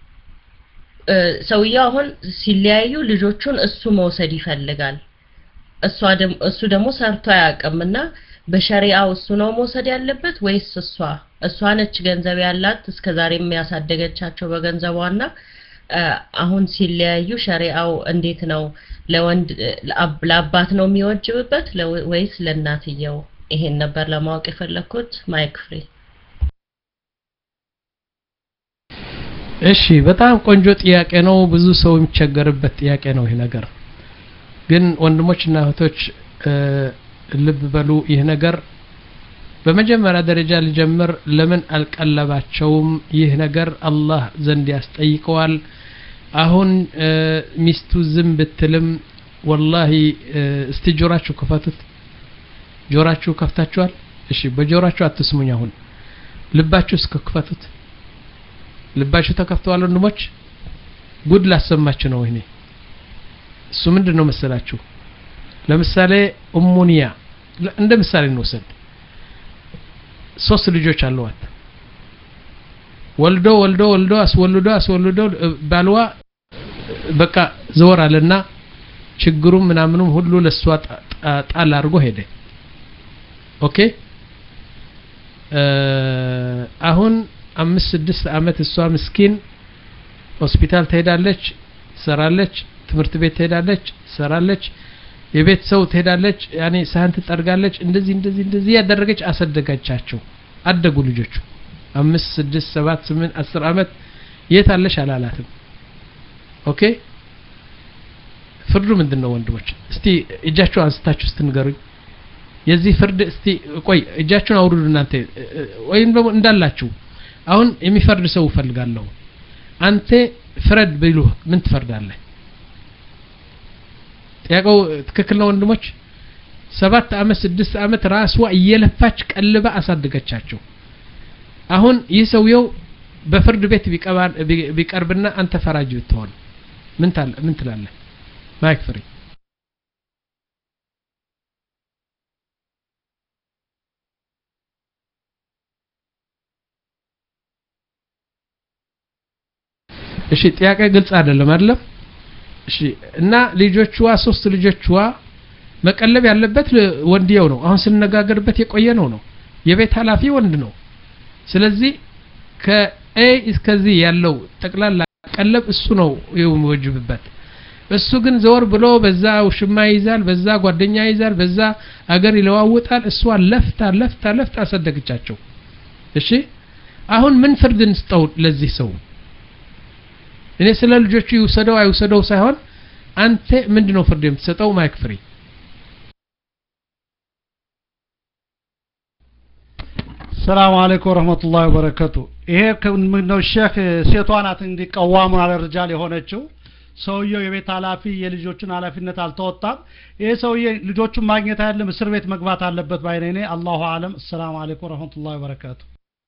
ሰውየው አሁን ሲለያዩ ልጆቹን እሱ መውሰድ ይፈልጋል እሷ ደም እሱ ደግሞ ሰርቶ አያውቅምና በሸሪዓው እሱ ነው መውሰድ ያለበት ወይስ እሷ እሷ ነች ገንዘብ ያላት እስከዛሬ የሚያሳደገቻቸው በገንዘቧና አሁን ሲለያዩ ሸሪዓው እንዴት ነው ለወንድ ለአባት ነው የሚወጅብበት ወይስ ለእናትየው ይሄን ነበር ለማወቅ የፈለኩት ማይክ ፍሪ እሺ በጣም ቆንጆ ጥያቄ ነው ብዙ ሰው የሚቸገርበት ጥያቄ ነው ይሄ ነገር ግን ወንድሞችና እህቶች ልብ በሉ ይሄ ነገር በመጀመሪያ ደረጃ ልጀምር ለምን አልቀለባቸውም ይህ ነገር አላህ ዘንድ ያስጠይቀዋል አሁን ሚስቱ ዝም ብትልም ወላሂ እስቲ ጆራችሁ ከፈቱት ጆራችሁ ከፍታችኋል እሺ በጆራችሁ አትስሙኝ አሁን ልባችሁ እስከከፈቱት ልባችሁ ተከፍተዋል ወንድሞች ጉድ ላሰማችሁ ነው ይሄ እሱ ምንድነው መሰላችሁ ለምሳሌ ኡሙኒያ እንደ ምሳሌ እንወስድ ሶስት ልጆች አሏት ወልዶ ወልዶ ወልዶ አስወልዶ አስወልዶ ባልዋ በቃ ዘወራልና ችግሩም ምናምኑም ሁሉ ለሷ ጣል አድርጎ ሄደ ኦኬ አሁን አምስት ስድስት አመት እሷ ምስኪን ሆስፒታል ትሄዳለች ሰራለች ትምህርት ቤት ትሄዳለች ሰራለች የቤት ሰው ትሄዳለች ያኔ ሳህን ትጠርጋለች እንደዚህ እንደዚህ እንደዚህ ያደረገች አሰደገቻቸው አደጉ ልጆቹ አምስት ስድስት ሰባት ስምንት አስር አመት የት አለሽ አላላትም ኦኬ ፍርዱ ምንድነው ወንድሞች እስቲ እጃችሁ አንስታችሁ ስትንገሩኝ የዚህ ፍርድ እስቲ ቆይ እጃችሁን አውርዱ እናንተ ወይም ደግሞ እንዳላችሁ አሁን የሚፈርድ ሰው ፈልጋለሁ አንተ ፍረድ ቢሉ ምን ትፈርዳለህ ያቀው ትክክል ነው ወንድሞች ሰባት አመት ስድስት አመት ራስዋ እየለፋች ቀልባ አሳደገቻቸው አሁን ይህ ሰውየው በፍርድ ቤት ቢቀባን ቢቀርብና አንተ ፈራጅ ብትሆን ምን ታል ምን ትላለህ ማይክ ፍሪ እሺ ጥያቄ ግልጽ አይደለም አይደለም እሺ እና ልጆቿ ሶስት ልጆቿ መቀለብ ያለበት ወንድየው ነው አሁን ስንነጋገርበት የቆየ ነው ነው የቤት ኃላፊ ወንድ ነው ስለዚህ ከኤ እስከዚህ ያለው ጠቅላላ ቀለብ እሱ ነው የሚወጅብበት እሱ ግን ዘወር ብሎ በዛ ውሽማ ይዛል በዛ ጓደኛ ይዛል በዛ አገር ይለዋውጣል እሷ ለፍታ ለፍታ ለፍታ አሰደገቻቸው እሺ አሁን ምን ፍርድ እንስጠው ለዚህ ሰው እኔ ስለ ልጆቹ ይወሰደው አይወሰደው ሳይሆን አንተ ምንድነው ፍርድ የምትሰጠው ማይክ ፍሪ ሰላም አለይኩም ወራህመቱላሂ ወበረካቱ ይሄ ምንድነው ሼክ ሴቷናት እንዲቀዋሙ አለ ርጃል የሆነችው ሰውየው የቤት ኃላፊ የልጆቹን ኃላፊነት አልተወጣም ይሄ ሰውዬ ልጆቹን ማግኘት አይደለም እስር ቤት መግባት አለበት ባይነኔ አላሁ አለም ሰላም አለይኩም ወራህመቱላሂ ወበረካቱ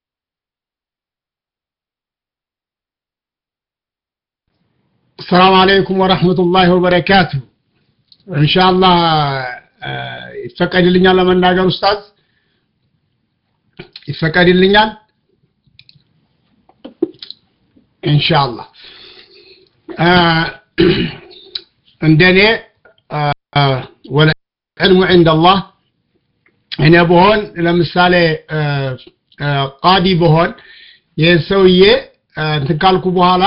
السلام عليكم ورحمة الله وبركاته إن شاء الله يفقد لنا لما ناقر أستاذ يفقد لنا إن شاء الله عندنا والعلم عند الله هنا بهون لمثالي قاضي بهون يسوي تكالكو بهالا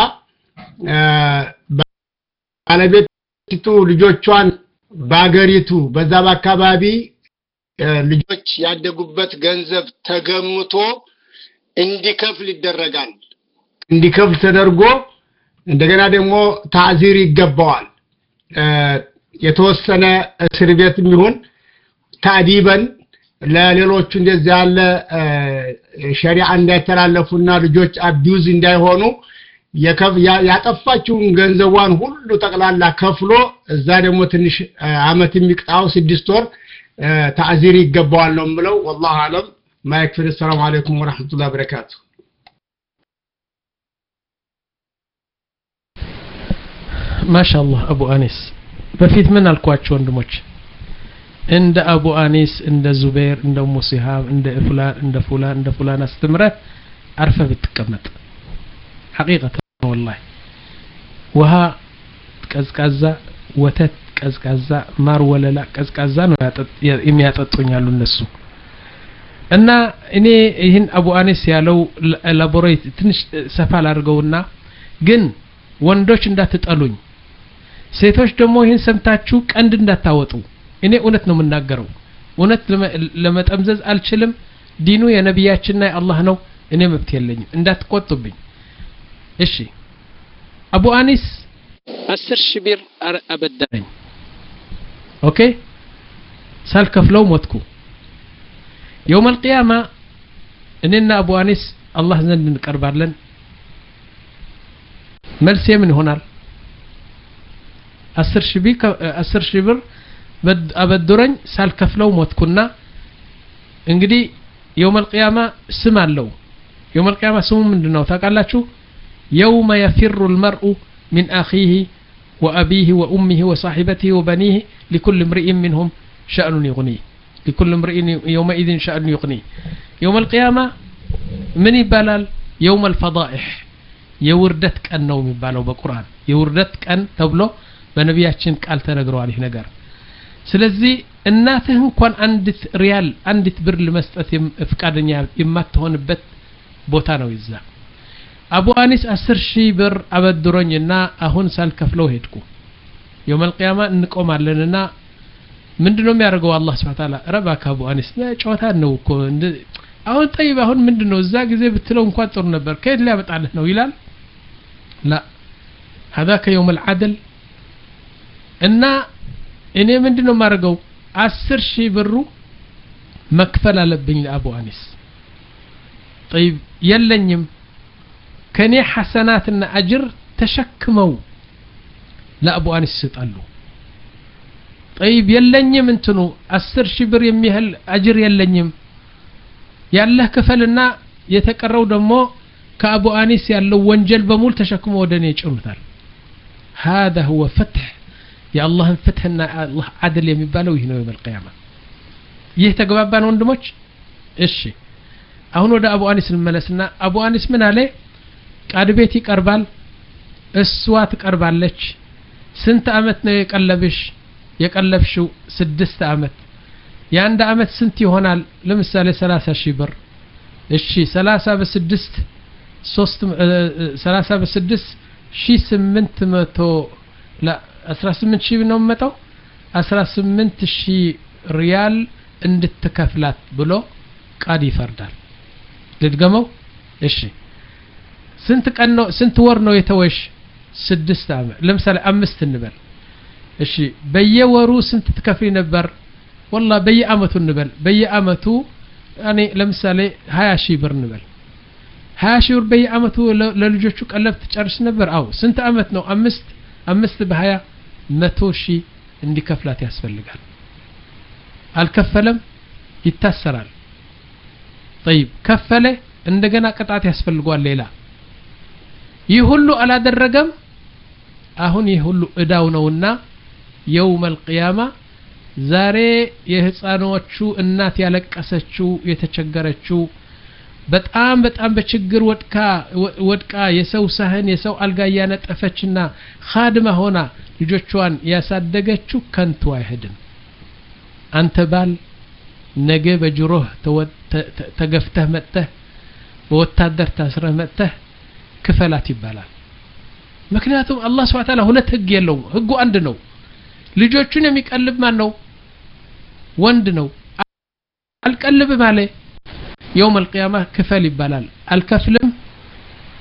ባለቤቱ ልጆቿን ባገሪቱ በዛ አካባቢ ልጆች ያደጉበት ገንዘብ ተገምቶ እንዲከፍል ይደረጋል እንዲከፍል ተደርጎ እንደገና ደግሞ ታዚር ይገባዋል የተወሰነ እስር ቤት የሚሆን ታዲበን ለሌሎች እንደዚህ ያለ ሸሪዓ እንዳይተላለፉና ልጆች አቢዩዝ እንዳይሆኑ ያጠፋችውን ገንዘቧን ሁሉ ጠቅላላ ከፍሎ እዛ ደግሞ ትንሽ አመት የሚቅጣው ስድስት ወር تعذير يقبل لهم بلو والله أعلم ما يكفي. السلام عليكم ورحمة الله وبركاته. ما شاء الله أبو أنيس بفيت من الكواتش وندمج عند أبو أنيس عند زبير عند أم سهام عند فلان عند فلان عند فلان استمرت عرفة بتكمت حقيقة والله وها كذا وتت ቀዝቃዛ ማር ወለላ ቀዝቃዛ ነው የሚያጠጡኛሉ እነሱ እና እኔ ይህን አቡ አኒስ ያለው ላቦሬት ትንሽ ሰፋል አድርገውና ግን ወንዶች እንዳትጠሉኝ ሴቶች ደግሞ ይህን ሰምታችሁ ቀንድ እንዳታወጡ እኔ እውነት ነው የምናገረው እውነት ለመጠምዘዝ አልችልም ዲኑ የነብያችንና የአላህ ነው እኔ መብት የለኝም እንዳትቆጡብኝ እሺ አቡ አኒስ አስር ሺህ ብር አበደረኝ ኦኬ ሳልከፍለው ሞትኩ يوم القيامة اننا ابو انيس الله ዘንድ እንቀርባለን መልስ ምን ይሆናል አስር ሺህ ብር አበደረኝ ሳልከፍለው ሞትኩና እንግዲህ يوم القيامة ስም አለው يوم القيامة ስሙ ምንድነው ታውቃላችሁ يوم يفر المرء من أخيه وأبيه وأمه وصاحبته وبنيه لكل امرئ منهم شأن يغنيه لكل امرئ يومئذ شأن يغنيه يوم القيامة من يبالال يوم الفضائح يوردتك النوم يبالو بقرآن يوردتك أن تبلو بنبياتشن قال تنقروا عليه نقر سلزي እናትህ እንኳን አንዲት ሪያል አንዲት ብር ለመስጠት ፍቃደኛ የማትሆንበት ቦታ ነው ይዛ አቡ አኒስ አስር ሺህ ብር አበድሮኝና አሁን ሳልከፍለው ሄድኩ يوم القيامة እንቆማለንና ምንድነው የሚያደርገው አላህ Subhanahu Wa Ta'ala ረባካ አቡ አኒስ ጨዋታ ነው እኮ አሁን طيب አሁን ምንድነው እዛ ጊዜ ብትለው እንኳን ጥሩ ነበር ከየት ሊያመጣልህ ነው ይላል لا هذاك يوم العدل እና እኔ ምንድነው የማደርገው አስር ሺህ ብሩ መክፈል አለብኝ ለአቡ አኒስ طيب የለኝም ከኔ ሐሰናትና አጅር ተሸክመው ለአቡ አኒስ ይሰጣሉ طيب የለኝም እንትኑ አስር ሺህ ብር የሚያህል አጅር የለኝም ያለህ ክፈልና የተቀረው ደግሞ ከአቡ አኒስ ያለው ወንጀል በሙሉ ተሸክመው ወደኔ ይጭኑታል هذا هو فتح يا الله فتحنا الله عدل የሚባለው ይህ ነው የመል ቂያማ ይህ ተግባባን ወንድሞች እሺ አሁን ወደ አቡ አኒስ እንመለስና አቡ አኒስ ምን አለ ቃድ ቤት ይቀርባል እሷ ትቀርባለች ስንት አመት ነው የቀለብሽ የቀለብሽው ስድስት አመት የአንድ አመት ስንት ይሆናል ለምሳሌ ሰላሳ ሺህ ብር እሺ ሰላሳ በስድስት ሶስት ሰላሳ በስድስት ሺህ ስምንት መቶ ላ አስራ ስምንት ሺህ ነው መጣው አስራ ስምንት ሺህ ሪያል እንድትከፍላት ብሎ ቃዲ ይፈርዳል ልድገመው እሺ ስንት ቀን ነው ስንት ወር ነው የተወሽ ስድስት አመት ለምሳሌ አምስት እንበል እሺ በየወሩ ስንት ትከፍሪ ነበር والله በየአመቱ እንበል በየአመቱ ያኔ ለምሳሌ ሀያ ሺህ ብር እንበል ሀያ ሺህ ብር በየአመቱ ለልጆቹ ቀለብ ትጨርስ ነበር አው ስንት አመት ነው አምስት አምስት በሀያ መቶ ሺህ እንዲከፍላት ያስፈልጋል አልከፈለም ይታሰራል طيب ከፈለ እንደገና ቅጣት ያስፈልጓል ሌላ ይህ ሁሉ አላደረገም አሁን ይህ ሁሉ እዳው ነውና يوم القيامة ዛሬ የህፃኖቹ እናት ያለቀሰችው የተቸገረችው በጣም በጣም በችግር ወድቃ ወድቃ የሰው ሳህን የሰው አልጋ ያነጠፈችና ኻድማ ሆና ልጆቿን ያሳደገችው ከንቱ አይሄድም አንተ ባል ነገ በጅሮህ ተገፍተህ መጥተህ በወታደር ታስረህ መጥተህ ክፈላት ይባላል ምክንያቱም አላህ Subhanahu Wa Ta'ala ሁለት ህግ የለውም ህጉ አንድ ነው ልጆቹን የሚቀልብ ማን ነው ወንድ ነው አልቀልብ ማለት يوم القيامة كفل ይባላል አልከፍልም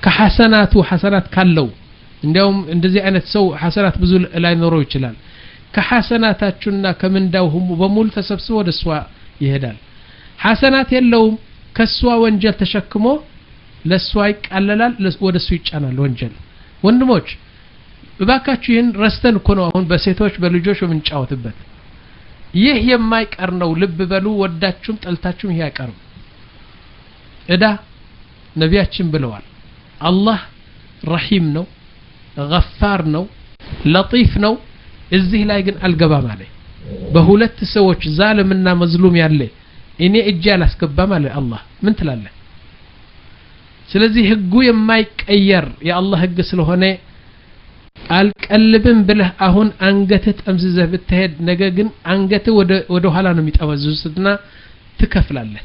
ከሐሰናቱ ሐሰናት ካለው እንዲያውም እንደዚህ አይነት ሰው ሐሰናት ብዙ ላይ ኖሮ ይችላል ከሐሰናታችሁና ከምንዳውሁም በሙሉ ተሰብስቦ ወደሷ ይሄዳል ሐሰናት የለውም ከሷ ወንጀል ተሸክሞ ለሷ ይቃለላል ወደሱ ይጫናል ወንጀል ወንድሞች እባካችሁ ይህን ረስተን እኮ ነው አሁን በሴቶች በልጆች የምንጫወትበት ይህ የማይቀር ነው ልብ በሉ ወዳችሁም ጠልታችሁም ይሄ አይቀርም እዳ ነቢያችን ብለዋል አላህ ረሂም ነው ገፋር ነው ለጢፍ ነው እዚህ ላይ ግን አልገባም አለ በሁለት ሰዎች ዛልምና መዝሉም ያለ እኔ እጄ አላስገባም አለ አላህ ምን ትላለህ ስለዚህ ህጉ የማይቀየር የአላህ ህግ ስለሆነ አልቀልብም ብለህ አሁን አንገተ ጠምዝዘህ ብትሄድ ነገ ግን አንገተ ወደ ወደ ኋላ ነው የሚጠመዝዙትና ትከፍላለህ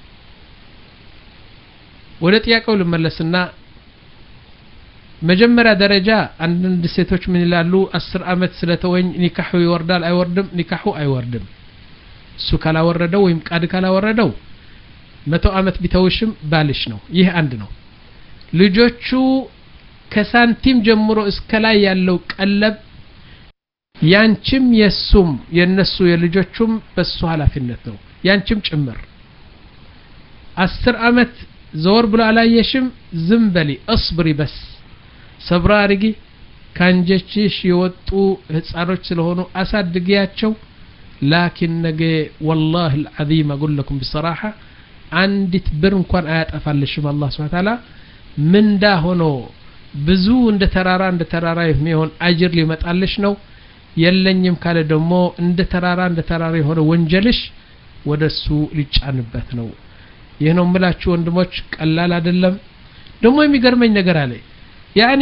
ወደ ጥያቄው ልመለስና መጀመሪያ ደረጃ አንድ ሴቶች ምን ይላሉ አስር አመት ስለተወኝ ኒካሁ ይወርዳል አይወርድም ኒካሁ አይወርድም እሱ ካላወረደው ወይም ቃድ ካላወረደው መቶ አመት ቢተውሽም ባልሽ ነው ይህ አንድ ነው ልጆቹ ከሳንቲም ጀምሮ እስከ ላይ ያለው ቀለብ ያንቺም የሱም የነሱ የልጆቹም በሱ ኃላፊነት ነው ያንቺም ጭምር አስር አመት ዞር ብሎ አላየሽም ዝም በሊ اصبري بس ሰብራ አድርጊ ካንጀችሽ የወጡ ህፃኖች ስለሆኑ አሳድጊያቸው ላኪን ነገ والله العظيم اقول لكم بصراحه አንዲት ብር እንኳን አያጠፋልሽም አላህ Subhanahu Ta'ala ምንዳ ሆኖ ብዙ እንደ ተራራ እንደ ተራራ የሚሆን አጅር ሊመጣልሽ ነው የለኝም ካለ ደግሞ እንደ ተራራ እንደ ተራራ የሆነ ወንጀልሽ ወደሱ ሊጫንበት ነው ይሄ ነው ምላችሁ ወንድሞች ቀላል አይደለም ደግሞ የሚገርመኝ ነገር አለ ያኒ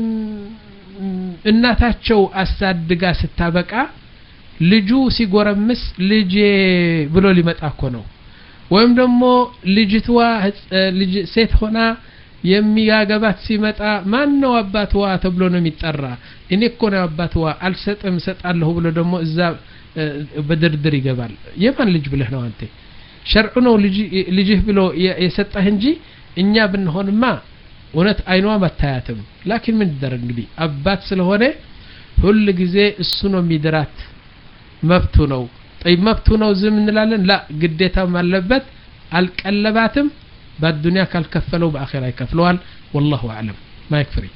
እናታቸው አሳድጋ ስታበቃ ልጁ ሲጎረምስ ልጄ ብሎ ሊመጣ እኮ ነው ወይም ደግሞ ልጅቷ ልጅ ሴት ሆና የሚያገባት ሲመጣ ማን ነው አባትዋ ተብሎ ነው የሚጠራ እኔ እኮ ነው አባትዋ አልሰጥም ሰጣለሁ ብሎ ደግሞ እዛ በድርድር ይገባል የማን ልጅ ብለህ ነው አንተ ሸርዑ ነው ልጅ ልጅህ ብሎ የሰጣህ እንጂ እኛ ብንሆንማ ወነት አይኗ መታያትም ላኪን ምን ይደረግ እንግዲህ አባት ስለሆነ ሁሉ ጊዜ እሱ ነው የሚድራት መብቱ ነው طيب መብቱ ነው ዝም እንላለን ላ ግዴታም አለበት አልቀለባትም በዱንያ ካልከፈለው በአኺራ ይከፍለዋል والله اعلم ما يكفري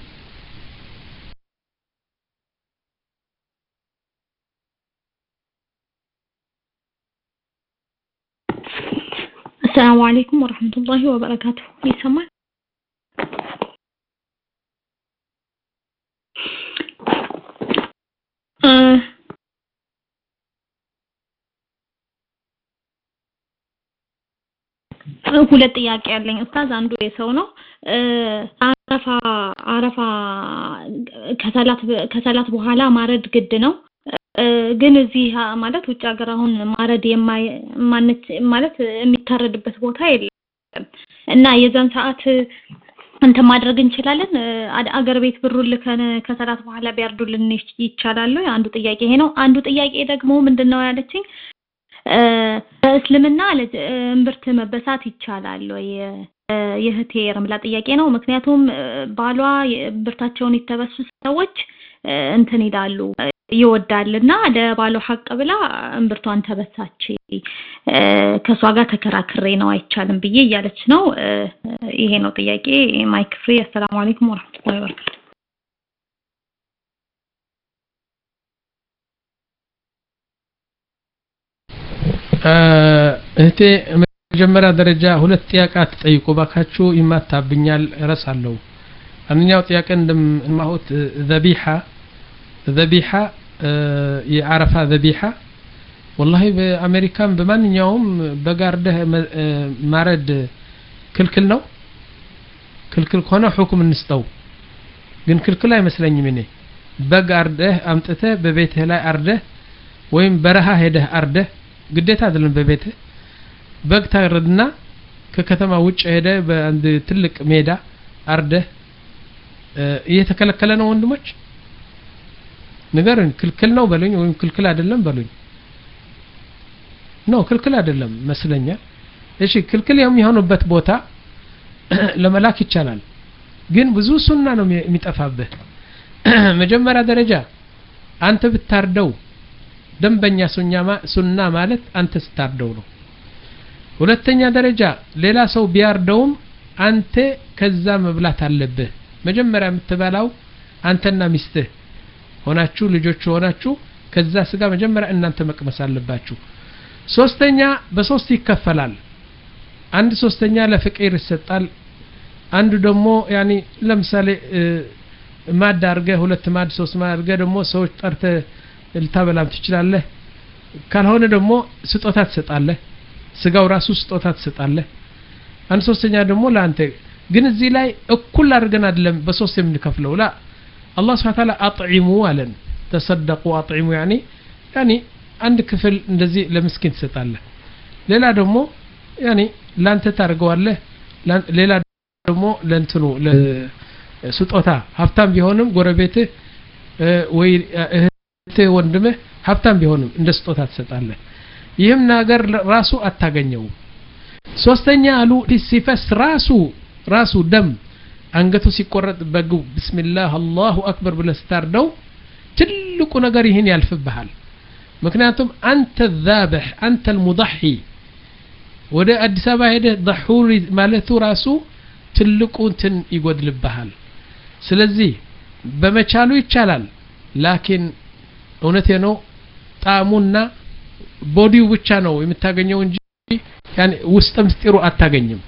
السلام عليكم ورحمة الله وبركاته يسمع أه ሁለት ጥያቄ ያለኝ ኡስታዝ አንዱ የሰው ነው አረፋ አረፋ ከሰላት ከሰላት በኋላ ማረድ ግድ ነው ግን እዚህ ማለት ውጭ ሀገር አሁን ማረድ የማይ ማነት ማለት የሚታረድበት ቦታ የለም እና የዛን ሰዓት እንተ ማድረግ እንችላለን አገር ቤት ብሩን ልከን ከሰላት በኋላ ቢያርዱልን ይቻላል አንዱ ጥያቄ ይሄ ነው አንዱ ጥያቄ ደግሞ ምንድነው ያለችኝ እስልምና ለእምብርት መበሳት ይቻላል ወይ የህቴ ረምላ ጥያቄ ነው ምክንያቱም ባሏ እምብርታቸውን የተበሱ ሰዎች እንትን ይላሉ ይወዳልና ለባሏ ሐቅ ብላ እምብርቷን ተበሳች ከሷ ጋር ተከራክሬ ነው አይቻልም ብዬ እያለች ነው ይሄ ነው ጥያቄ ማይክ ፍሪ አሰላሙ አለይኩም ወራህመቱላሂ ወበረካቱ እህቴ መጀመሪያ ደረጃ ሁለት ጥያቄት ጠይቁ ባካችሁ ይማታብኛል ረሳለው አንኛው ጥያቄ እንደማሁት ذبيحه ذبيحه የአረፋ ذبيحه والله በአሜሪካን በማንኛውም በጋርደህ ማረድ ክልክል ነው ክልክል ከሆነ ሁክም እንስጠው ግን ክልክል አይመስለኝም እኔ በጋርደህ አምጥተህ በቤትህ ላይ አርደህ ወይም በረሃ ሄደህ አርደህ ግዴታ አይደለም በቤት በግ ታረድና ከከተማ ውጭ ሄደ በአንድ ትልቅ ሜዳ አርደ እየተከለከለ ነው ወንድሞች ነገርን ክልክል ነው በሉኝ ወይም ክልክል አይደለም በሉኝ ነው ክልክል አይደለም መስለኛ እሺ ክልክል የሚሆንበት ቦታ ለመላክ ይቻላል ግን ብዙ ሱና ነው የሚጠፋበት መጀመሪያ ደረጃ አንተ ብታርደው ደንበኛ ሱኛማ ሱና ማለት አንተ ስታርደው ነው ሁለተኛ ደረጃ ሌላ ሰው ቢያርደውም አንተ ከዛ መብላት አለብህ መጀመሪያ የምትበላው አንተና ሚስትህ ሆናችሁ ልጆች ሆናችሁ ከዛ ስጋ መጀመሪያ እናንተ መቅመስ አለባችሁ ሶስተኛ በሶስት ይከፈላል አንድ ሶስተኛ ለፍቅር ይሰጣል አንዱ ደግሞ ያኒ ለምሳሌ ማድ አርገ ሁለት ማድ ሶስት ማድ አርገ ደግሞ ሰዎች ጠርተ ልታበላም ትችላለህ ካልሆነ ደግሞ ስጦታ ትሰጣለህ ስጋው ራሱ ስጦታ ትሰጣለህ አንድ ሶስተኛ ደግሞ ለአንተ ግን እዚህ ላይ እኩል አድርገን አይደለም በሶስት የምንከፍለው ላ አላህ Subhanahu Wa Ta'ala አጥዒሙ አለን ተሰደቁ አጥዒሙ يعني يعني አንድ ክፍል እንደዚህ ለምስኪን ትሰጣለህ ሌላ ደግሞ يعني ላንተ ታርገዋለህ ሌላ ደግሞ ለእንትኑ ለስጦታ ሀብታም ቢሆንም ጎረቤትህ ወይ እህትህ ወንድምህ ሀብታም ቢሆንም እንደ ስጦታ ትሰጣለህ ይህም ነገር ራሱ አታገኘው ሶስተኛ አሉ ሲፈስ ራሱ ራሱ ደም አንገቱ ሲቆረጥ በጉ ቢስሚላህ አላሁ አክበር ብለስታርደው ትልቁ ነገር ይሄን ያልፍብሃል ምክንያቱም አንተ الذابح አንተ المضحي ወደ አዲስ አበባ ሄደ ضحوري ማለቱ ራሱ ትልቁ እንትን ይጎድልብሃል ስለዚህ በመቻሉ ይቻላል ላኪን እውነቴ ነው ጣሙና ቦዲው ብቻ ነው የምታገኘው እንጂ يعني ውስጥ ምስጢሩ አታገኝም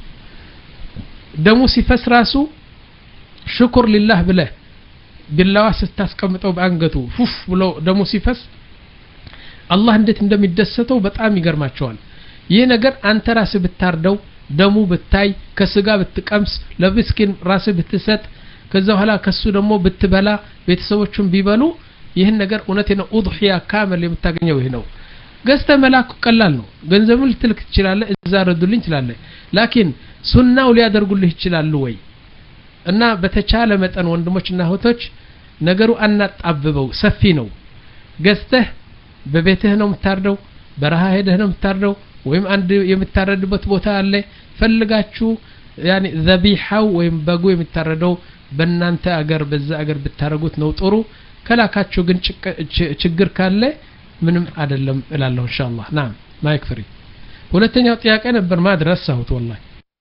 ደሙ ሲፈስ ራሱ ሽኩር لله ብለ ቢላዋ ስታስቀምጠው በአንገቱ ፉፍ ብሎ ደሙ ሲፈስ አላህ እንዴት እንደሚደሰተው በጣም ይገርማቸዋል ይሄ ነገር አንተ ራስ ብታርደው ደሙ ብታይ ከስጋ ብትቀምስ ለብስኪን ራስ ብትሰጥ ከዛ በኋላ ከሱ ደግሞ ብትበላ ቤተሰቦቹን ቢበሉ ይሄን ነገር እውነቴ ነው ኡድሂያ ካመል የምታገኘው ይሄ ነው ገዝተ መላክ ቀላል ነው ገንዘብ ልትልክ ትችላለህ እዛ ረዱልኝ ትላለህ ላኪን ሱናው ሊያደርጉልህ ይችላል ወይ እና በተቻለ መጠን ወንድሞችና እህቶች ነገሩ አናጣብበው ሰፊ ነው ገዝተህ በቤትህ ነው የምታርደው በረሃ ሄደህ ነው የምታርደው ወይም አንድ የምታረድበት ቦታ አለ ፈልጋችሁ يعني ذبيحው ወይም በጉ የምታረደው በእናንተ አገር በዛ አገር ብታረጉት ነው ጥሩ ከላካችሁ ግን ችግር ካለ ምንም አይደለም እላለሁ ኢንሻአላህ ናም ማይክ ፍሪ ሁለተኛው ጥያቄ ነበር ማድረሳሁት والله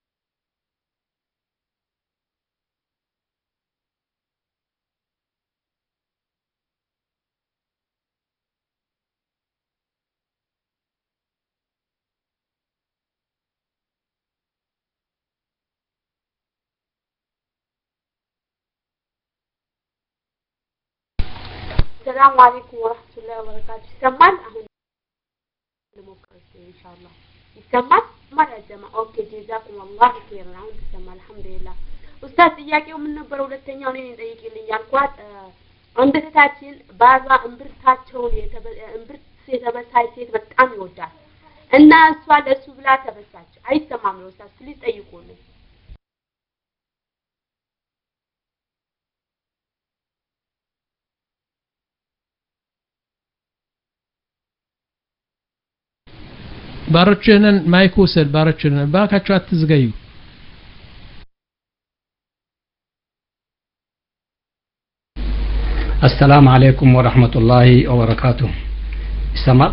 السلام عليكم ورحمة الله وبركاته يسمعن أهون نمكرس إن شاء الله يسمعن ما لازم أوكي جزاكم الله خيرا أهون تسمع الحمد لله أستاذ إياك يوم من نبرة ولا تنيونين يديك اللي ينقاد عند تاتين بعض أمبرتاتون يتبل أمبرت سيتبل هاي سيت بتأمي وجه الناس سؤال السبلة تبسات أي تمام أستاذ فليس أيقونه ባሮችንን ማይክ ወሰድ ባሮችንን ባካችሁ አትዝገዩ السلام عليكم ورحمة الله وبركاته سمال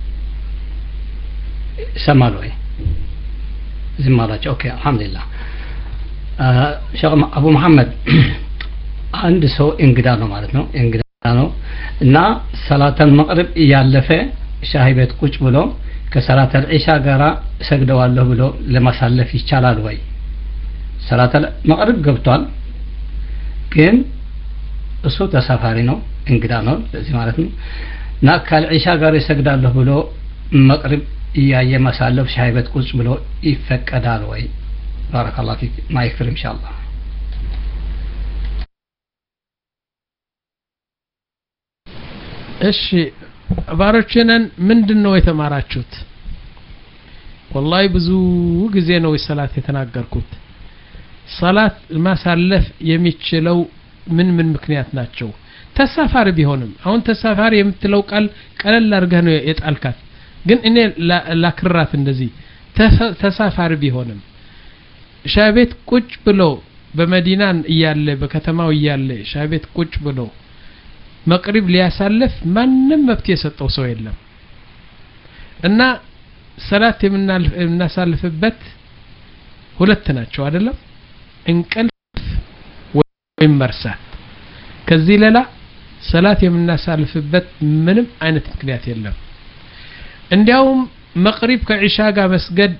سمال وي زمالك اوكي الحمد لله آه شيخ ابو محمد عند سو انقدا ነው ማለት ነው እንግዳ ነው እና ሰላተል መቅሪብ ያለፈ ሻሂ ቤት ቁጭ ብሎ ከሰላተ العሻ ጋራ ሰግደዋለሁ ብሎ ለማሳለፍ ይቻላል ወይ ሰላተ መቅሪብ ገብቷል ግን እሱ ተሳፋሪ ነው እንግዳ ነው ስለዚህ ማለት ነው እና ከልعሻ ጋር ይሰግዳለሁ ብሎ መቅሪብ ያየ ማሳለፍ ሻሂ ቤት ቁጭ ብሎ ይፈቀዳል ወይ ባረከላሁ ፊክ ማይክር ኢንሻአላህ እሺ ባሮችንን ምንድነው የተማራችሁት والله ብዙ ጊዜ ነው ሰላት የተናገርኩት ሰላት ማሳለፍ የሚችለው ምን ምን ምክንያት ናቸው ተሳፋሪ ቢሆንም አሁን ተሳፋሪ የምትለው ቃል ቀለል አድርገህ ነው የጣልካት ግን እኔ ላክራት እንደዚህ ተሳፋሪ ቢሆንም ሻቤት ቁጭ ብሎ በመዲናን እያለ በከተማው እያለ ሻቤት ቁጭ ብሎ መቅሪብ ሊያሳልፍ ማንም መብት የሰጠው ሰው የለም እና ሰላት የምናሳልፍበት ሁለት ናቸው አይደለም እንቅልፍ ወይም መርሳት ከዚህ ሌላ ሰላት የምናሳልፍበት ምንም አይነት ምክንያት የለም እንዲያውም መቅሪብ ከኢሻ ጋር መስገድ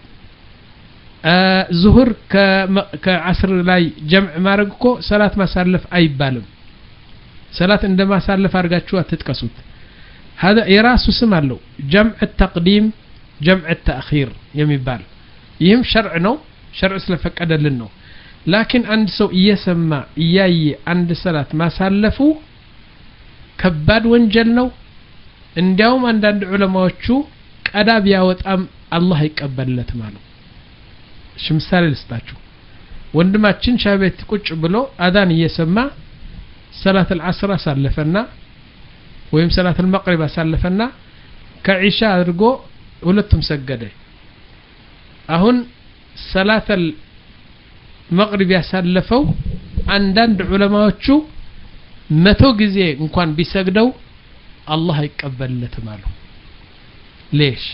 ዙሁር ከዓስር ላይ ጀምዕ ማድረግኮ ሰላት ማሳለፍ አይባልም ሰላት እንደማሳለፍ አድርጋችሁ አትጥቀሱት هذا የራሱ ስም አለው ጀምዕ التقديم ጀምዕ التأخير የሚባል ይህም ሸርዕ ነው ሸርዕ ስለፈቀደልን ነው ላኪን አንድ ሰው እየሰማ እያየ አንድ ሰላት ማሳለፉ ከባድ ወንጀል ነው እንዲያውም አንዳንድ ዑለማዎቹ ቀዳ ቢያወጣም አላህ ይቀበልለት ማለት እሺ ምሳሌ ልስጣችሁ ወንድማችን ሻቤት ቁጭ ብሎ አዳን እየሰማ ሰላት العصر አሳለፈና ወይም ሰላት المغرب አሳለፈና ከኢሻ አድርጎ ሁለቱም ሰገደ አሁን ሰላት المغرب ያሳለፈው አንዳንድ ዑለማዎቹ መቶ ጊዜ እንኳን ቢሰግደው አላህ አይቀበልለትም አሉ ليش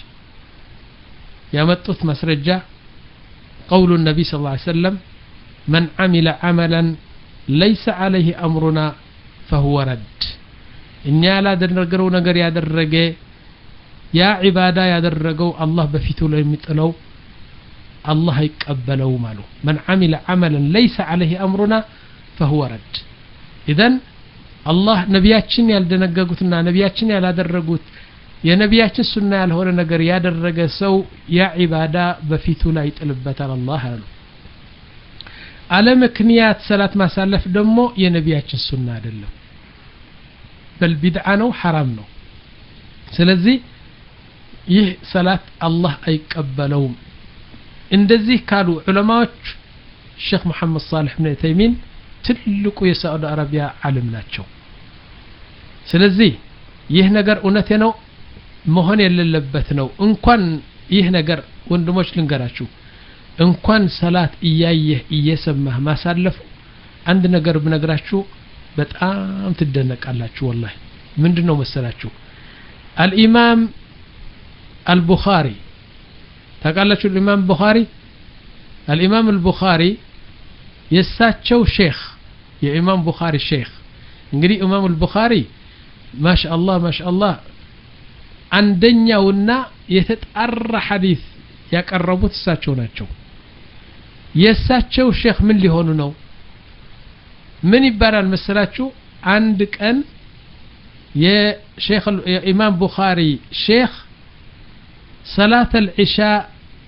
ያመጡት ማስረጃ قول النبي صلى الله عليه وسلم من عمل عملا ليس عليه أمرنا فهو رد إن لا درجوا نجر يا درجة يا عبادة يا درجوا الله بفتول يمتلو الله يقبلوا ماله من عمل عملا ليس عليه أمرنا فهو رد إذن الله نبياتشن يالدنجقوتنا نبياتشن يالدرجوت يا نبياتشن سنة الهون نجر يا درجة سو يا عبادة بفتول يتلبت الله له على مكنيات صلاة ما سالف دمو يا نبياتشن سنة دلو بل بدعانو حرامنو سلزي يه صلاة الله أيقبلوم እንደዚህ ካሉ ዑለማዎች ሼክ መሐመድ صالح بن تيمين ትልቁ የሳዑዲ አረቢያ ዓለም ናቸው ስለዚህ ይህ ነገር እውነቴ ነው መሆን የሌለበት ነው እንኳን ይህ ነገር ወንድሞች ልንገራችሁ እንኳን ሰላት እያየህ እየሰማህ ማሳለፍ አንድ ነገር ብነግራችሁ በጣም ትደነቃላችሁ والله ምንድነው መሰላችሁ الامام البخاري ታውቃላችሁ الامام البخاري الامام البخاري የሳቸው ሼክ የኢማም ቡኻሪ ሼክ እንግዲህ ኢማም البخاري ማሻአላህ ማሻአላህ አንደኛውና የተጣራ ሐዲስ ያቀረቡት እሳቸው ናቸው የሳቸው ሼክ ምን ሊሆኑ ነው ምን ይባላል መሰላችሁ አንድ ቀን የሼክ የኢማም ቡኻሪ ሼክ صلاة العشاء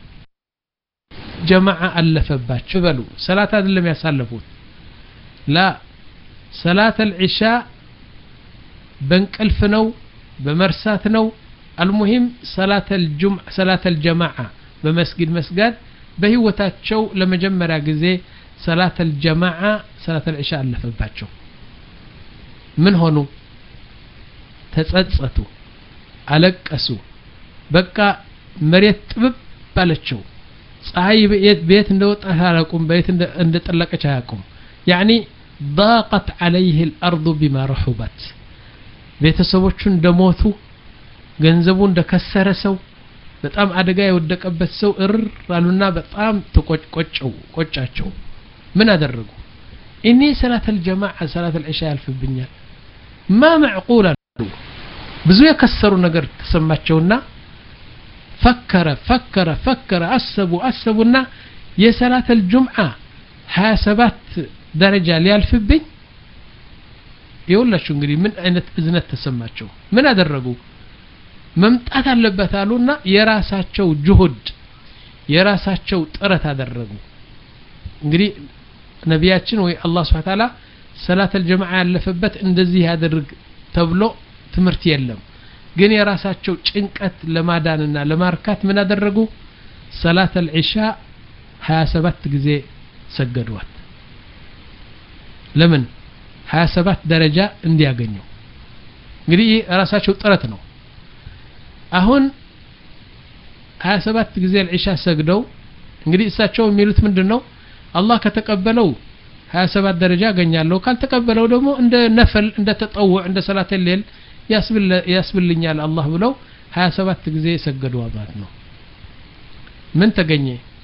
جماعة ألفباتشو بلو صلاة اللي ما يسالفون لا صلاة العشاء بنك الفنو بمرساتنو المهم صلاة الجمعة صلاة الجماعة بمسجد مسجد بهوتاتشو لما جمع جزء صلاة الجماعة صلاة العشاء ألفباتشو من هونو تتصتو ألقسو بقى مريت طبب بالچو ፀሐይ ቤት ቤት እንደወጣ አላቁም ቤት እንደጠለቀች አያቁም يعني ضاقت عليه الارض بما رحبت ቤተሰቦቹ እንደሞቱ ገንዘቡ እንደከሰረ ሰው በጣም አደጋ የወደቀበት ሰው እር አሉና በጣም ተቆጭቆጨው ቆጫቸው ምን አደረጉ እኔ ሰላት الجماعه ሰላት العشاء ያልፍብኛል ما معقول ብዙ የከሰሩ ነገር ተሰማቸውና فكر فكر فكر أسبوا أسبونا يا صلاة الجمعة حاسبات درجة ليالفبين يقول لك شو نقولي من أين إذن تسمعشوا من هذا الرجو ممتعت اللبتالونا يراساتشو جهد يراساتشو ترت هذا الرجو نقولي نبياتشن وي الله سبحانه وتعالى صلاة الجمعة اللفبت اندزي هذا الرج تبلو تمرت يلم ግን የራሳቸው ጭንቀት ለማዳንና ለማርካት ምን አደረጉ ሰላት العشاء ሀያ ሰባት ጊዜ ሰገዱት ለምን ሀያ ሰባት ደረጃ እንዲያገኙ እንግዲህ ራሳቸው ጥረት ነው አሁን ሀያ ሰባት ጊዜ العشاء ሰግደው እንግዲህ እሳቸው የሚሉት ምንድነው አላህ ከተቀበለው ሀያ ሰባት ደረጃ ያገኛለሁ ካልተቀበለው ደግሞ እንደ ነፈል እንደ ተጠውዕ እንደ ሰላት الليل ያስብል ያስብልኛል አላህ ብለው ሀያ ሰባት ጊዜ ሰገዱ ማለት ነው ምን ተገኘ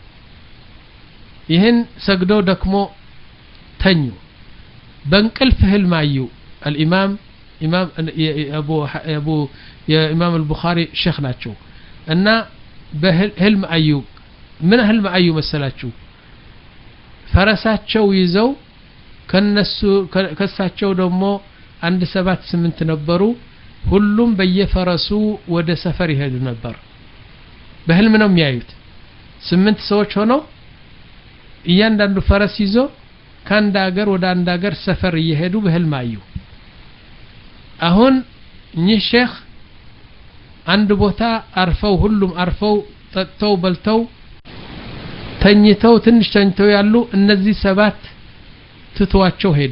ይህን ሰግደው ደክሞ ተኙ በእንቅልፍ ህልም አዩ الامام امام ابو ابو يا امام البخاري شيخ ናቸው እና በህልም አዩ ምን ህልም አዩ መሰላችሁ ፈረሳቸው ይዘው ከነሱ ከሳቸው ደግሞ አንድ ሰባት ስምንት ነበሩ ሁሉም በየፈረሱ ወደ ሰፈር ይሄዱ ነበር በህልም ነው የሚያዩት ስምንት ሰዎች ሆነው እያንዳንዱ ፈረስ ይዞ ከአንድ ሀገር ወደ አንድ ሀገር ሰፈር እየሄዱ በህልም አዩ አሁን እኚህ ሼክ አንድ ቦታ አርፈው ሁሉም አርፈው ጠጥተው በልተው ተኝተው ትንሽ ተኝተው ያሉ እነዚህ ሰባት ትተዋቸው ሄዱ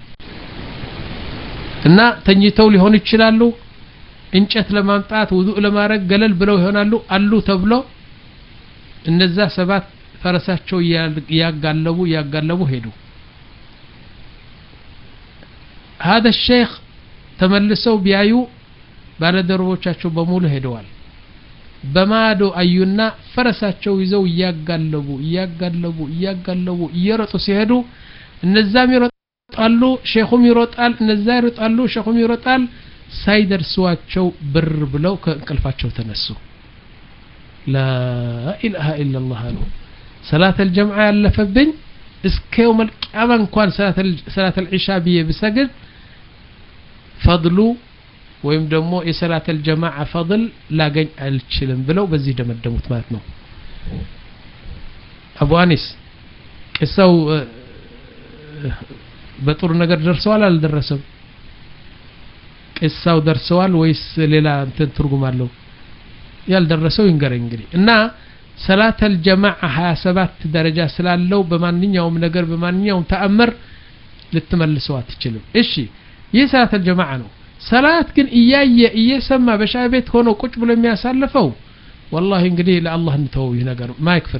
እና ተኝተው ሊሆን ይችላሉ እንጨት ለማምጣት ውዱእ ለማድረግ ገለል ብለው ይሆናሉ አሉ ተብሎ እነዛ ሰባት ፈረሳቸው ያጋለቡ ያጋለቡ ሄዱ هذا الشيخ ተመልሰው ቢያዩ ባለደረቦቻቸው በሙሉ ሄደዋል በማዶ አዩና ፈረሳቸው ይዘው ያጋለቡ ያጋለቡ ያጋለቡ እየሮጡ ሲሄዱ እነዛም ይሮጣሉ ሼኹም ይሮጣል እነዛ ይሮጣሉ ሼኹም ይሮጣል ሳይደርሷቸው ብር ብለው ከእንቅልፋቸው ተነሱ لا اله الا الله ነው ሰላት الجمعه ያለፈብኝ እስከ يوم القيامه እንኳን ሰላት ሰላት العشاء ብዬ ብሰግድ ፈضሉ ወይም ደግሞ የሰላት الجماعه فضل ላገኝ አልችልም ብለው በዚህ ደመደሙት ማለት ነው አቡ አኒስ ቅሳው በጥሩ ነገር ደርሰዋል አልደረሰም ቅሳው ደርሰዋል ወይስ ሌላ እንትን ትርጉም አለው ያልደረሰው ይንገረኝ እንግዲህ እና ሰላት الجماعه ሀያ ሰባት ደረጃ ስላለው በማንኛውም ነገር በማንኛውም ተአምር ልትመልሰው አትችልም እሺ ይህ ሰላት الجماعه ነው ሰላት ግን እያየ እየሰማ በሻይ ቤት ሆኖ ቁጭ ብሎ የሚያሳልፈው والله እንግዲህ ለአላህ እንተው ይህ ነገር ማይክፍሪ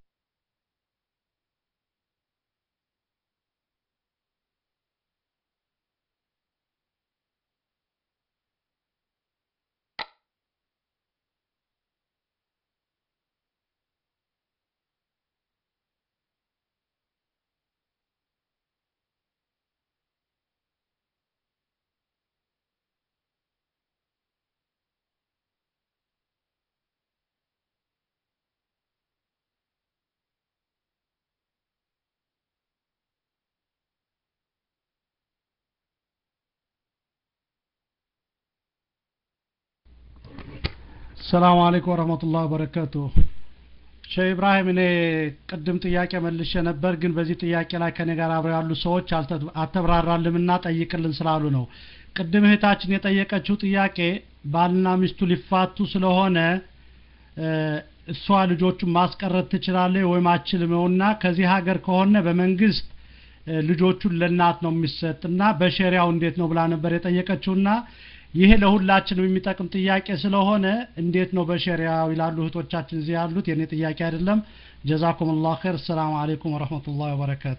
السلام عليكم ورحمة الله وبركاته ሼህ ኢብራሂም እኔ ቅድም ጥያቄ መልሼ ነበር ግን በዚህ ጥያቄ ላይ ከኔ ጋር አብረው ያሉ ሰዎች አልተብራራልምና ጠይቅልን ስላሉ ነው ቅድም እህታችን የጠየቀችው ጥያቄ ባልና ሚስቱ ሊፋቱ ስለሆነ እሷ ልጆቹን ማስቀረት ትችላለች ወይ ማችልምውና ከዚህ ሀገር ከሆነ በመንግስት ልጆቹን ለናት ነው የሚሰጥና በሸሪዓው እንዴት ነው ብላ ነበር የጠየቀችውና ይሄ ለሁላችንም የሚጠቅም ጥያቄ ስለሆነ እንዴት ነው በሸሪዓው ይላሉ እህቶቻችን እዚህ ያሉት የኔ ጥያቄ አይደለም ጀዛኩሙላሁ ኸይር ሰላም አለይኩም ወራህመቱላሂ ወበረካቱ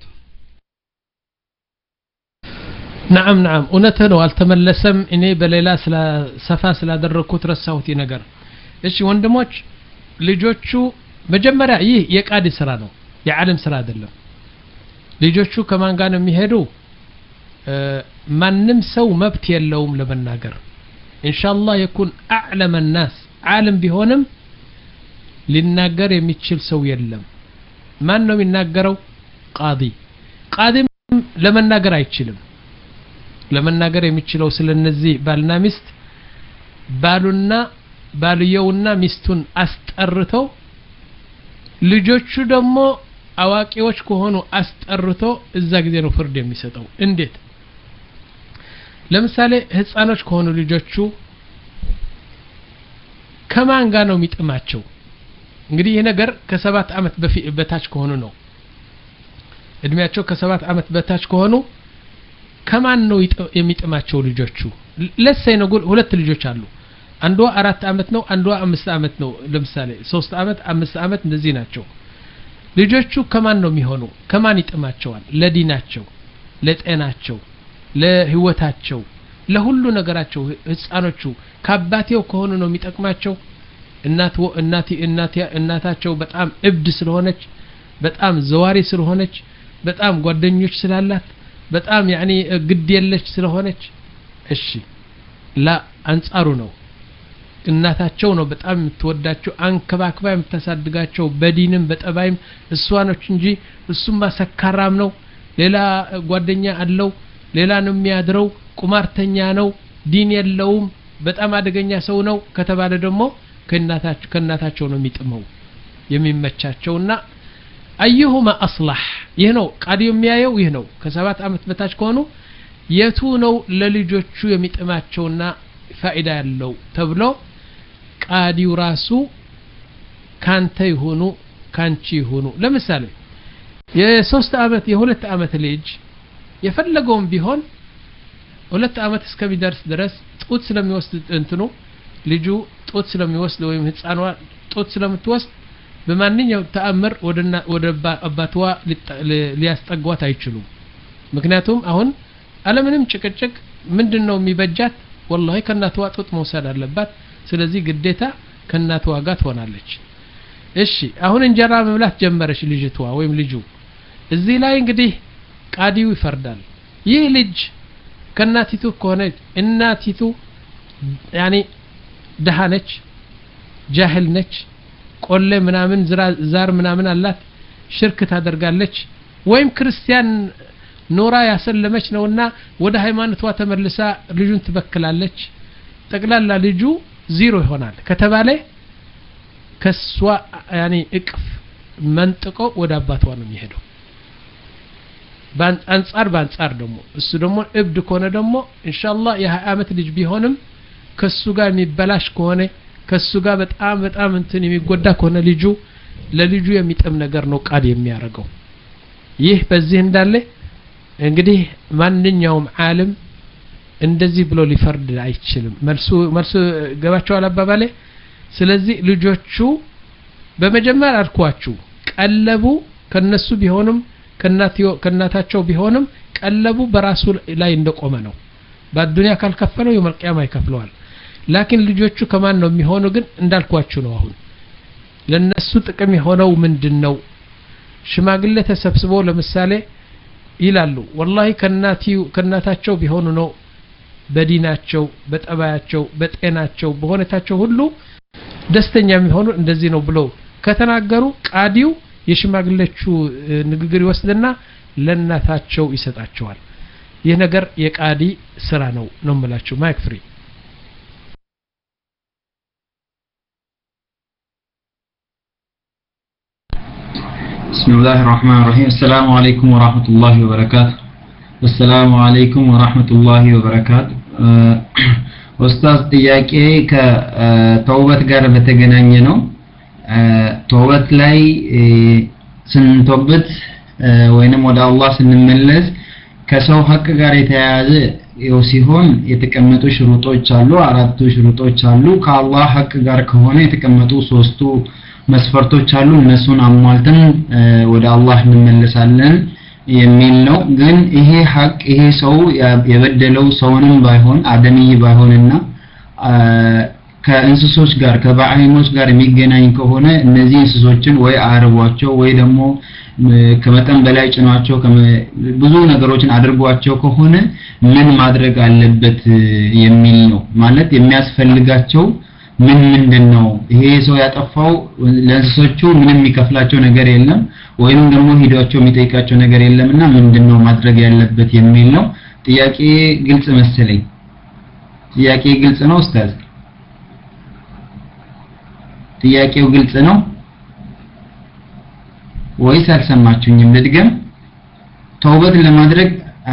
نعم نعم እውነትህ ነው አልተመለሰም እኔ በሌላ ስለ ሰፋ ስላደረኩት ረሳሁት ነገር እሺ ወንድሞች ልጆቹ መጀመሪያ ይህ የቃዲ ስራ ነው የዓለም ስራ አይደለም ልጆቹ ከማን ጋር ነው የሚሄዱ ማንም ሰው መብት የለውም ለመናገር ኢንሻአላህ يكون اعلم الناس عالم ቢሆንም ሊናገር የሚችል ሰው የለም ማን ነው የሚናገረው ቃዲ ቃዲ ለመናገር አይችልም ለመናገር የሚችለው ስለነዚህ ባልና ሚስት ባሉና ባልየውና ሚስቱን አስጠርተው ልጆቹ ደግሞ አዋቂዎች ከሆኑ አስጠርተው እዛ ጊዜ ነው ፍርድ የሚሰጠው እንዴት ለምሳሌ ህፃኖች ከሆኑ ልጆቹ ከማን ጋር ነው የሚጥማቸው እንግዲህ ይሄ ነገር ከሰባት አመት በታች ከሆኑ ነው እድሜያቸው ከሰባት አመት በታች ከሆኑ ከማን ነው የሚጥማቸው ልጆቹ ለሰይ ነው ሁለት ልጆች አሉ አንዷ አራት አመት ነው አንዷ አምስት አመት ነው ለምሳሌ ሶስት አመት አምስት አመት እንደዚህ ናቸው ልጆቹ ከማን ነው የሚሆኑ ከማን ይጥማቸዋል ለዲናቸው ለጤናቸው ለህይወታቸው ለሁሉ ነገራቸው ህፃኖቹ ከአባቴው ከሆኑ ነው የሚጠቅማቸው እናት እናት እናት እናታቸው በጣም እብድ ስለሆነች በጣም ዘዋሪ ስለሆነች በጣም ጓደኞች ስላላት በጣም ያኒ ግድ የለሽ ስለሆነች እሺ ላ አንጻሩ ነው እናታቸው ነው በጣም የምትወዳቸው አንከባክባ የምታሳድጋቸው በዲንም በጠባይም እሷ ነች እንጂ እሱማ ሰካራም ነው ሌላ ጓደኛ አለው ሌላ ነው የሚያድረው ቁማርተኛ ነው ዲን የለውም በጣም አደገኛ ሰው ነው ከተባለ ደግሞ ከእናታቸው ከእናታቸው ነው የሚጥመው የሚመቻቸውና አዩሁማ አስላህ ይህ ነው ቃዲው የሚያየው ይህ ነው ከሰባት አመት በታች ከሆኑ የቱ ነው ለልጆቹ የሚጥማቸውና ፋይዳ ያለው ተብሎ ቃዲው ራሱ ካንተ ይሁኑ ካንቺ ይሁኑ ለምሳሌ የሶስት አመት የሁለት አመት ልጅ የፈለገውን ቢሆን ሁለት አመት እስከሚደርስ ድረስ ጡት ስለሚወስድ እንትኑ ልጁ ጡት ስለሚወስድ ወይም ህፃኗ ጡት ስለምትወስድ በማንኛው ተአምር ወደና ወደ አባቷ ሊያስጠጓት አይችሉም ምክንያቱም አሁን አለምንም ጭቅጭቅ ምንድነው የሚበጃት والله ከናቷ ጡት መውሰድ አለባት ስለዚህ ግዴታ ከናቷ ጋር ትሆናለች እሺ አሁን እንጀራ መብላት ጀመረች ልጅቷ ወይም ልጁ እዚህ ላይ እንግዲህ ቃዲው ይፈርዳል ይህ ልጅ ከናቲቱ ከሆነ እናቲቱ ያኒ ደሃነች ጃህል ነች ቆለ ምናምን ዛር ምናምን አላት ሽርክ ታደርጋለች ወይም ክርስቲያን ኖራ ያሰለመች ነውና ወደ ሃይማኖቷ ተመልሳ ልጁን ትበክላለች ጠቅላላ ልጁ ዜሮ ይሆናል ከተባለ ከሷ ያኒ እቅፍ መንጥቆ ወደ አባቷ ነው የሚሄደው በአንጻር በአንጻር ደግሞ እሱ ደግሞ እብድ ከሆነ ደግሞ ኢንሻአላህ የ20 አመት ልጅ ቢሆንም ከሱ ጋር የሚበላሽ ከሆነ ከሱ ጋር በጣም በጣም እንትን የሚጎዳ ከሆነ ልጁ ለልጁ የሚጠም ነገር ነው ቃድ የሚያረጋው ይህ በዚህ እንዳለ እንግዲህ ማንኛውም ዓለም እንደዚህ ብሎ ሊፈርድ አይችልም መልሱ መልሱ ገባቸው አባባሌ ስለዚህ ልጆቹ በመጀመሪያ አልኳችሁ ቀለቡ ከነሱ ቢሆንም ከናቲዮ ከናታቸው ቢሆንም ቀለቡ በራሱ ላይ እንደቆመ ነው በአዱንያ ካልከፈለው የመልቂያማ ይከፍለዋል ላኪን ልጆቹ ከማን ነው የሚሆኑ ግን እንዳልኳችሁ ነው አሁን ለነሱ ጥቅም የሆነው ምንድነው ሽማግሌ ተሰብስበው ለምሳሌ ይላሉ والله ከናቲው ከናታቸው ቢሆኑ ነው በዲናቸው በጠባያቸው በጤናቸው በሆነታቸው ሁሉ ደስተኛ የሚሆኑ እንደዚህ ነው ብለው ከተናገሩ ቃዲው የሽማግሌቹ ንግግር ይወስድና ለናታቸው ይሰጣቸዋል ይህ ነገር የቃዲ ስራ ነው ነው ማለት ማይክ ፍሪ بسم الله الرحمن الرحيم السلام عليكم ورحمة الله وبركاته السلام عليكم ورحمة الله وبركاته أستاذ ጥያቄ ከተውበት ጋር በተገናኘ ነው ተውበት ላይ ስንተውበት ወይንም ወደ አላህ ስንመለስ ከሰው ሐቅ ጋር የተያያዘ ይው ሲሆን የተቀመጡ ሽሩጦች አሉ አራቱ ሽሩጦች አሉ ከአላህ ሐቅ ጋር ከሆነ የተቀመጡ ሶስቱ መስፈርቶች አሉ እነሱን አሟልተን ወደ አላህ እንመለሳለን የሚል ነው ግን ይሄ ሐቅ ይሄ ሰው የበደለው ሰውንም ባይሆን አደምይ ባይሆንና ከእንስሶች ጋር ከባህሪሞች ጋር የሚገናኝ ከሆነ እነዚህ እንስሶችን ወይ አርቧቸው ወይ ደግሞ ከመጠን በላይ ጭኗቸው ብዙ ነገሮችን አድርጓቸው ከሆነ ምን ማድረግ አለበት የሚል ነው ማለት የሚያስፈልጋቸው ምን ምንድነው ይሄ ሰው ያጠፋው ለእንስሶቹ ምንም የሚከፍላቸው ነገር የለም ወይም ደግሞ ሂዷቸው የሚጠይቃቸው ነገር የለምና ምንድነው ማድረግ ያለበት የሚል ነው ጥያቄ ግልጽ መሰለኝ ጥያቄ ግልጽ ነው ኡስታዝ ጥያቄው ግልጽ ነው ወይስ አልሰማችሁኝም ልድገም ተውበት ለማድረግ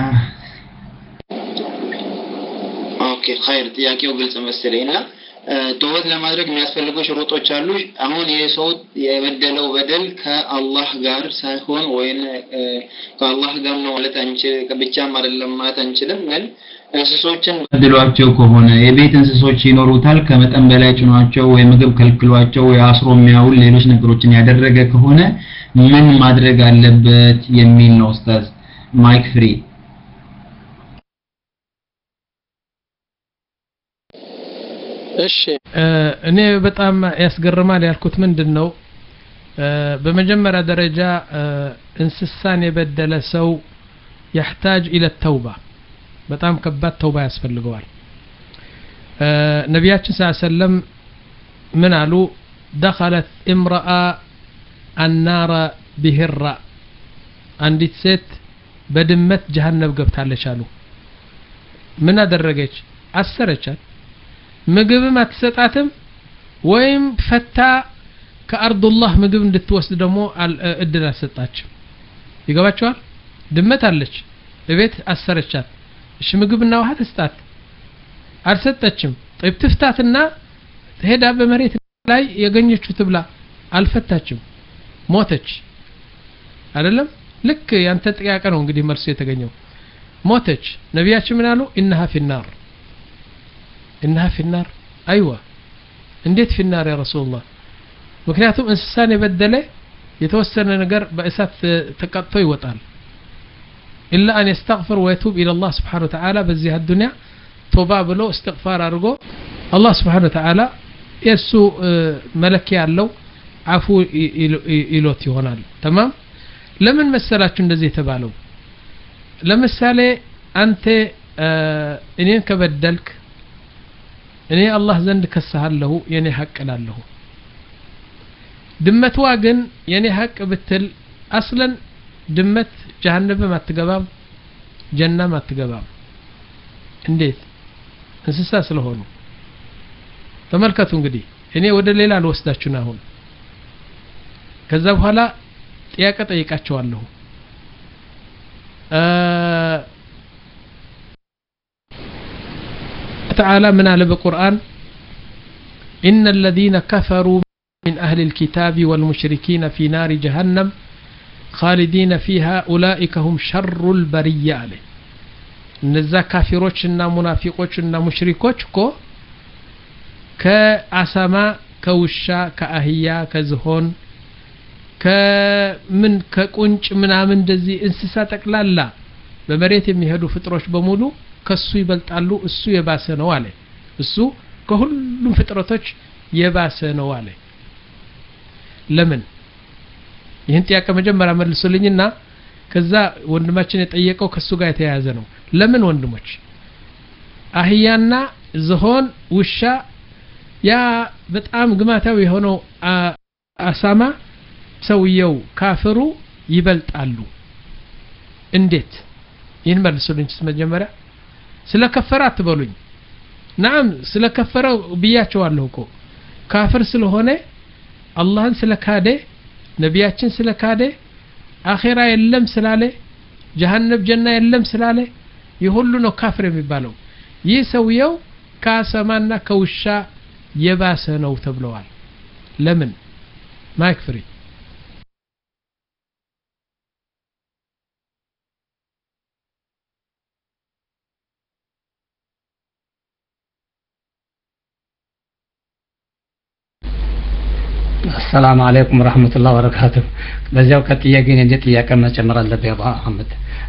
ኦኬ ኸይር ጥያቄው ግልጽ መሰለኝና ተውበት ለማድረግ የሚያስፈልጉ ሽሩጦች አሉ አሁን የሰው የበደለው በደል ከአላህ ጋር ሳይሆን ወይን ከአላህ ጋር ነው ማለት አንቺ ከብቻም አይደለም ማለት አንችልም ግን እንስሶችን በድሏቸው ከሆነ የቤት እንስሶች ይኖሩታል ከመጠን በላይ ጭኗቸው ወይ ምግብ ከልክሏቸው ወይ አስሮ የሚያውል ሌሎች ነገሮችን ያደረገ ከሆነ ምን ማድረግ አለበት የሚል ነው ኡስታዝ ማይክ ፍሪ እሺ እኔ በጣም ያስገርማል ያልኩት ምንድነው በመጀመሪያ ደረጃ እንስሳን የበደለ ሰው يحتاج الى التوبه በጣም ከባድ ተውባ ያስፈልገዋል ነብያችን ሰለላሁ ዐለይሂ ወሰለም ምን አሉ دخلت امراه النار بهرة አንዲት ሴት በድመት ጀሃነም ገብታለች አሉ ምን አደረገች አሰረቻት ምግብም አትሰጣትም ወይም ፈታ ከአርዱላህ ምግብ እንድትወስድ ደግሞ እድል አሰጣችም ይገባችኋል ድመት አለች በቤት አሰረቻት እሺ ምግብና ውሃ ተስጣት አልሰጠችም طيب ትፍታትና ሄዳ በመሬት ላይ ያገኘችው ትብላ አልፈታችም ሞተች አይደለም ልክ ያንተ ጥያቄ ነው እንግዲህ መልሱ የተገኘው ሞተች ነብያችን ምን አሉ انها في النار انها في النار ايوه እንዴት في النار يا رسول الله ምክንያቱም እንስሳን የበደለ የተወሰነ ነገር በእሳት ተቀጥቶ ይወጣል إلا أن يستغفر ويتوب إلى الله سبحانه وتعالى بزي الدنيا توبة بلو استغفار أرجو الله سبحانه وتعالى يسو ملكي علو عفو إلوتي هنا تمام لمن مسألة زي تبالو لمسألة أنت إنين كبدلك إني الله زندك السهل له يعني حق له دمت واجن يعني حق بتل أصلا ድመት ጀሃነም ማትገባም ጀና ማትገባም እንዴት እንስሳ ስለሆኑ ተመልከቱ እንግዲህ እኔ ወደ ሌላ ልወስዳችሁና አሁን ከዛ በኋላ ጥያቄ ጠይቃቸዋለሁ تعالى من على القرآن إن الذين كفروا من أهل الكتاب والمشركين في نار جهنم خالدين فيها أولئك هم شر البرية عليه نزا كافروچنا منافقوچنا مشركوچكو كأسما كوشا كأهيا كزهون كمن كقنጭ ምናምን እንደዚህ እንስሳ ተቅላላ በመሬት የሚሄዱ ፍጥሮች በሙሉ ከሱ ይበልጣሉ እሱ የባሰ ነው አለ እሱ ከሁሉም ፍጥረቶች የባሰ ነው አለ ለምን ይህን ጥያቄ መጀመሪያ መልሱልኝና ከዛ ወንድማችን የጠየቀው ከሱ ጋር የተያያዘ ነው ለምን ወንድሞች አህያና ዝሆን ውሻ ያ በጣም ግማታው የሆነው አሳማ ሰውየው ካፍሩ ይበልጣሉ እንዴት ይህን መልሱልኝ መጀመሪያ ስለከፈረ አትበሉኝ ናም ስለከፈረ ብያቸዋለሁ እኮ ካፍር ስለሆነ አላህን ስለካደ ነቢያችን ስለካደ አኺራ የለም ስላለ ጀሃነም ጀና የለም ስላለ ይሁሉ ነው ካፍር የሚባለው ይህ ሰውየው ከአሳማና ከውሻ የባሰ ነው ተብለዋል ለምን ማይክ ፍሪ السلام عليكم ورحمة الله وبركاته بزاو كتياجين عندي تياكا ما جمر الله بيضا محمد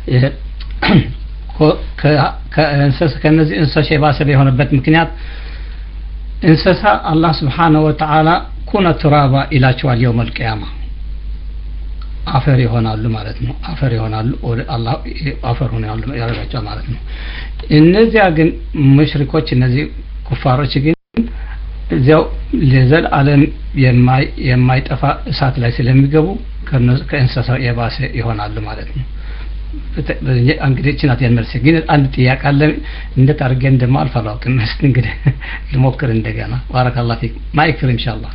ك كإنساس كنزي إنساس يباس به هنا بيت مكنيات إنساس الله سبحانه وتعالى كون ترابا إلى شوال يوم القيامة አፈሪ ሆናሉ ማለት ነው አፈሪ ሆናሉ አላህ አፈር ሆናሉ ያረጋቸው ማለት ነው እነዚያ ግን ሙሽሪኮች እነዚህ ኩፋሮች ግን እዚያው ለዘል ዓለም የማይ የማይጠፋ እሳት ላይ ስለሚገቡ ከእንስሳ የባሰ ይሆናሉ ማለት ነው እንግዲህ ጭናት ያመልስ ግን አንድ ጥያቄ አለ እንዴት አድርገን እንደማ አልፈራውም እስቲ እንግዲህ ልሞክር እንደገና ባረካላሁ ፊክ ማይክር ኢንሻአላህ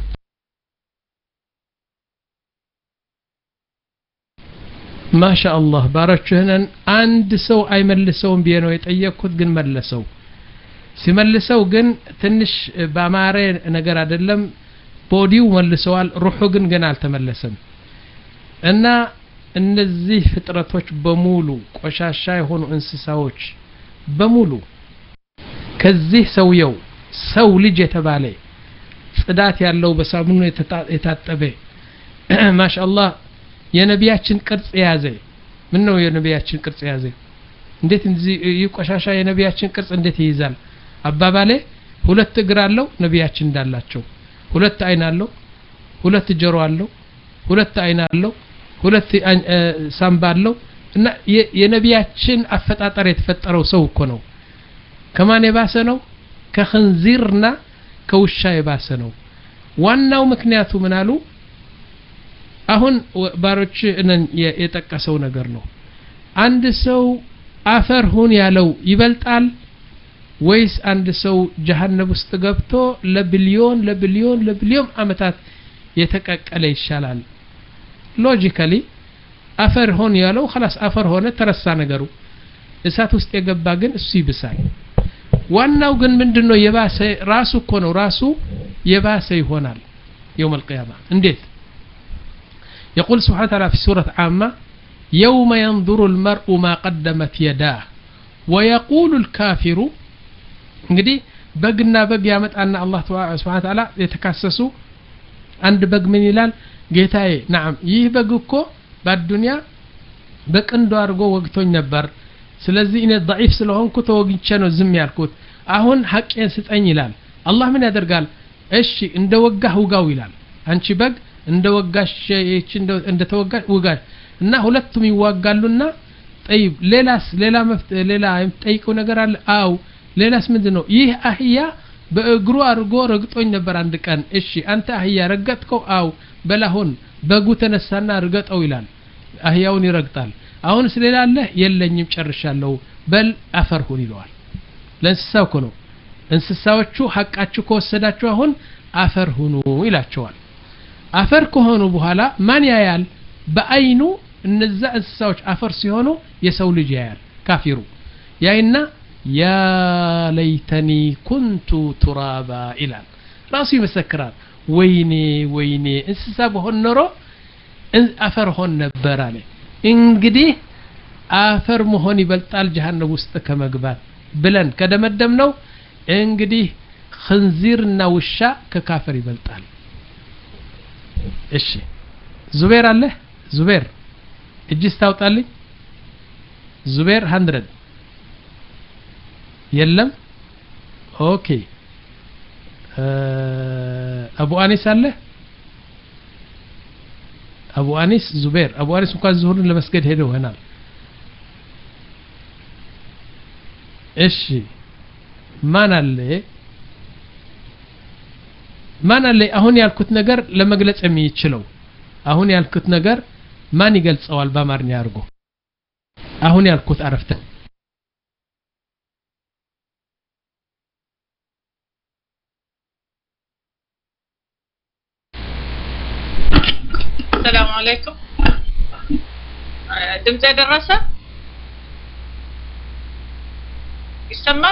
ما شاء الله ባረችህነን አንድ ሰው አይመልሰውም ብዬ ነው የጠየቅኩት ግን መለሰው ሲመልሰው ግን ትንሽ ባማረ ነገር አይደለም ቦዲው መልሰዋል ሩሑ ግን ገና አልተመለሰም እና እነዚህ ፍጥረቶች በሙሉ ቆሻሻ የሆኑ እንስሳዎች በሙሉ ከዚህ ሰውየው ሰው ልጅ የተባለ ጽዳት ያለው በሳሙኑ የታጠበ ማሻአላህ የነቢያችን ቅርጽ የያዘ ምን ነው የነቢያችን ቅርጽ የያዘ እንዴት እንዚህ ይቆሻሻ የነቢያችን ቅርጽ እንዴት ይይዛል አባባሌ ሁለት እግር አለው ነቢያችን እንዳላቸው ሁለት አይን አለው ሁለት ጆሮ አለው ሁለት አይን አለው ሁለት ሳምባ አለው እና የነቢያችን አፈጣጠር የተፈጠረው ሰው እኮ ነው ከማን የባሰ ነው ከخنزيرና ከውሻ የባሰ ነው ዋናው ምክንያቱ ምን አሉ አሁን ባሮች እነን የጠቀሰው ነገር ነው አንድ ሰው አፈር ሁን ያለው ይበልጣል ወይስ አንድ ሰው ጀሃነም ውስጥ ገብቶ ለቢሊዮን ለቢሊዮን ለቢሊዮን አመታት የተቀቀለ ይሻላል ሎጂካሊ አፈር ሁን ያለው خلاص አፈር ሆነ ተረሳ ነገሩ እሳት ውስጥ የገባ ግን እሱ ይብሳል ዋናው ግን ምንድነው የባሰ ራሱ እኮ ነው ራሱ የባሰ ይሆናል يوم القيامه እንዴት يقول سبحانه وتعالى في سورة عامة يوم ينظر المرء ما قدمت يداه ويقول الكافر እንግዲህ በግና በግ ያመጣና አላህ Subhanahu Wa Ta'ala የተካሰሱ አንድ በግ ምን ይላል ጌታዬ نعم ይህ በግ እኮ በዱንያ በቀንዶ አድርጎ ወግቶኝ ነበር ስለዚህ እኔ ضعيف ስለሆንኩ ተወግቼ ነው ዝም ያልኩት አሁን ሐቄን ስጠኝ ይላል አላህ ምን ያደርጋል እሺ እንደወጋህ ውጋው ይላል አንቺ በግ እንደወጋሽ እቺ እንደተወጋሽ ውጋሽ እና ሁለቱም ይዋጋሉና طيب ሌላስ ሌላ መፍት ሌላ የምትጠይቀው ነገር አለ አው ሌላስ ምንድነው ይህ አህያ በእግሩ አድርጎ ረግጦኝ ነበር አንድ ቀን እሺ አንተ አህያ ረገጥከው አው በላሁን በጉ ተነሳና ረገጠው ይላል አህያውን ይረግጣል አሁን ስለላለ የለኝም ጨርሻለሁ በል አፈር ሁን ይለዋል ለእንስሳው እኮ ነው እንስሳዎቹ ሐቃችሁ ከወሰዳችሁ አሁን አፈር ሁኑ ይላቸዋል አፈር ከሆኑ በኋላ ማን ያያል በአይኑ እነዛ እንስሳዎች አፈር ሲሆኑ የሰው ልጅ ያያል ካፊሩ ያይና ያ ለይተኒ ኩንቱ ቱራባ ይላል ራሱ ይመሰክራል ወይኔ ወይኔ እንስሳ በሆን ኖሮ አፈር ሆን ነበር አለ እንግዲህ አፈር መሆን ይበልጣል ጀሃነም ውስጥ ከመግባት ብለን ከደመደም ነው እንግዲህ خنزيرና ውሻ ከካፈር ይበልጣል እሺ ዙቤር አለ ዙቤር እጅስ ታውጣልኝ ዙቤር መቶ የለም ኦኬ አቡ አኒስ አለ አቡ አኒስ ዙቤር አቡ አኒስ እንኳን ዙሁርን ለመስገድ ሄደው ሆናል እሺ ማን አለ ማን አለ አሁን ያልኩት ነገር ለመግለጽ የሚችለው አሁን ያልኩት ነገር ማን ይገልጸዋል በአማርኛ አድርጎ አሁን ያልኩት አረፍተ السلام عليكم ድምጽ ደረሰ ይሰማል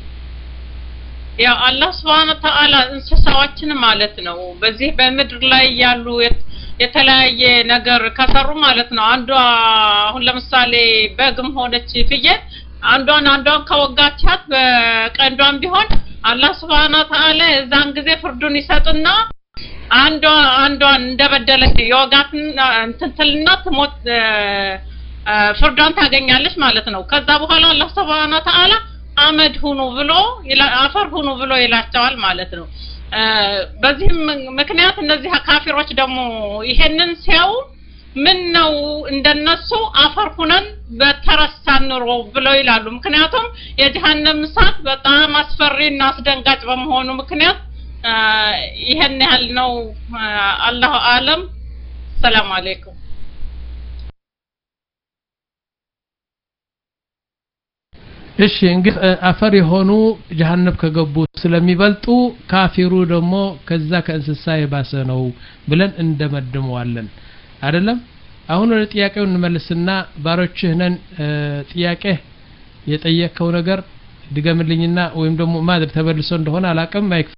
ያ አላህ Subhanahu Wa Ta'ala እንስሳዎችን ማለት ነው በዚህ በምድር ላይ ያሉ የተለያየ ነገር ከሰሩ ማለት ነው አንዷ አሁን ለምሳሌ በግም ሆነች ፍየል አንዷን አንዷን ከወጋቻት በቀንዷን ቢሆን አላህ Subhanahu Wa Ta'ala እዛን ጊዜ ፍርዱን ይሰጥና አንዷ አንዷን እንደበደለች ይወጋትና እንትንትልና ትሞት ፍርዷን ታገኛለች ማለት ነው ከዛ በኋላ አላህ Subhanahu Wa Ta'ala አመድ ሁኑ ብሎ አፈር ሁኑ ብሎ ይላቸዋል ማለት ነው በዚህ ምክንያት እነዚህ ካፊሮች ደግሞ ይሄንን ሲያው ምን ነው እንደነሱ አፈር ሁነን በተረሳን ኑሮ ብለው ይላሉ ምክንያቱም የጀሃነም እሳት በጣም አስፈሪና አስደንጋጭ በመሆኑ ምክንያት ይሄን ያህል ነው አላሁ አለም ሰላም አለይኩም እሺ እንግዲህ አፈር የሆኑ ጀሃነም ከገቡ ስለሚበልጡ ካፊሩ ደግሞ ከዛ ከእንስሳ የባሰ ነው ብለን እንደመድመዋለን አይደለም አሁን ወደ ጥያቄው እንመልስና ባሮችህ ነን ጥያቄ የጠየቀው ነገር ድገምልኝና ወይም ደግሞ ማድር ተበልሶ እንደሆነ አላቀም ማይክ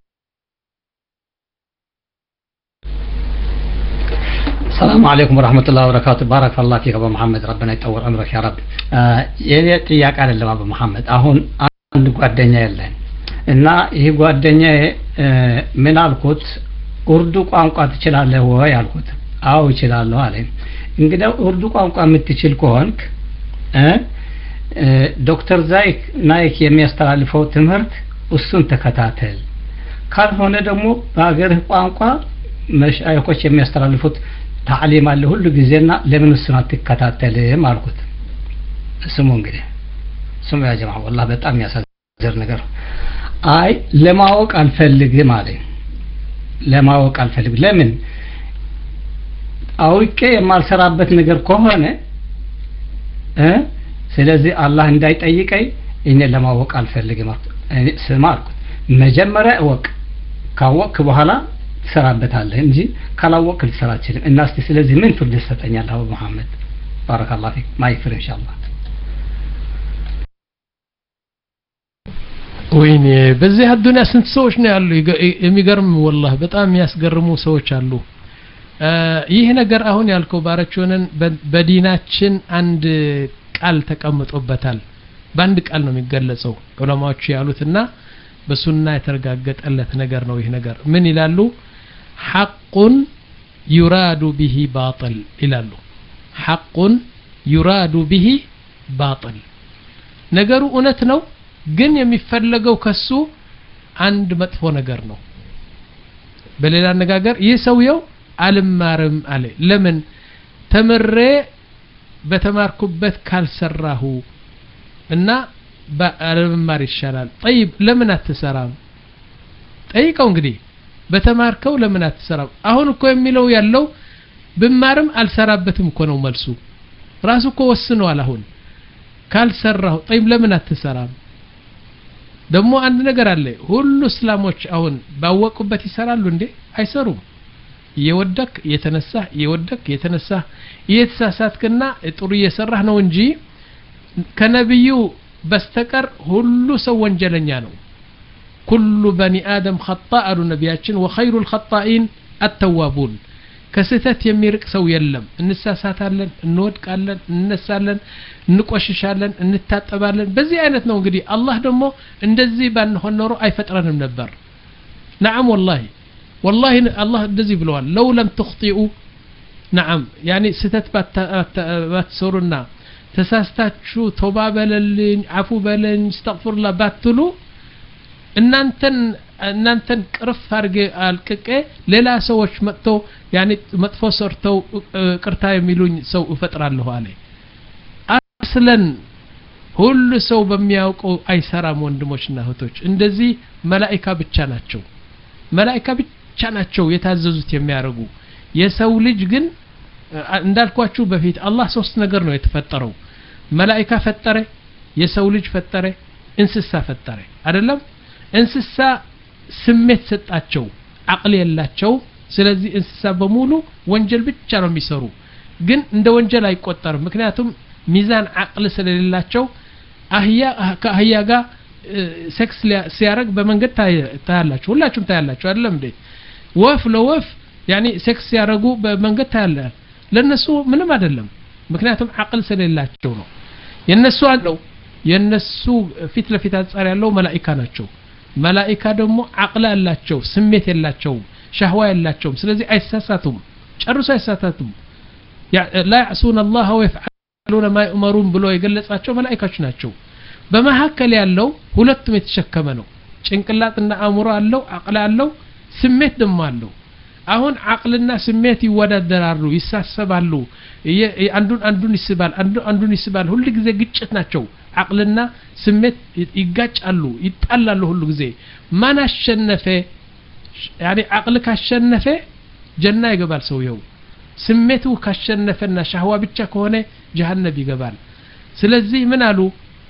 السلام عليكم ورحمة الله وبركاته بارك الله فيك أبو محمد ربنا يطول عمرك يا رب يلي ጥያቄ አይደለም አቡ መሐመድ አሁን አንድ ጓደኛ ያለን እና ይሄ ጓደኛዬ ምን አልኩት ኡርዱ ቋንቋ ትችላለህ ወይ አልኩት አዎ እችላለሁ አለኝ እንግዲህ ኡርዱ ቋንቋ የምትችል ከሆንክ እ ዶክተር ዛይክ ናይክ የሚያስተላልፈው ትምህርት እሱን ተከታተል ካልሆነ ደግሞ በአገርህ ቋንቋ መሻይኾች የሚያስተላልፉት تعليم አለ ሁሉ ጊዜና ለምን እሱን አትከታተልም አልኩት ስሙ እንግዲህ ስሙ ያ ጀማዓ والله በጣም ያሳዝር ነገር አይ ለማወቅ አልፈልግም አለኝ ለማወቅ አልፈልግም ለምን አውቄ የማልሰራበት ነገር ከሆነ እ ስለዚህ አላህ እንዳይጠይቀኝ እኔ ለማወቅ አልፈልግም እኔ ስማ አልኩት መጀመሪያ ወቅ ካወቅ በኋላ ትሰራበታለህ እንጂ ካላወቅ ልትሰራ አትችልም እና እስቲ ስለዚህ ምን ፍርድ ይሰጠኛል አቡ መሐመድ ባረከላሁ ፊክ ማይፍር ኢንሻአላህ ወይኔ በዚህ አዱንያ ስንት ሰዎች ነው ያሉ የሚገርም والله በጣም የሚያስገርሙ ሰዎች አሉ ይህ ነገር አሁን ያልከው ባረቾንን በዲናችን አንድ ቃል ተቀምጦበታል በአንድ ቃል ነው የሚገለጸው ዑለማዎች ያሉትና በሱና የተረጋገጠለት ነገር ነው ይህ ነገር ምን ይላሉ حق يراد به باطل ይላሉ حق يراد به باطل ነገሩ እውነት ነው ግን የሚፈለገው ከሱ አንድ መጥፎ ነገር ነው በሌላ አነጋገር ይህ ሰውየው አልማርም አለ ለምን ተምሬ በተማርኩበት ካልሰራሁ እና በአልማር ይሻላል طيب ለምን አትሰራም ጠይቀው እንግዲህ በተማርከው ለምን አትሰራም አሁን እኮ የሚለው ያለው ብማርም አልሰራበትም እኮ ነው መልሱ ራሱ እኮ ወስኗል አሁን ካልሰራሁ طيب ለምን አትሰራም ደግሞ አንድ ነገር አለ ሁሉ እስላሞች አሁን ባወቁበት ይሰራሉ እንዴ አይሰሩም የወደክ የተነሳ የወደክ የተነሳ እየተሳሳትከና ጥሩ እየሰራህ ነው እንጂ ከነብዩ በስተቀር ሁሉ ሰው ወንጀለኛ ነው كل بني آدم خطاء نبياتችን وخير الخطائين التوابون ከስተት የሚርቅ ሰው የለም እንሳሳታለን እንወድቃለን እንነሳለን እንቆሽሻለን እንታጠባለን በዚህ አይነት ነው እንግዲህ አላህ ደግሞ እንደዚህ ባንሆን ኖሮ አይፈጥረንም ነበር نعم والله والله الله እንደዚህ ብለዋል لو لم تخطئوا نعم يعني ስተት ባትሰሩና ተሳስታችሁ ተውባ በለልኝ አፉ በለኝ استغفرالله ባትሉ እናንተን እናንተን ቅርፍ አርገ አልቀቀ ሌላ ሰዎች መጥተው ያኒ መጥፎ ሰርተው ቅርታ የሚሉኝ ሰው እፈጥራለሁ አለ አስለን ሁሉ ሰው በሚያውቀው አይሰራም ወንድሞችና እህቶች እንደዚህ መላእክት ብቻ ናቸው መላእክት ብቻ ናቸው የታዘዙት የሚያረጉ የሰው ልጅ ግን እንዳልኳችሁ በፊት አላህ ሶስት ነገር ነው የተፈጠረው መላእክት ፈጠረ የሰው ልጅ ፈጠረ እንስሳ ፈጠረ አይደለም እንስሳ ስሜት ሰጣቸው አቅል የላቸው ስለዚህ እንስሳ በሙሉ ወንጀል ብቻ ነው የሚሰሩ ግን እንደ ወንጀል አይቆጠርም ምክንያቱም ሚዛን አቅል ስለሌላቸው አህያ ከአህያ ጋር ሴክስ ሲያረግ በመንገድ ታያላችሁ ሁላችሁም ታያላችሁ አይደለም እንዴ ወፍ ለወፍ ያኒ ሴክስ ሲያረጉ በመንገድ ታያላችሁ ለነሱ ምንም አይደለም ምክንያቱም አቅል ስለሌላቸው ነው የነሱ አለው የነሱ ፊት ለፊት አንጻር ያለው መላእክት ናቸው መላእክት ደግሞ አቅል አላቸው ስሜት የላቸው ሸህዋ የላቸው ስለዚህ አይሳሳቱም ጨርሶ አይሳሳቱም لا يعصون الله ويفعلون ما يؤمرون ብሎ የገለጻቸው መላእክቶች ናቸው በመሐከል ያለው ሁለቱም የተሸከመ ነው ጭንቅላትና አእምሮ አለው አቅል አለው ስሜት ደግሞ አለው አሁን አቅልና ስሜት ይወዳደራሉ ይሳሰባሉ አንዱን አንዱን ይስባል አንዱን አንዱን ይስባል ሁሉ ጊዜ ግጭት ናቸው አቅልና ስሜት ይጋጫሉ ይጣላሉ ሁሉ ጊዜ ማን አሸነፈ ያኒ አቅል ካሸነፈ ጀና ይገባል ሰውየው ስሜቱ ካሸነፈና ሻህዋ ብቻ ከሆነ ጀሃነም ይገባል ስለዚህ ምን አሉ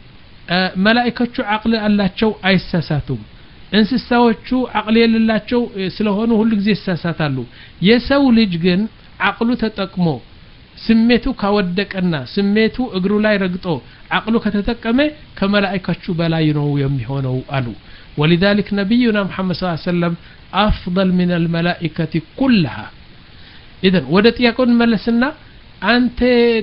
መላእክቶቹ አቅል አላቸው አይሳሳቱም እንስሳዎቹ አቅል የሌላቸው ስለሆኑ ሁሉ ጊዜ ይሳሳታሉ የሰው ልጅ ግን አቅሉ ተጠቅሞ ስሜቱ ካወደቀና ስሜቱ እግሩ ላይ ረግጦ አቅሉ ከተጠቀመ ከመላእክቶቹ በላይ ነው የሚሆነው አሉ ولذلك نبينا محمد صلى الله عليه وسلم أفضل من الملائكة كلها إذن ودت يكون ملسنا أنت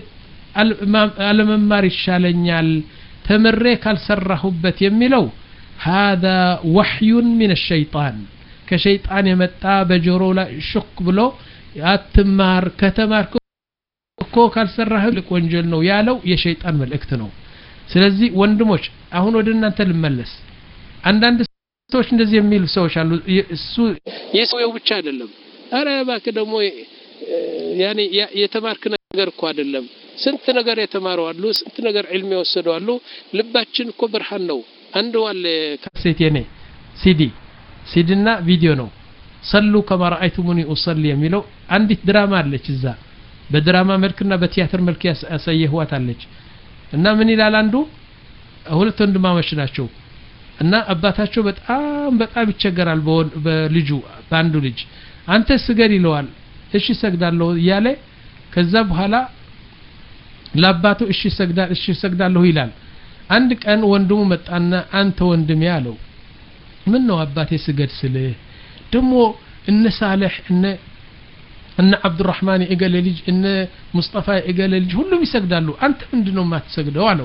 الممار الشالنيال تمري كالسرهبت يميلو هذا وحي من الشيطان كشيطان يمጣ በጆሮው ላይ ሹክ ብሎ አትማር ከተማርኩ እኮ ካልሰራህ ልክ ወንጀል ነው ያለው የሸይጣን መልእክት ነው ስለዚህ ወንድሞች አሁን ወደ እናንተ ልመለስ አንዳንድ ሰዎች እንደዚህ የሚሉ ሰዎች አሉ እሱ የሰው ብቻ አይደለም አረ ባክ ደግሞ ያኒ የተማርክ ነገር እኮ አይደለም ስንት ነገር የተማሩ አሉ ስንት ነገር ዒልም የወሰዱ አሉ ልባችን እኮ ብርሃን ነው አንድ ዋለ ካሴት የኔ ሲዲ ሲዲና ቪዲዮ ነው ሰሉ ከማ ረአይቱሙኒ ኡሰሊ የሚለው አንዲት ድራማ አለች እዛ በድራማ መልክና በቲያትር መልክ ያሳየህዋት አለች እና ምን ይላል አንዱ ሁለት ወንድማማች ናቸው እና አባታቸው በጣም በጣም ይቸገራል በልጁ ባንዱ ልጅ አንተ ስገድ ይለዋል እሺ ሰግዳለሁ ያለ ከዛ በኋላ ለአባቱ እሺ ሰግዳል እሺ ሰግዳለሁ ይላል አንድ ቀን ወንድሙ መጣና አንተ ወንድም ያለው ምን ነው አባቴ ስገድ ስለ ደሞ እነ ሳልህ እነ እነ አብዱራህማን እገለ ልጅ እነ ሙስጠፋ እገለ ልጅ ሁሉም ይሰግዳሉ አንተ ምንድነው ማትሰግደው አለው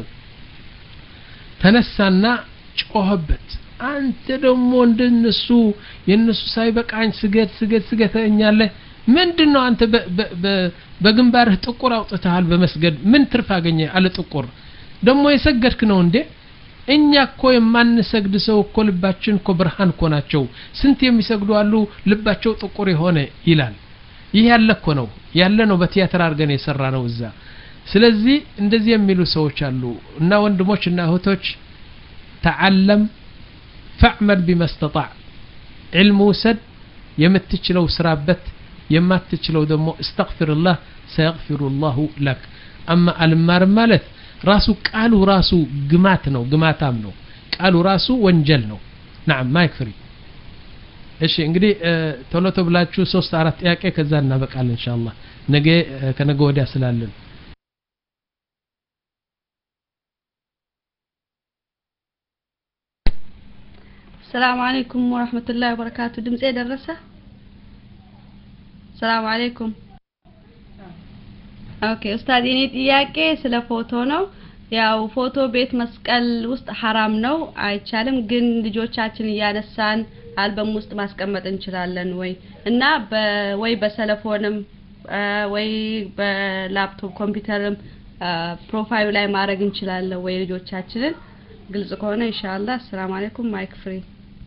ተነሳና ጮህበት አንተ ደሞ እንደነሱ የነሱ ሳይበቃኝ ስገድ ስገድ ስገተኛለ ምንድነው አንተ በግንባርህ ጥቁር አውጥተሃል በመስገድ ምን ትርፍ አገኘ አለ ጥቁር ደሞ የሰገድክ ነው እንዴ እኛ እኮ የማንሰግድ ሰው እኮ ልባችን እኮ ብርሃን እኮ ናቸው ስንት የሚሰግዱ አሉ ልባቸው ጥቁር የሆነ ይላል ይሄ ያለ እኮ ነው ያለ ነው በቲያትር አርገን የሰራ ነው እዛ ስለዚህ እንደዚህ የሚሉ ሰዎች አሉ እና ወንድሞች እና እህቶች تعلم فاعمل بما استطاع علم وسد የምትችለው ስራበት የማትችለው ደግሞ استغفر الله سيغفر الله لك اما المار ማለት ራሱ ቃሉ ራሱ ግማት ነው ግማታም ነው ቃሉ ራሱ ወንጀል ነው نعم ما يكفي እሺ እንግዲህ ቶሎ ቶሎ ብላችሁ ሶስት አራት ጥያቄ ከዛ እናበቃለን ኢንሻአላህ ነገ ከነገ ወዲያ ስላለን السلام عليكم ورحمة الله وبركاته دمس ايه درسة السلام عليكم اوكي استاذ يني ጥያቄ ስለ ፎቶ ነው ያው ፎቶ ቤት መስቀል ውስጥ حرام ነው አይቻልም ግን ልጆቻችን ያነሳን አልበም ውስጥ ማስቀመጥ እንችላለን ወይ እና ወይ በሰለፎንም ወይ በላፕቶፕ ኮምፒውተርም ፕሮፋይል ላይ ማድረግ እንችላለን ወይ ልጆቻችንን ግልጽ ከሆነ ኢንሻአላህ ሰላም አለይኩም ማይክ ፍሪ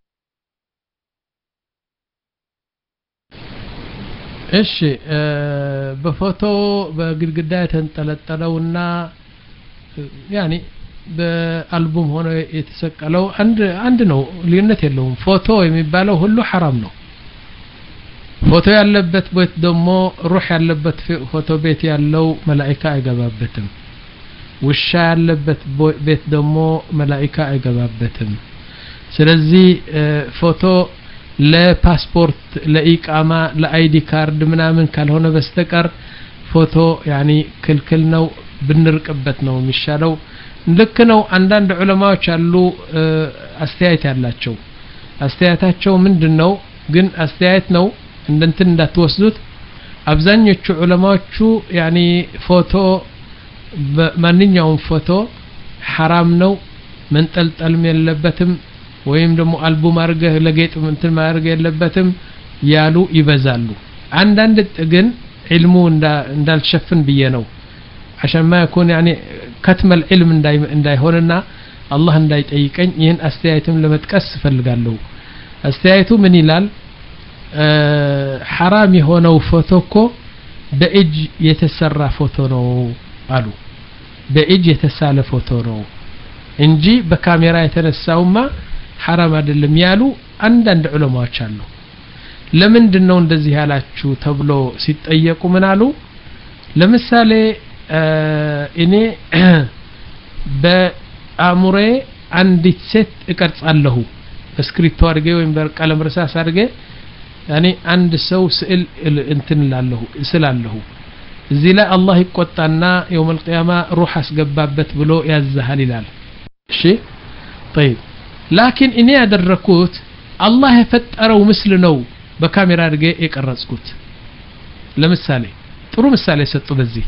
እሺ በፎቶ በግድግዳ የተንጠለጠለውና ያኒ በአልበም ሆነ የተሰቀለው አንድ አንድ ነው ልዩነት የለውም ፎቶ የሚባለው ሁሉ حرام ነው ፎቶ ያለበት ቤት ደግሞ ሩህ ያለበት ፎቶ ቤት ያለው መላእክት አይገባበትም ውሻ ያለበት ቤት ደግሞ መላእክት አይገባበትም ስለዚህ ፎቶ ለፓስፖርት ለኢቃማ ለአይዲ ካርድ ምናምን ካልሆነ በስተቀር ፎቶ ያኒ ክልክል ነው ብንርቅበት ነው የሚሻለው ልክ ነው አንዳንድ ዑለማዎች አሉ አስተያየት ያላቸው አስተያየታቸው ምንድነው ግን አስተያየት ነው እንደንትን እንዳትወስዱት አብዛኞቹ ዑለማዎቹ ያኒ ፎቶ ማንኛውም ፎቶ حرام ነው መንጠልጠልም የለበትም ወይም ደግሞ አልበም አርገህ ለጌጥ እንትን ማርገ የለበትም ያሉ ይበዛሉ አንዳንድ ግን ዒልሙ እንዳልሸፍን ብዬ ነው عشان ما يكون يعني كتم العلم እንዳይሆንና አላህ እንዳይጠይቀኝ ይሄን አስተያየትም ለመጥቀስ ፈልጋለሁ አስተያየቱ ምን ይላል حرام የሆነው ፎቶ እኮ በእጅ የተሰራ ፎቶ ነው አሉ በእጅ የተሳለ ፎቶ ነው እንጂ በካሜራ የተነሳውማ حرام አይደለም ያሉ አንዳንድ ዑለማዎች አሉ ለምንድነው እንደዚህ ያላችሁ ተብሎ ሲጠየቁ ምን አሉ ለምሳሌ እኔ በአሙሬ አንዲት ሴት እቀርጻለሁ በስክሪፕት አድርጌ ወይም በቀለም ረሳስ አድርጌ ያኒ አንድ ሰው ስዕል እንትን ላለሁ ስላለሁ እዚህ ላይ አላህ ይቆጣና يوم القيامه روح አስገባበት ብሎ ያዛሃል ይላል እሺ طيب لكن እኔ ያደረኩት አላህ የፈጠረው ምስል ነው በካሜራ አድርጌ የቀረጽኩት ለምሳሌ ጥሩ ምሳሌ ሰጡ በዚህ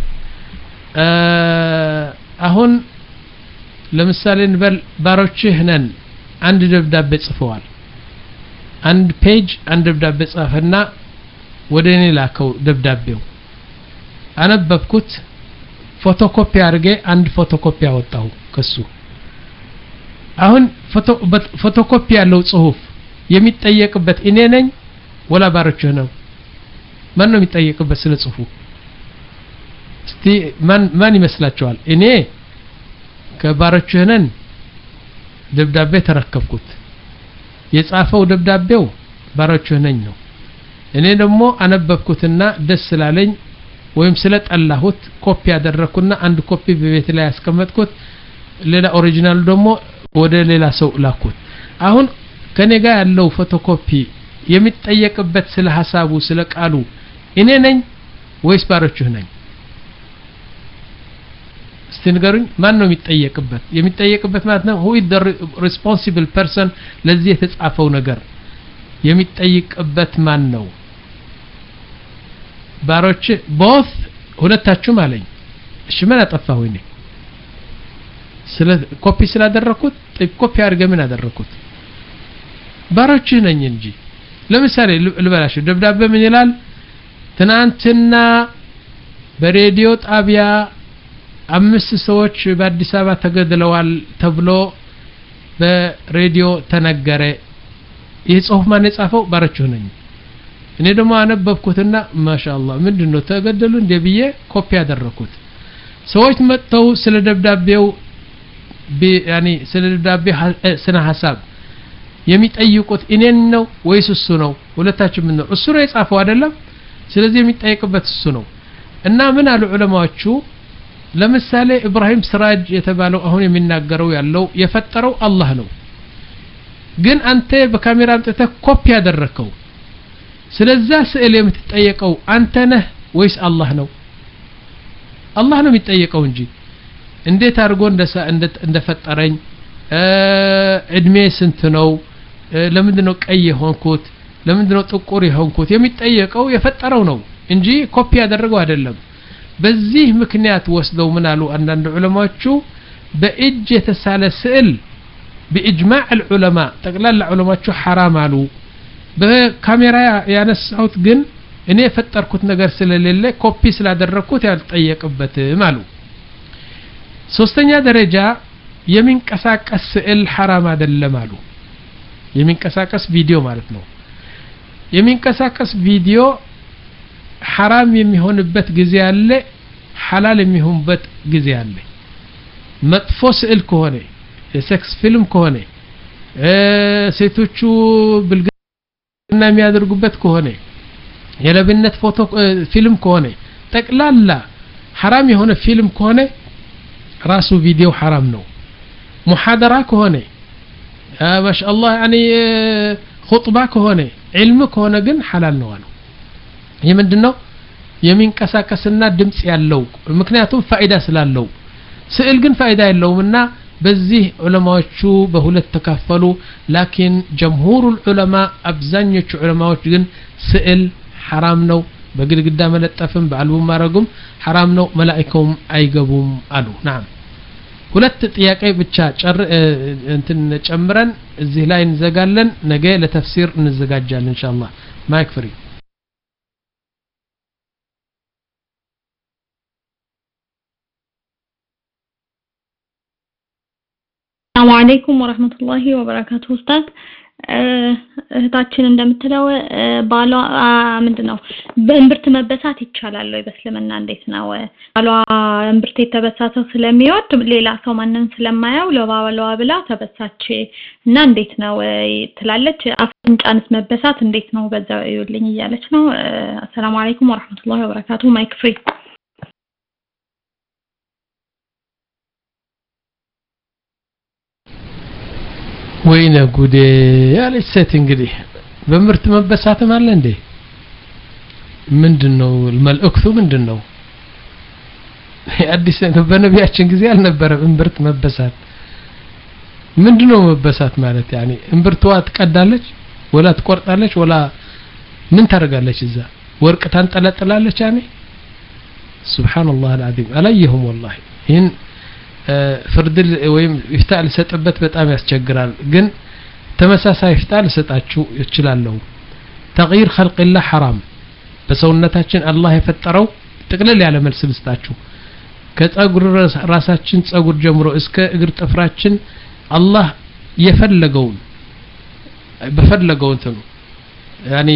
አሁን ለምሳሌ እንበል ባሮችህ ነን አንድ ደብዳቤ ጽፈዋል አንድ ፔጅ አንድ ደብዳቤ ጻፈና ወደ እኔ ላከው ደብዳቤው አነበብኩት ፎቶኮፒ አድርጌ አንድ ፎቶኮፒ አወጣው ከሱ አሁን ፎቶ ፎቶኮፒ ያለው ጽሁፍ የሚጠየቅበት እኔ ነኝ ወላ ባሮቹ ነው ማን ነው የሚጠየቅበት ስለ ጽሁፉ እስቲ ማን ማን ይመስላችኋል እኔ ከባሮቹ ነን ደብዳቤ ተረከብኩት የጻፈው ደብዳቤው ባሮቹ ነኝ ነው እኔ ደግሞ አነበብኩትና ደስ ስላለኝ ወይም ስለጠላሁት ኮፒ ያደረኩና አንድ ኮፒ በቤት ላይ ያስቀመጥኩት ሌላ ኦሪጂናል ደግሞ ወደ ሌላ ሰው ላኩት አሁን ከኔ ጋር ያለው ፎቶኮፒ የሚጠየቅበት ስለ ሐሳቡ ስለ ቃሉ እኔ ነኝ ወይስ ባሮቹ ነኝ እስቲ ንገሩኝ ማን ነው የሚጠየቅበት የሚጠየቅበት ማለት ነው who is the responsible person ለዚህ የተጻፈው ነገር የሚጠየቅበት ማን ነው ባሮች both ሁለታችሁም አለኝ እሺ ምን አጠፋሁ እኔ ስለ ኮፒ ስላደረኩት ኮፒ አድርገ ምን አደረኩት ባሮች ነኝ እንጂ ለምሳሌ ልበላችሁ ደብዳቤ ምን ይላል ትናንትና በሬዲዮ ጣቢያ አምስት ሰዎች በአዲስ አበባ ተገድለዋል ተብሎ በሬዲዮ ተነገረ ይህ ጽሁፍ ማን የጻፈው ባሮች ነኝ እኔ ደግሞ አነበብኩትና ማሻአላህ ምንድነው ተገደሉ እንደ ብዬ ኮፒ ያደረኩት ሰዎች መጥተው ስለ ደብዳቤው ያኒ ስለ ደብዳቤ ስነ ሐሳብ የሚጠይቁት እኔን ነው ወይስ እሱ ነው ሁለታችሁም ምን ነው እሱ ነው የጻፈው አይደለም ስለዚህ የሚጠይቅበት እሱ ነው እና ምን አሉ ዑለማዎቹ ለምሳሌ ኢብራሂም ስራጅ የተባለው አሁን የሚናገረው ያለው የፈጠረው አላህ ነው ግን አንተ በካሜራ አምጥተህ ኮፒ ያደረከው ስለዛ ስዕል የምትጠየቀው አንተ ነህ ወይስ አላህ ነው አላህ ነው የሚጠየቀው እንጂ እንዴት አድርጎ እንደፈጠረኝ እድሜ ስንት ነው ለምንድነው ቀይ ሆንኩት ለምንድነው ጥቁር የሆንኩት የሚጠየቀው የፈጠረው ነው እንጂ ኮፒ ያደረገው አይደለም በዚህ ምክንያት ወስደው ምን አሉ አንዳንድ ዑለማዎቹ በእጅ የተሳለ ስዕል በኢጅማዕ العلماء ጠቅላላ ዑለማዎቹ حرام አሉ በካሜራ ያነሳሁት ግን እኔ የፈጠርኩት ነገር ስለሌለ ኮፒ ስላደረኩት ያልጠየቅበትም አሉ ሶስተኛ ደረጃ የሚንቀሳቀስ ስዕል حرام አይደለም አሉ የሚንቀሳቀስ ቪዲዮ ማለት ነው የሚንቀሳቀስ ቪዲዮ حرام የሚሆንበት ጊዜ አለ حلال የሚሆንበት ጊዜ አለ መጥፎ ስዕል ከሆነ የሴክስ ፊልም ከሆነ ሴቶቹ ብልግና የሚያደርጉበት ከሆነ የለብነት ፎቶ ፊልም ከሆነ ጠቅላላ حرام የሆነ ፊልም ከሆነ ራሱ ቪዲዮ حرام ነው ሙሐደራ ከሆነ ማሻአላህ يعني ኹጥባ ከሆነ ዒልም ከሆነ ግን حلال ነው አሉ ይሄ ምንድነው የሚንቀሳቀስና ድምጽ ያለው ምክንያቱም ፋይዳ ስላለው ስዕል ግን ፋይዳ የለውምና በዚህ ዑለማዎቹ በሁለት ተካፈሉ ላኪን ጀምሁሩ العلماء አብዛኞቹ ዑለማዎች ግን ስዕል حرام ነው በግድግዳ መለጠፍም በአልበም ማረጉም حرام ነው መላእክቱም አይገቡም አሉ ናም ሁለት ጥያቄ ብቻ ጨር እንትን ጨምረን እዚህ ላይ እንዘጋለን ነገ ለተፍሲር እንዘጋጃለን ኢንሻአላህ ማይክ ፍሪ السلام عليكم ورحمة الله وبركاته أستاذ እህታችን እንደምትለው ባሏ ምንድነው በእምብርት መበሳት ይቻላል ወይ በእስልምና እንዴት ነው ባሏ እምብርት የተበሳተው ስለሚወድ ሌላ ሰው ማንንም ስለማያው ለባሏ ብላ ተበሳች እና እንዴት ነው ትላለች አፍንጫንስ መበሳት እንዴት ነው በዛው ይውልኝ እያለች ነው السلام عليكم ورحمة الله وبركاته ማይክ ፍሪ ወይኔ ጉዴ ያለች ሴት እንግዲህ በምርት መበሳት ማለት እንዴ ምንድነው መልእክቱ ምንድነው አዲስ በነቢያችን ጊዜ አልነበረም እምብርት መበሳት ምንድነው መበሳት ማለት يعني እምብርቷ ትቀዳለች ወላ ትቆርጣለች ወላ ምን ታደርጋለች እዛ ወርቅ ታንጠለጥላለች يعني سبحان الله العظيم አላየሁም والله ይሄን ፍርድ ወይም ይፍታል ሰጥበት በጣም ያስቸግራል ግን ተመሳሳይ ፍጣል ሰጣችሁ ይችላልው ተغيير خلق الله حرام በሰውነታችን አላህ የፈጠረው ጥቅልል ያለ መልስ ልስጣችሁ ከጸጉር ራሳችን ጸጉር ጀምሮ እስከ እግር ጥፍራችን አላህ የፈለገው በፈለገው እንት ነው يعني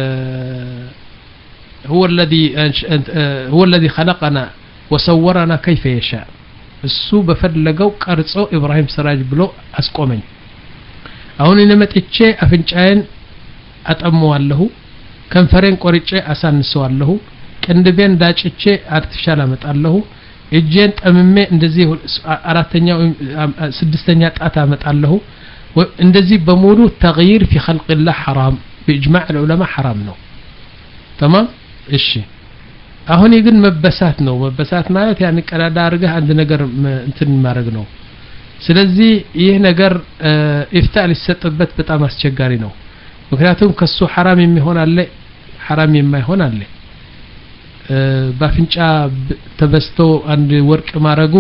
هو الذي هو الذي خلقنا وصورنا كيف يشاء እሱ በፈለገው ቀርጾ ኢብራሂም ሰራጅ ብሎ አስቆመኝ አሁን እኔ መጥቼ አፍንጫዬን አጠመዋለሁ ከንፈሬን ቆርጬ አሳንሰዋለሁ ቅንድቤን ዳጭቼ አርቲፊሻል አመጣለሁ እጄን ጠምሜ እንደዚህ አራተኛው ስድስተኛ ጣት አመጣለሁ እንደዚህ በሙሉ تغيير في خلق الله حرام باجماع العلماء حرام ነው تمام እሺ አሁን ይግን መበሳት ነው መበሳት ማለት ያን ቀዳዳ አርገህ አንድ ነገር እንትን ማድረግ ነው ስለዚህ ይሄ ነገር ኢፍታእ ሊሰጥበት በጣም አስቸጋሪ ነው ምክንያቱም ከሱ حرام የሚሆን አለ حرام የማይሆን አለ ባፍንጫ ተበስቶ አንድ ወርቅ ማረጉ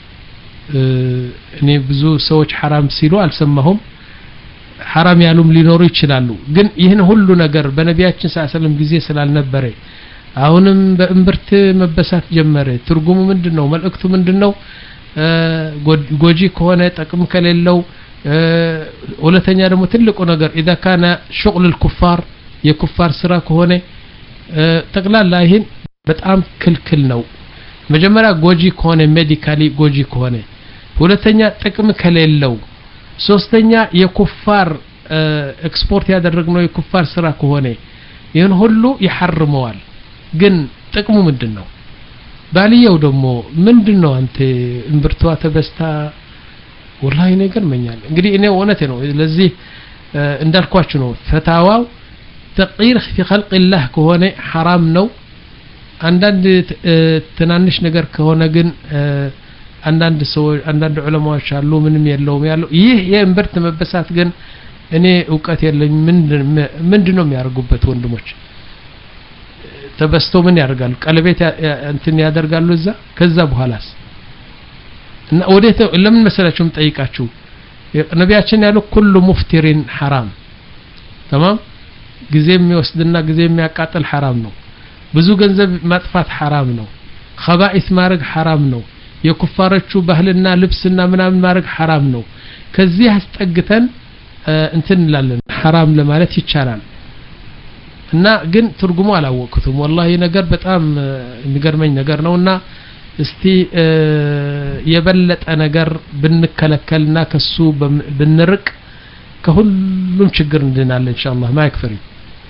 እኔ ብዙ ሰዎች حرام ሲሉ አልሰማሁም حرام ያሉም ሊኖሩ ይችላሉ ግን ይሄን ሁሉ ነገር በነቢያችን ሰለላሁ ጊዜ ስላልነበረ አሁንም በእምብርት መበሳት ጀመረ ትርጉሙ ምንድነው መልእክቱ ምንድነው ጎጂ ከሆነ ጥቅም ከሌለው ሁለተኛ ደግሞ ትልቁ ነገር اذا كان شغل الكفار የኩፋር ስራ ከሆነ ተቅላላ ይሄን በጣም ክልክል ነው መጀመሪያ ጎጂ ከሆነ ሜዲካሊ ጎጂ ከሆነ ሁለተኛ ጥቅም ከሌለው ሶስተኛ የኩፋር ኤክስፖርት ያደረግነው የኩፋር ስራ ከሆነ ይሄን ሁሉ ይحرመዋል ግን ጥቅሙ ምንድነው ባልየው ደግሞ ምንድነው አንተ እምብርቷ ተበስታ ወላሂ ነገር መኛል እንግዲህ እኔ ወነቴ ነው ለዚህ እንዳልኳችሁ ነው ፈታዋው تغيير في خلق الله ከሆነ حرام ነው አንዳንድ ትናንሽ ነገር ከሆነ ግን አንዳንድ ሰው አንዳንድ ዑለማዎች አሉ ምንም የለውም ያለው ይህ የእምብርት መበሳት ግን እኔ ዕውቀት የለኝ ምን ምንድነው የሚያርጉበት ወንድሞች ተበስቶ ምን ያደርጋሉ ቀለቤት እንትን ያደርጋሉ እዛ ከዛ በኋላስ እና ወዴት ለምን መሰላችሁም ጠይቃችሁ ነቢያችን ያለው ኩሉ ሙፍቲሪን حرام تمام ጊዜ የሚወስድና ጊዜ የሚያቃጥል حرام ነው ብዙ ገንዘብ ማጥፋት حرام ነው خبائث ማድረግ حرام ነው የኩፋሮቹ ባህልና ልብስና ምናምን ማድረግ حرام ነው ከዚህ አስጠግተን እንትን እንላለን حرام ለማለት ይቻላል እና ግን ትርጉሙ አላወቅኩትም والله ነገር በጣም የሚገርመኝ ነገር ነውና እስቲ የበለጠ ነገር ብንከለከልና ከሱ ብንርቅ ከሁሉም ችግር እንድናለን ኢንሻአላህ ما يكفري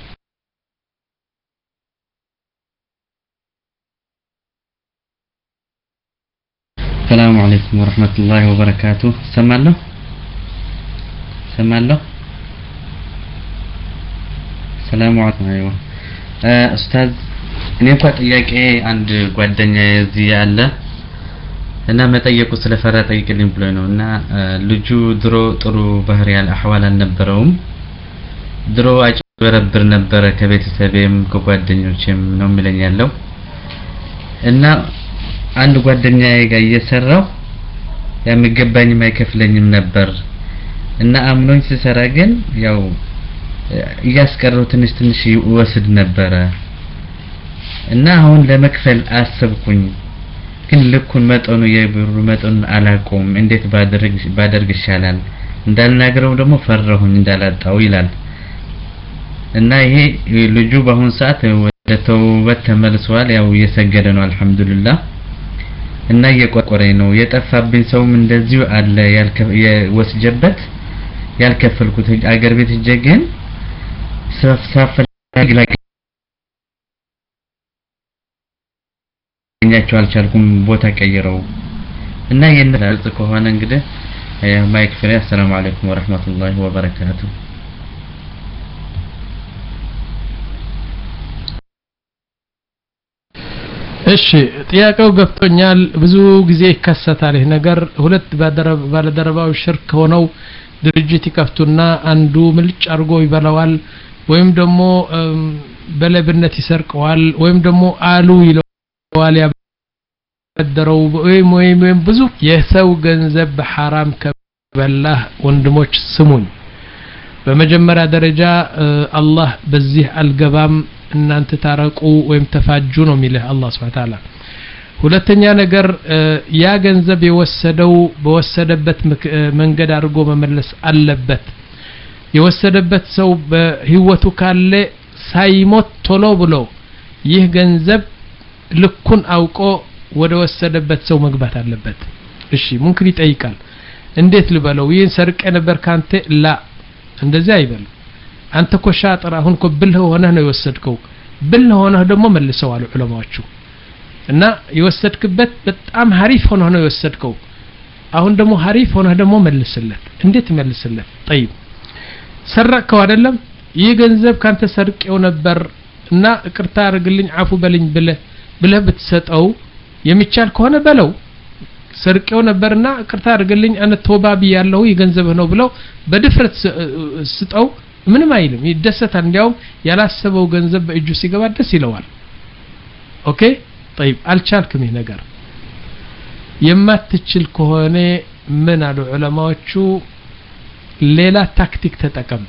السلام عليكم ورحمة الله وبركاته سمعنا سمعنا السلام عليكم أيوة أستاذ እኔ እንኳን ጥያቄ አንድ ጓደኛዬ እዚህ ያለ እና መጠየቁ ስለፈራ ጠይቅልኝ ብሎ ነው እና ልጁ ድሮ ጥሩ ባህሪ ያለ አህዋል አልነበረውም ድሮ አጭበረብር ነበር ከቤተሰቤም ከጓደኞቼም ነው የሚለኝ ያለው እና አንድ ጓደኛዬ ጋር እየሰራው የሚገባኝ ማይከፍለኝም ነበር እና አምኖኝ ሲሰራ ግን ያው እያስቀረው ትንሽ ትንሽ ወስድ ነበር እና አሁን ለመክፈል አሰብኩኝ ግን ልኩን መጠኑ የብሩ መጠን አላቆም እንዴት ባደርግ ባደርግ ይሻላል እንዳልናገረው ደግሞ ፈራሁኝ እንዳላጣው ይላል እና ይሄ ልጁ በአሁን ሰዓት ወደ ተውበት ተመልሷል ያው እየሰገደ ነው አልহামዱሊላህ እና እየቆቆረኝ ነው የጠፋብኝ ሰውም እንደዚሁ አለ ያልወስጀበት ያልከፈልኩት አገር ቤት ጀገን ሰፍሳፈላጊ ላይ እኛቸው አልቻልኩም ቦታ ቀይረው እና የነልጽ ከሆነ እንግዲህ ማይክ ፍሬ ሰላም አለይኩም ወራህመቱላሂ ወበረካቱ እሺ ጥያቄው ገብቶኛል ብዙ ጊዜ ይከሰታል ይሄ ነገር ሁለት ባለደረባው ሽርክ ሆነው ድርጅት ይከፍቱና አንዱ ምልጭ አርጎ ይበላዋል ወይም ደግሞ በለብነት ይሰርቀዋል ወይም ደግሞ አሉ ይለዋል ያበደረው ወይም ወይም ብዙ የሰው ገንዘብ በሐራም ከበላህ ወንድሞች ስሙኝ በመጀመሪያ ደረጃ አላህ በዚህ አልገባም እናንተ ታረቁ ወይም ተፋጁ ነው የሚልህ አላህ Subhanahu Wa Ta'ala ሁለተኛ ነገር ያ ገንዘብ የወሰደው በወሰደበት መንገድ አድርጎ መመለስ አለበት የወሰደበት ሰው በህይወቱ ካለ ሳይሞት ቶሎ ብሎ ይህ ገንዘብ ልኩን አውቆ ወደ ወሰደበት ሰው መግባት አለበት እሺ ሙምኪን ይጠይቃል እንዴት ልበለው ይህን ሰርቀ ነበር ካንተ ላ እንደዚህ አይበል አንተ እኮ ሻጥር አሁን እኮ ብልህ ሆነህ ነው የወሰድከው ብልህ ሆነህ ደግሞ መልሰው አሉ ዑለማዎቹ እና የወሰድክበት በጣም ሐሪፍ ሆነህ ነው የወሰድከው አሁን ደግሞ ሐሪፍ ሆነህ ደግሞ መልስለት እንዴት መልስለት طيب ሰረቀው አይደለም ይህ ገንዘብ ካንተ ሰርቀው ነበር እና እቅርታ አርግልኝ አፉ በልኝ ብለህ ብለህ ብትሰጠው የሚቻል ከሆነ በለው ሰርቀው ነበርና እቅርታ አርግልኝ አነ ተወባቢ ያለው ይገንዘብህ ነው ብለው በድፍረት ስጠው ምንም አይልም ይደሰታል እንዲያው ያላሰበው ገንዘብ በእጁ ሲገባ ደስ ይለዋል ኦኬ طيب አልቻልክም ይሄ ነገር የማትችል ከሆነ ምን አሉ ዑለማዎቹ ሌላ ታክቲክ ተጠቀም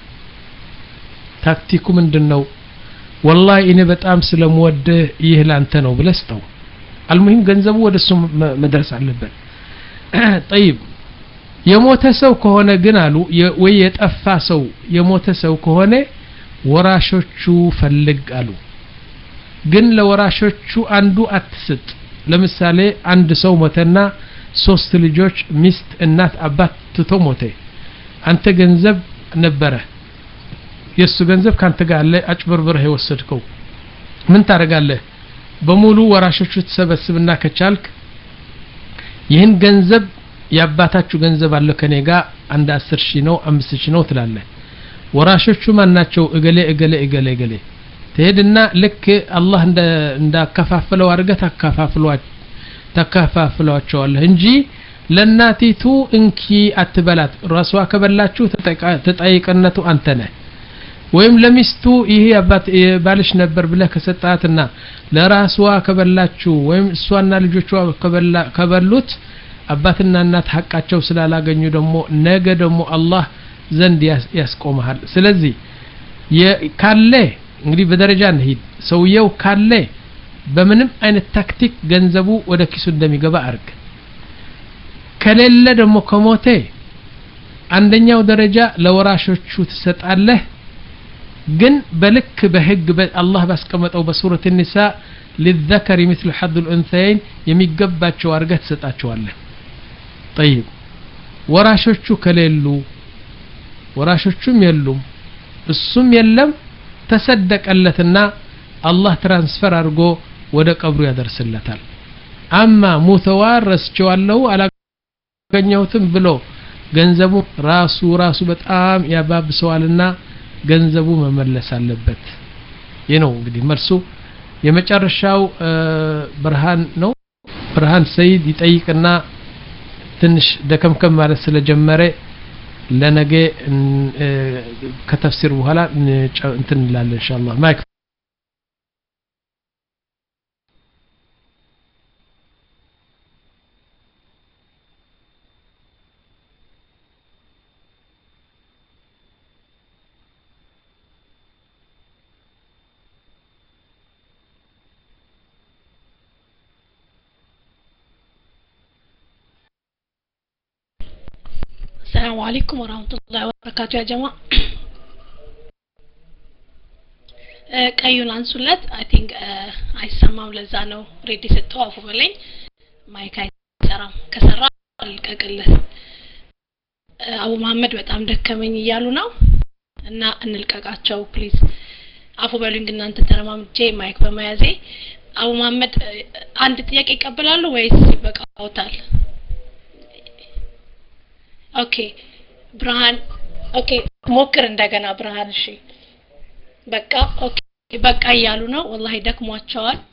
ታክቲኩ ምንድነው والله እኔ በጣም ስለምወድህ ይህ ላንተ ነው ብለስተው المهم ገንዘቡ ወደሱ መድረስ አለበት طيب የሞተ ሰው ከሆነ ግን አሉ ወይ የጠፋ ሰው የሞተ ሰው ከሆነ ወራሾቹ ፈልግ አሉ ግን ለወራሾቹ አንዱ አትስጥ ለምሳሌ አንድ ሰው ሞተና ሶስት ልጆች ሚስት እናት አባት ትቶ ሞተ አንተ ገንዘብ ነበረ የሱ ገንዘብ ካንተ ጋር አለ አጭበርብረህ የወሰድከው ምን ታረጋለህ በሙሉ ወራሾቹ ተሰበስብና ከቻልክ ይህን ገንዘብ ያባታችሁ ገንዘብ አለ ከኔ ጋር አንድ አስር ሺህ ነው አምስት ሺህ ነው ትላለህ ወራሾቹ ማናቸው እገሌ እገሌ እገሌ እገሌ ትሄድና ልክ አላህ እንደ እንዳከፋፈለው አድርገህ ታከፋፍሏቸው ታከፋፍሏቸዋለህ እንጂ ለናቲቱ እንኪ አትበላት ራሷ ከበላችሁ ተጠይቀነቱ አንተ ነህ ወይም ለሚስቱ ይሄ አባት ባልሽ ነበር ብለህ ከሰጣትና ለራስዋ ከበላችሁ ወይም እሷና ልጆቿ ከበላ ከበሉት አባትና እናት ሐቃቸው ስላላገኙ ደግሞ ነገ ደግሞ አላህ ዘንድ ያስቆማል ስለዚህ ካለ እንግዲህ በደረጃ እንሂድ ሰውየው ካለ በምንም አይነት ታክቲክ ገንዘቡ ወደ ኪሱ እንደሚገባ አርግ ከሌለ ደግሞ ከሞተ አንደኛው ደረጃ ለወራሾቹ ትሰጣለህ ግን በልክ በህግ በአላህ ባስቀመጠው በሱረት النساء للذكر مثل حظ الانثيين የሚገባቸው አርገህ ትሰጣቸዋለህ طيب ወራሾቹ ከሌሉ ወራሾቹም የሉም እሱም የለም ተሰደቀለትና አላህ ትራንስፈር አድርጎ ወደ ቀብሩ ያደርስለታል አማ ሙተዋረስቸዋለሁ አላገኘሁትም ብሎ ገንዘቡ ራሱ ራሱ በጣም ያባብሰዋልና ገንዘቡ መመለስ አለበት ይሄ ነው እንግዲህ መልሱ የመጨረሻው ብርሃን ነው ብርሃን ሰይድ ይጠይቅና ትንሽ ደከምከም ማለት ስለጀመረ ለነገ ከተፍሲር በኋላ እንትን እንላለን ኢንሻአላህ ማይክ السلام عليكم ورحمة الله وبركاته يا جماعة ቀዩን አንሱለት አይ ቲንክ አይሰማም ለዛ ነው ሬዲ ስተዋፉ በለኝ ማይክ አይሰራም ከሰራ አልቀቅለት አቡ መሐመድ በጣም ደከመኝ እያሉ ነው እና እንልቀቃቸው ፕሊዝ አፉ በሉኝ እናንተ ተረማምጄ ማይክ በመያዜ አቡ መሐመድ አንድ ጥያቄ ይቀበላሉ ወይስ ይበቃውታል ኦኬ ብርሃን ኦኬ ሞክር እንደገና ብርሃን እሺ በቃ ኦኬ በቃ እያሉ ነው والله ደክሟቸዋል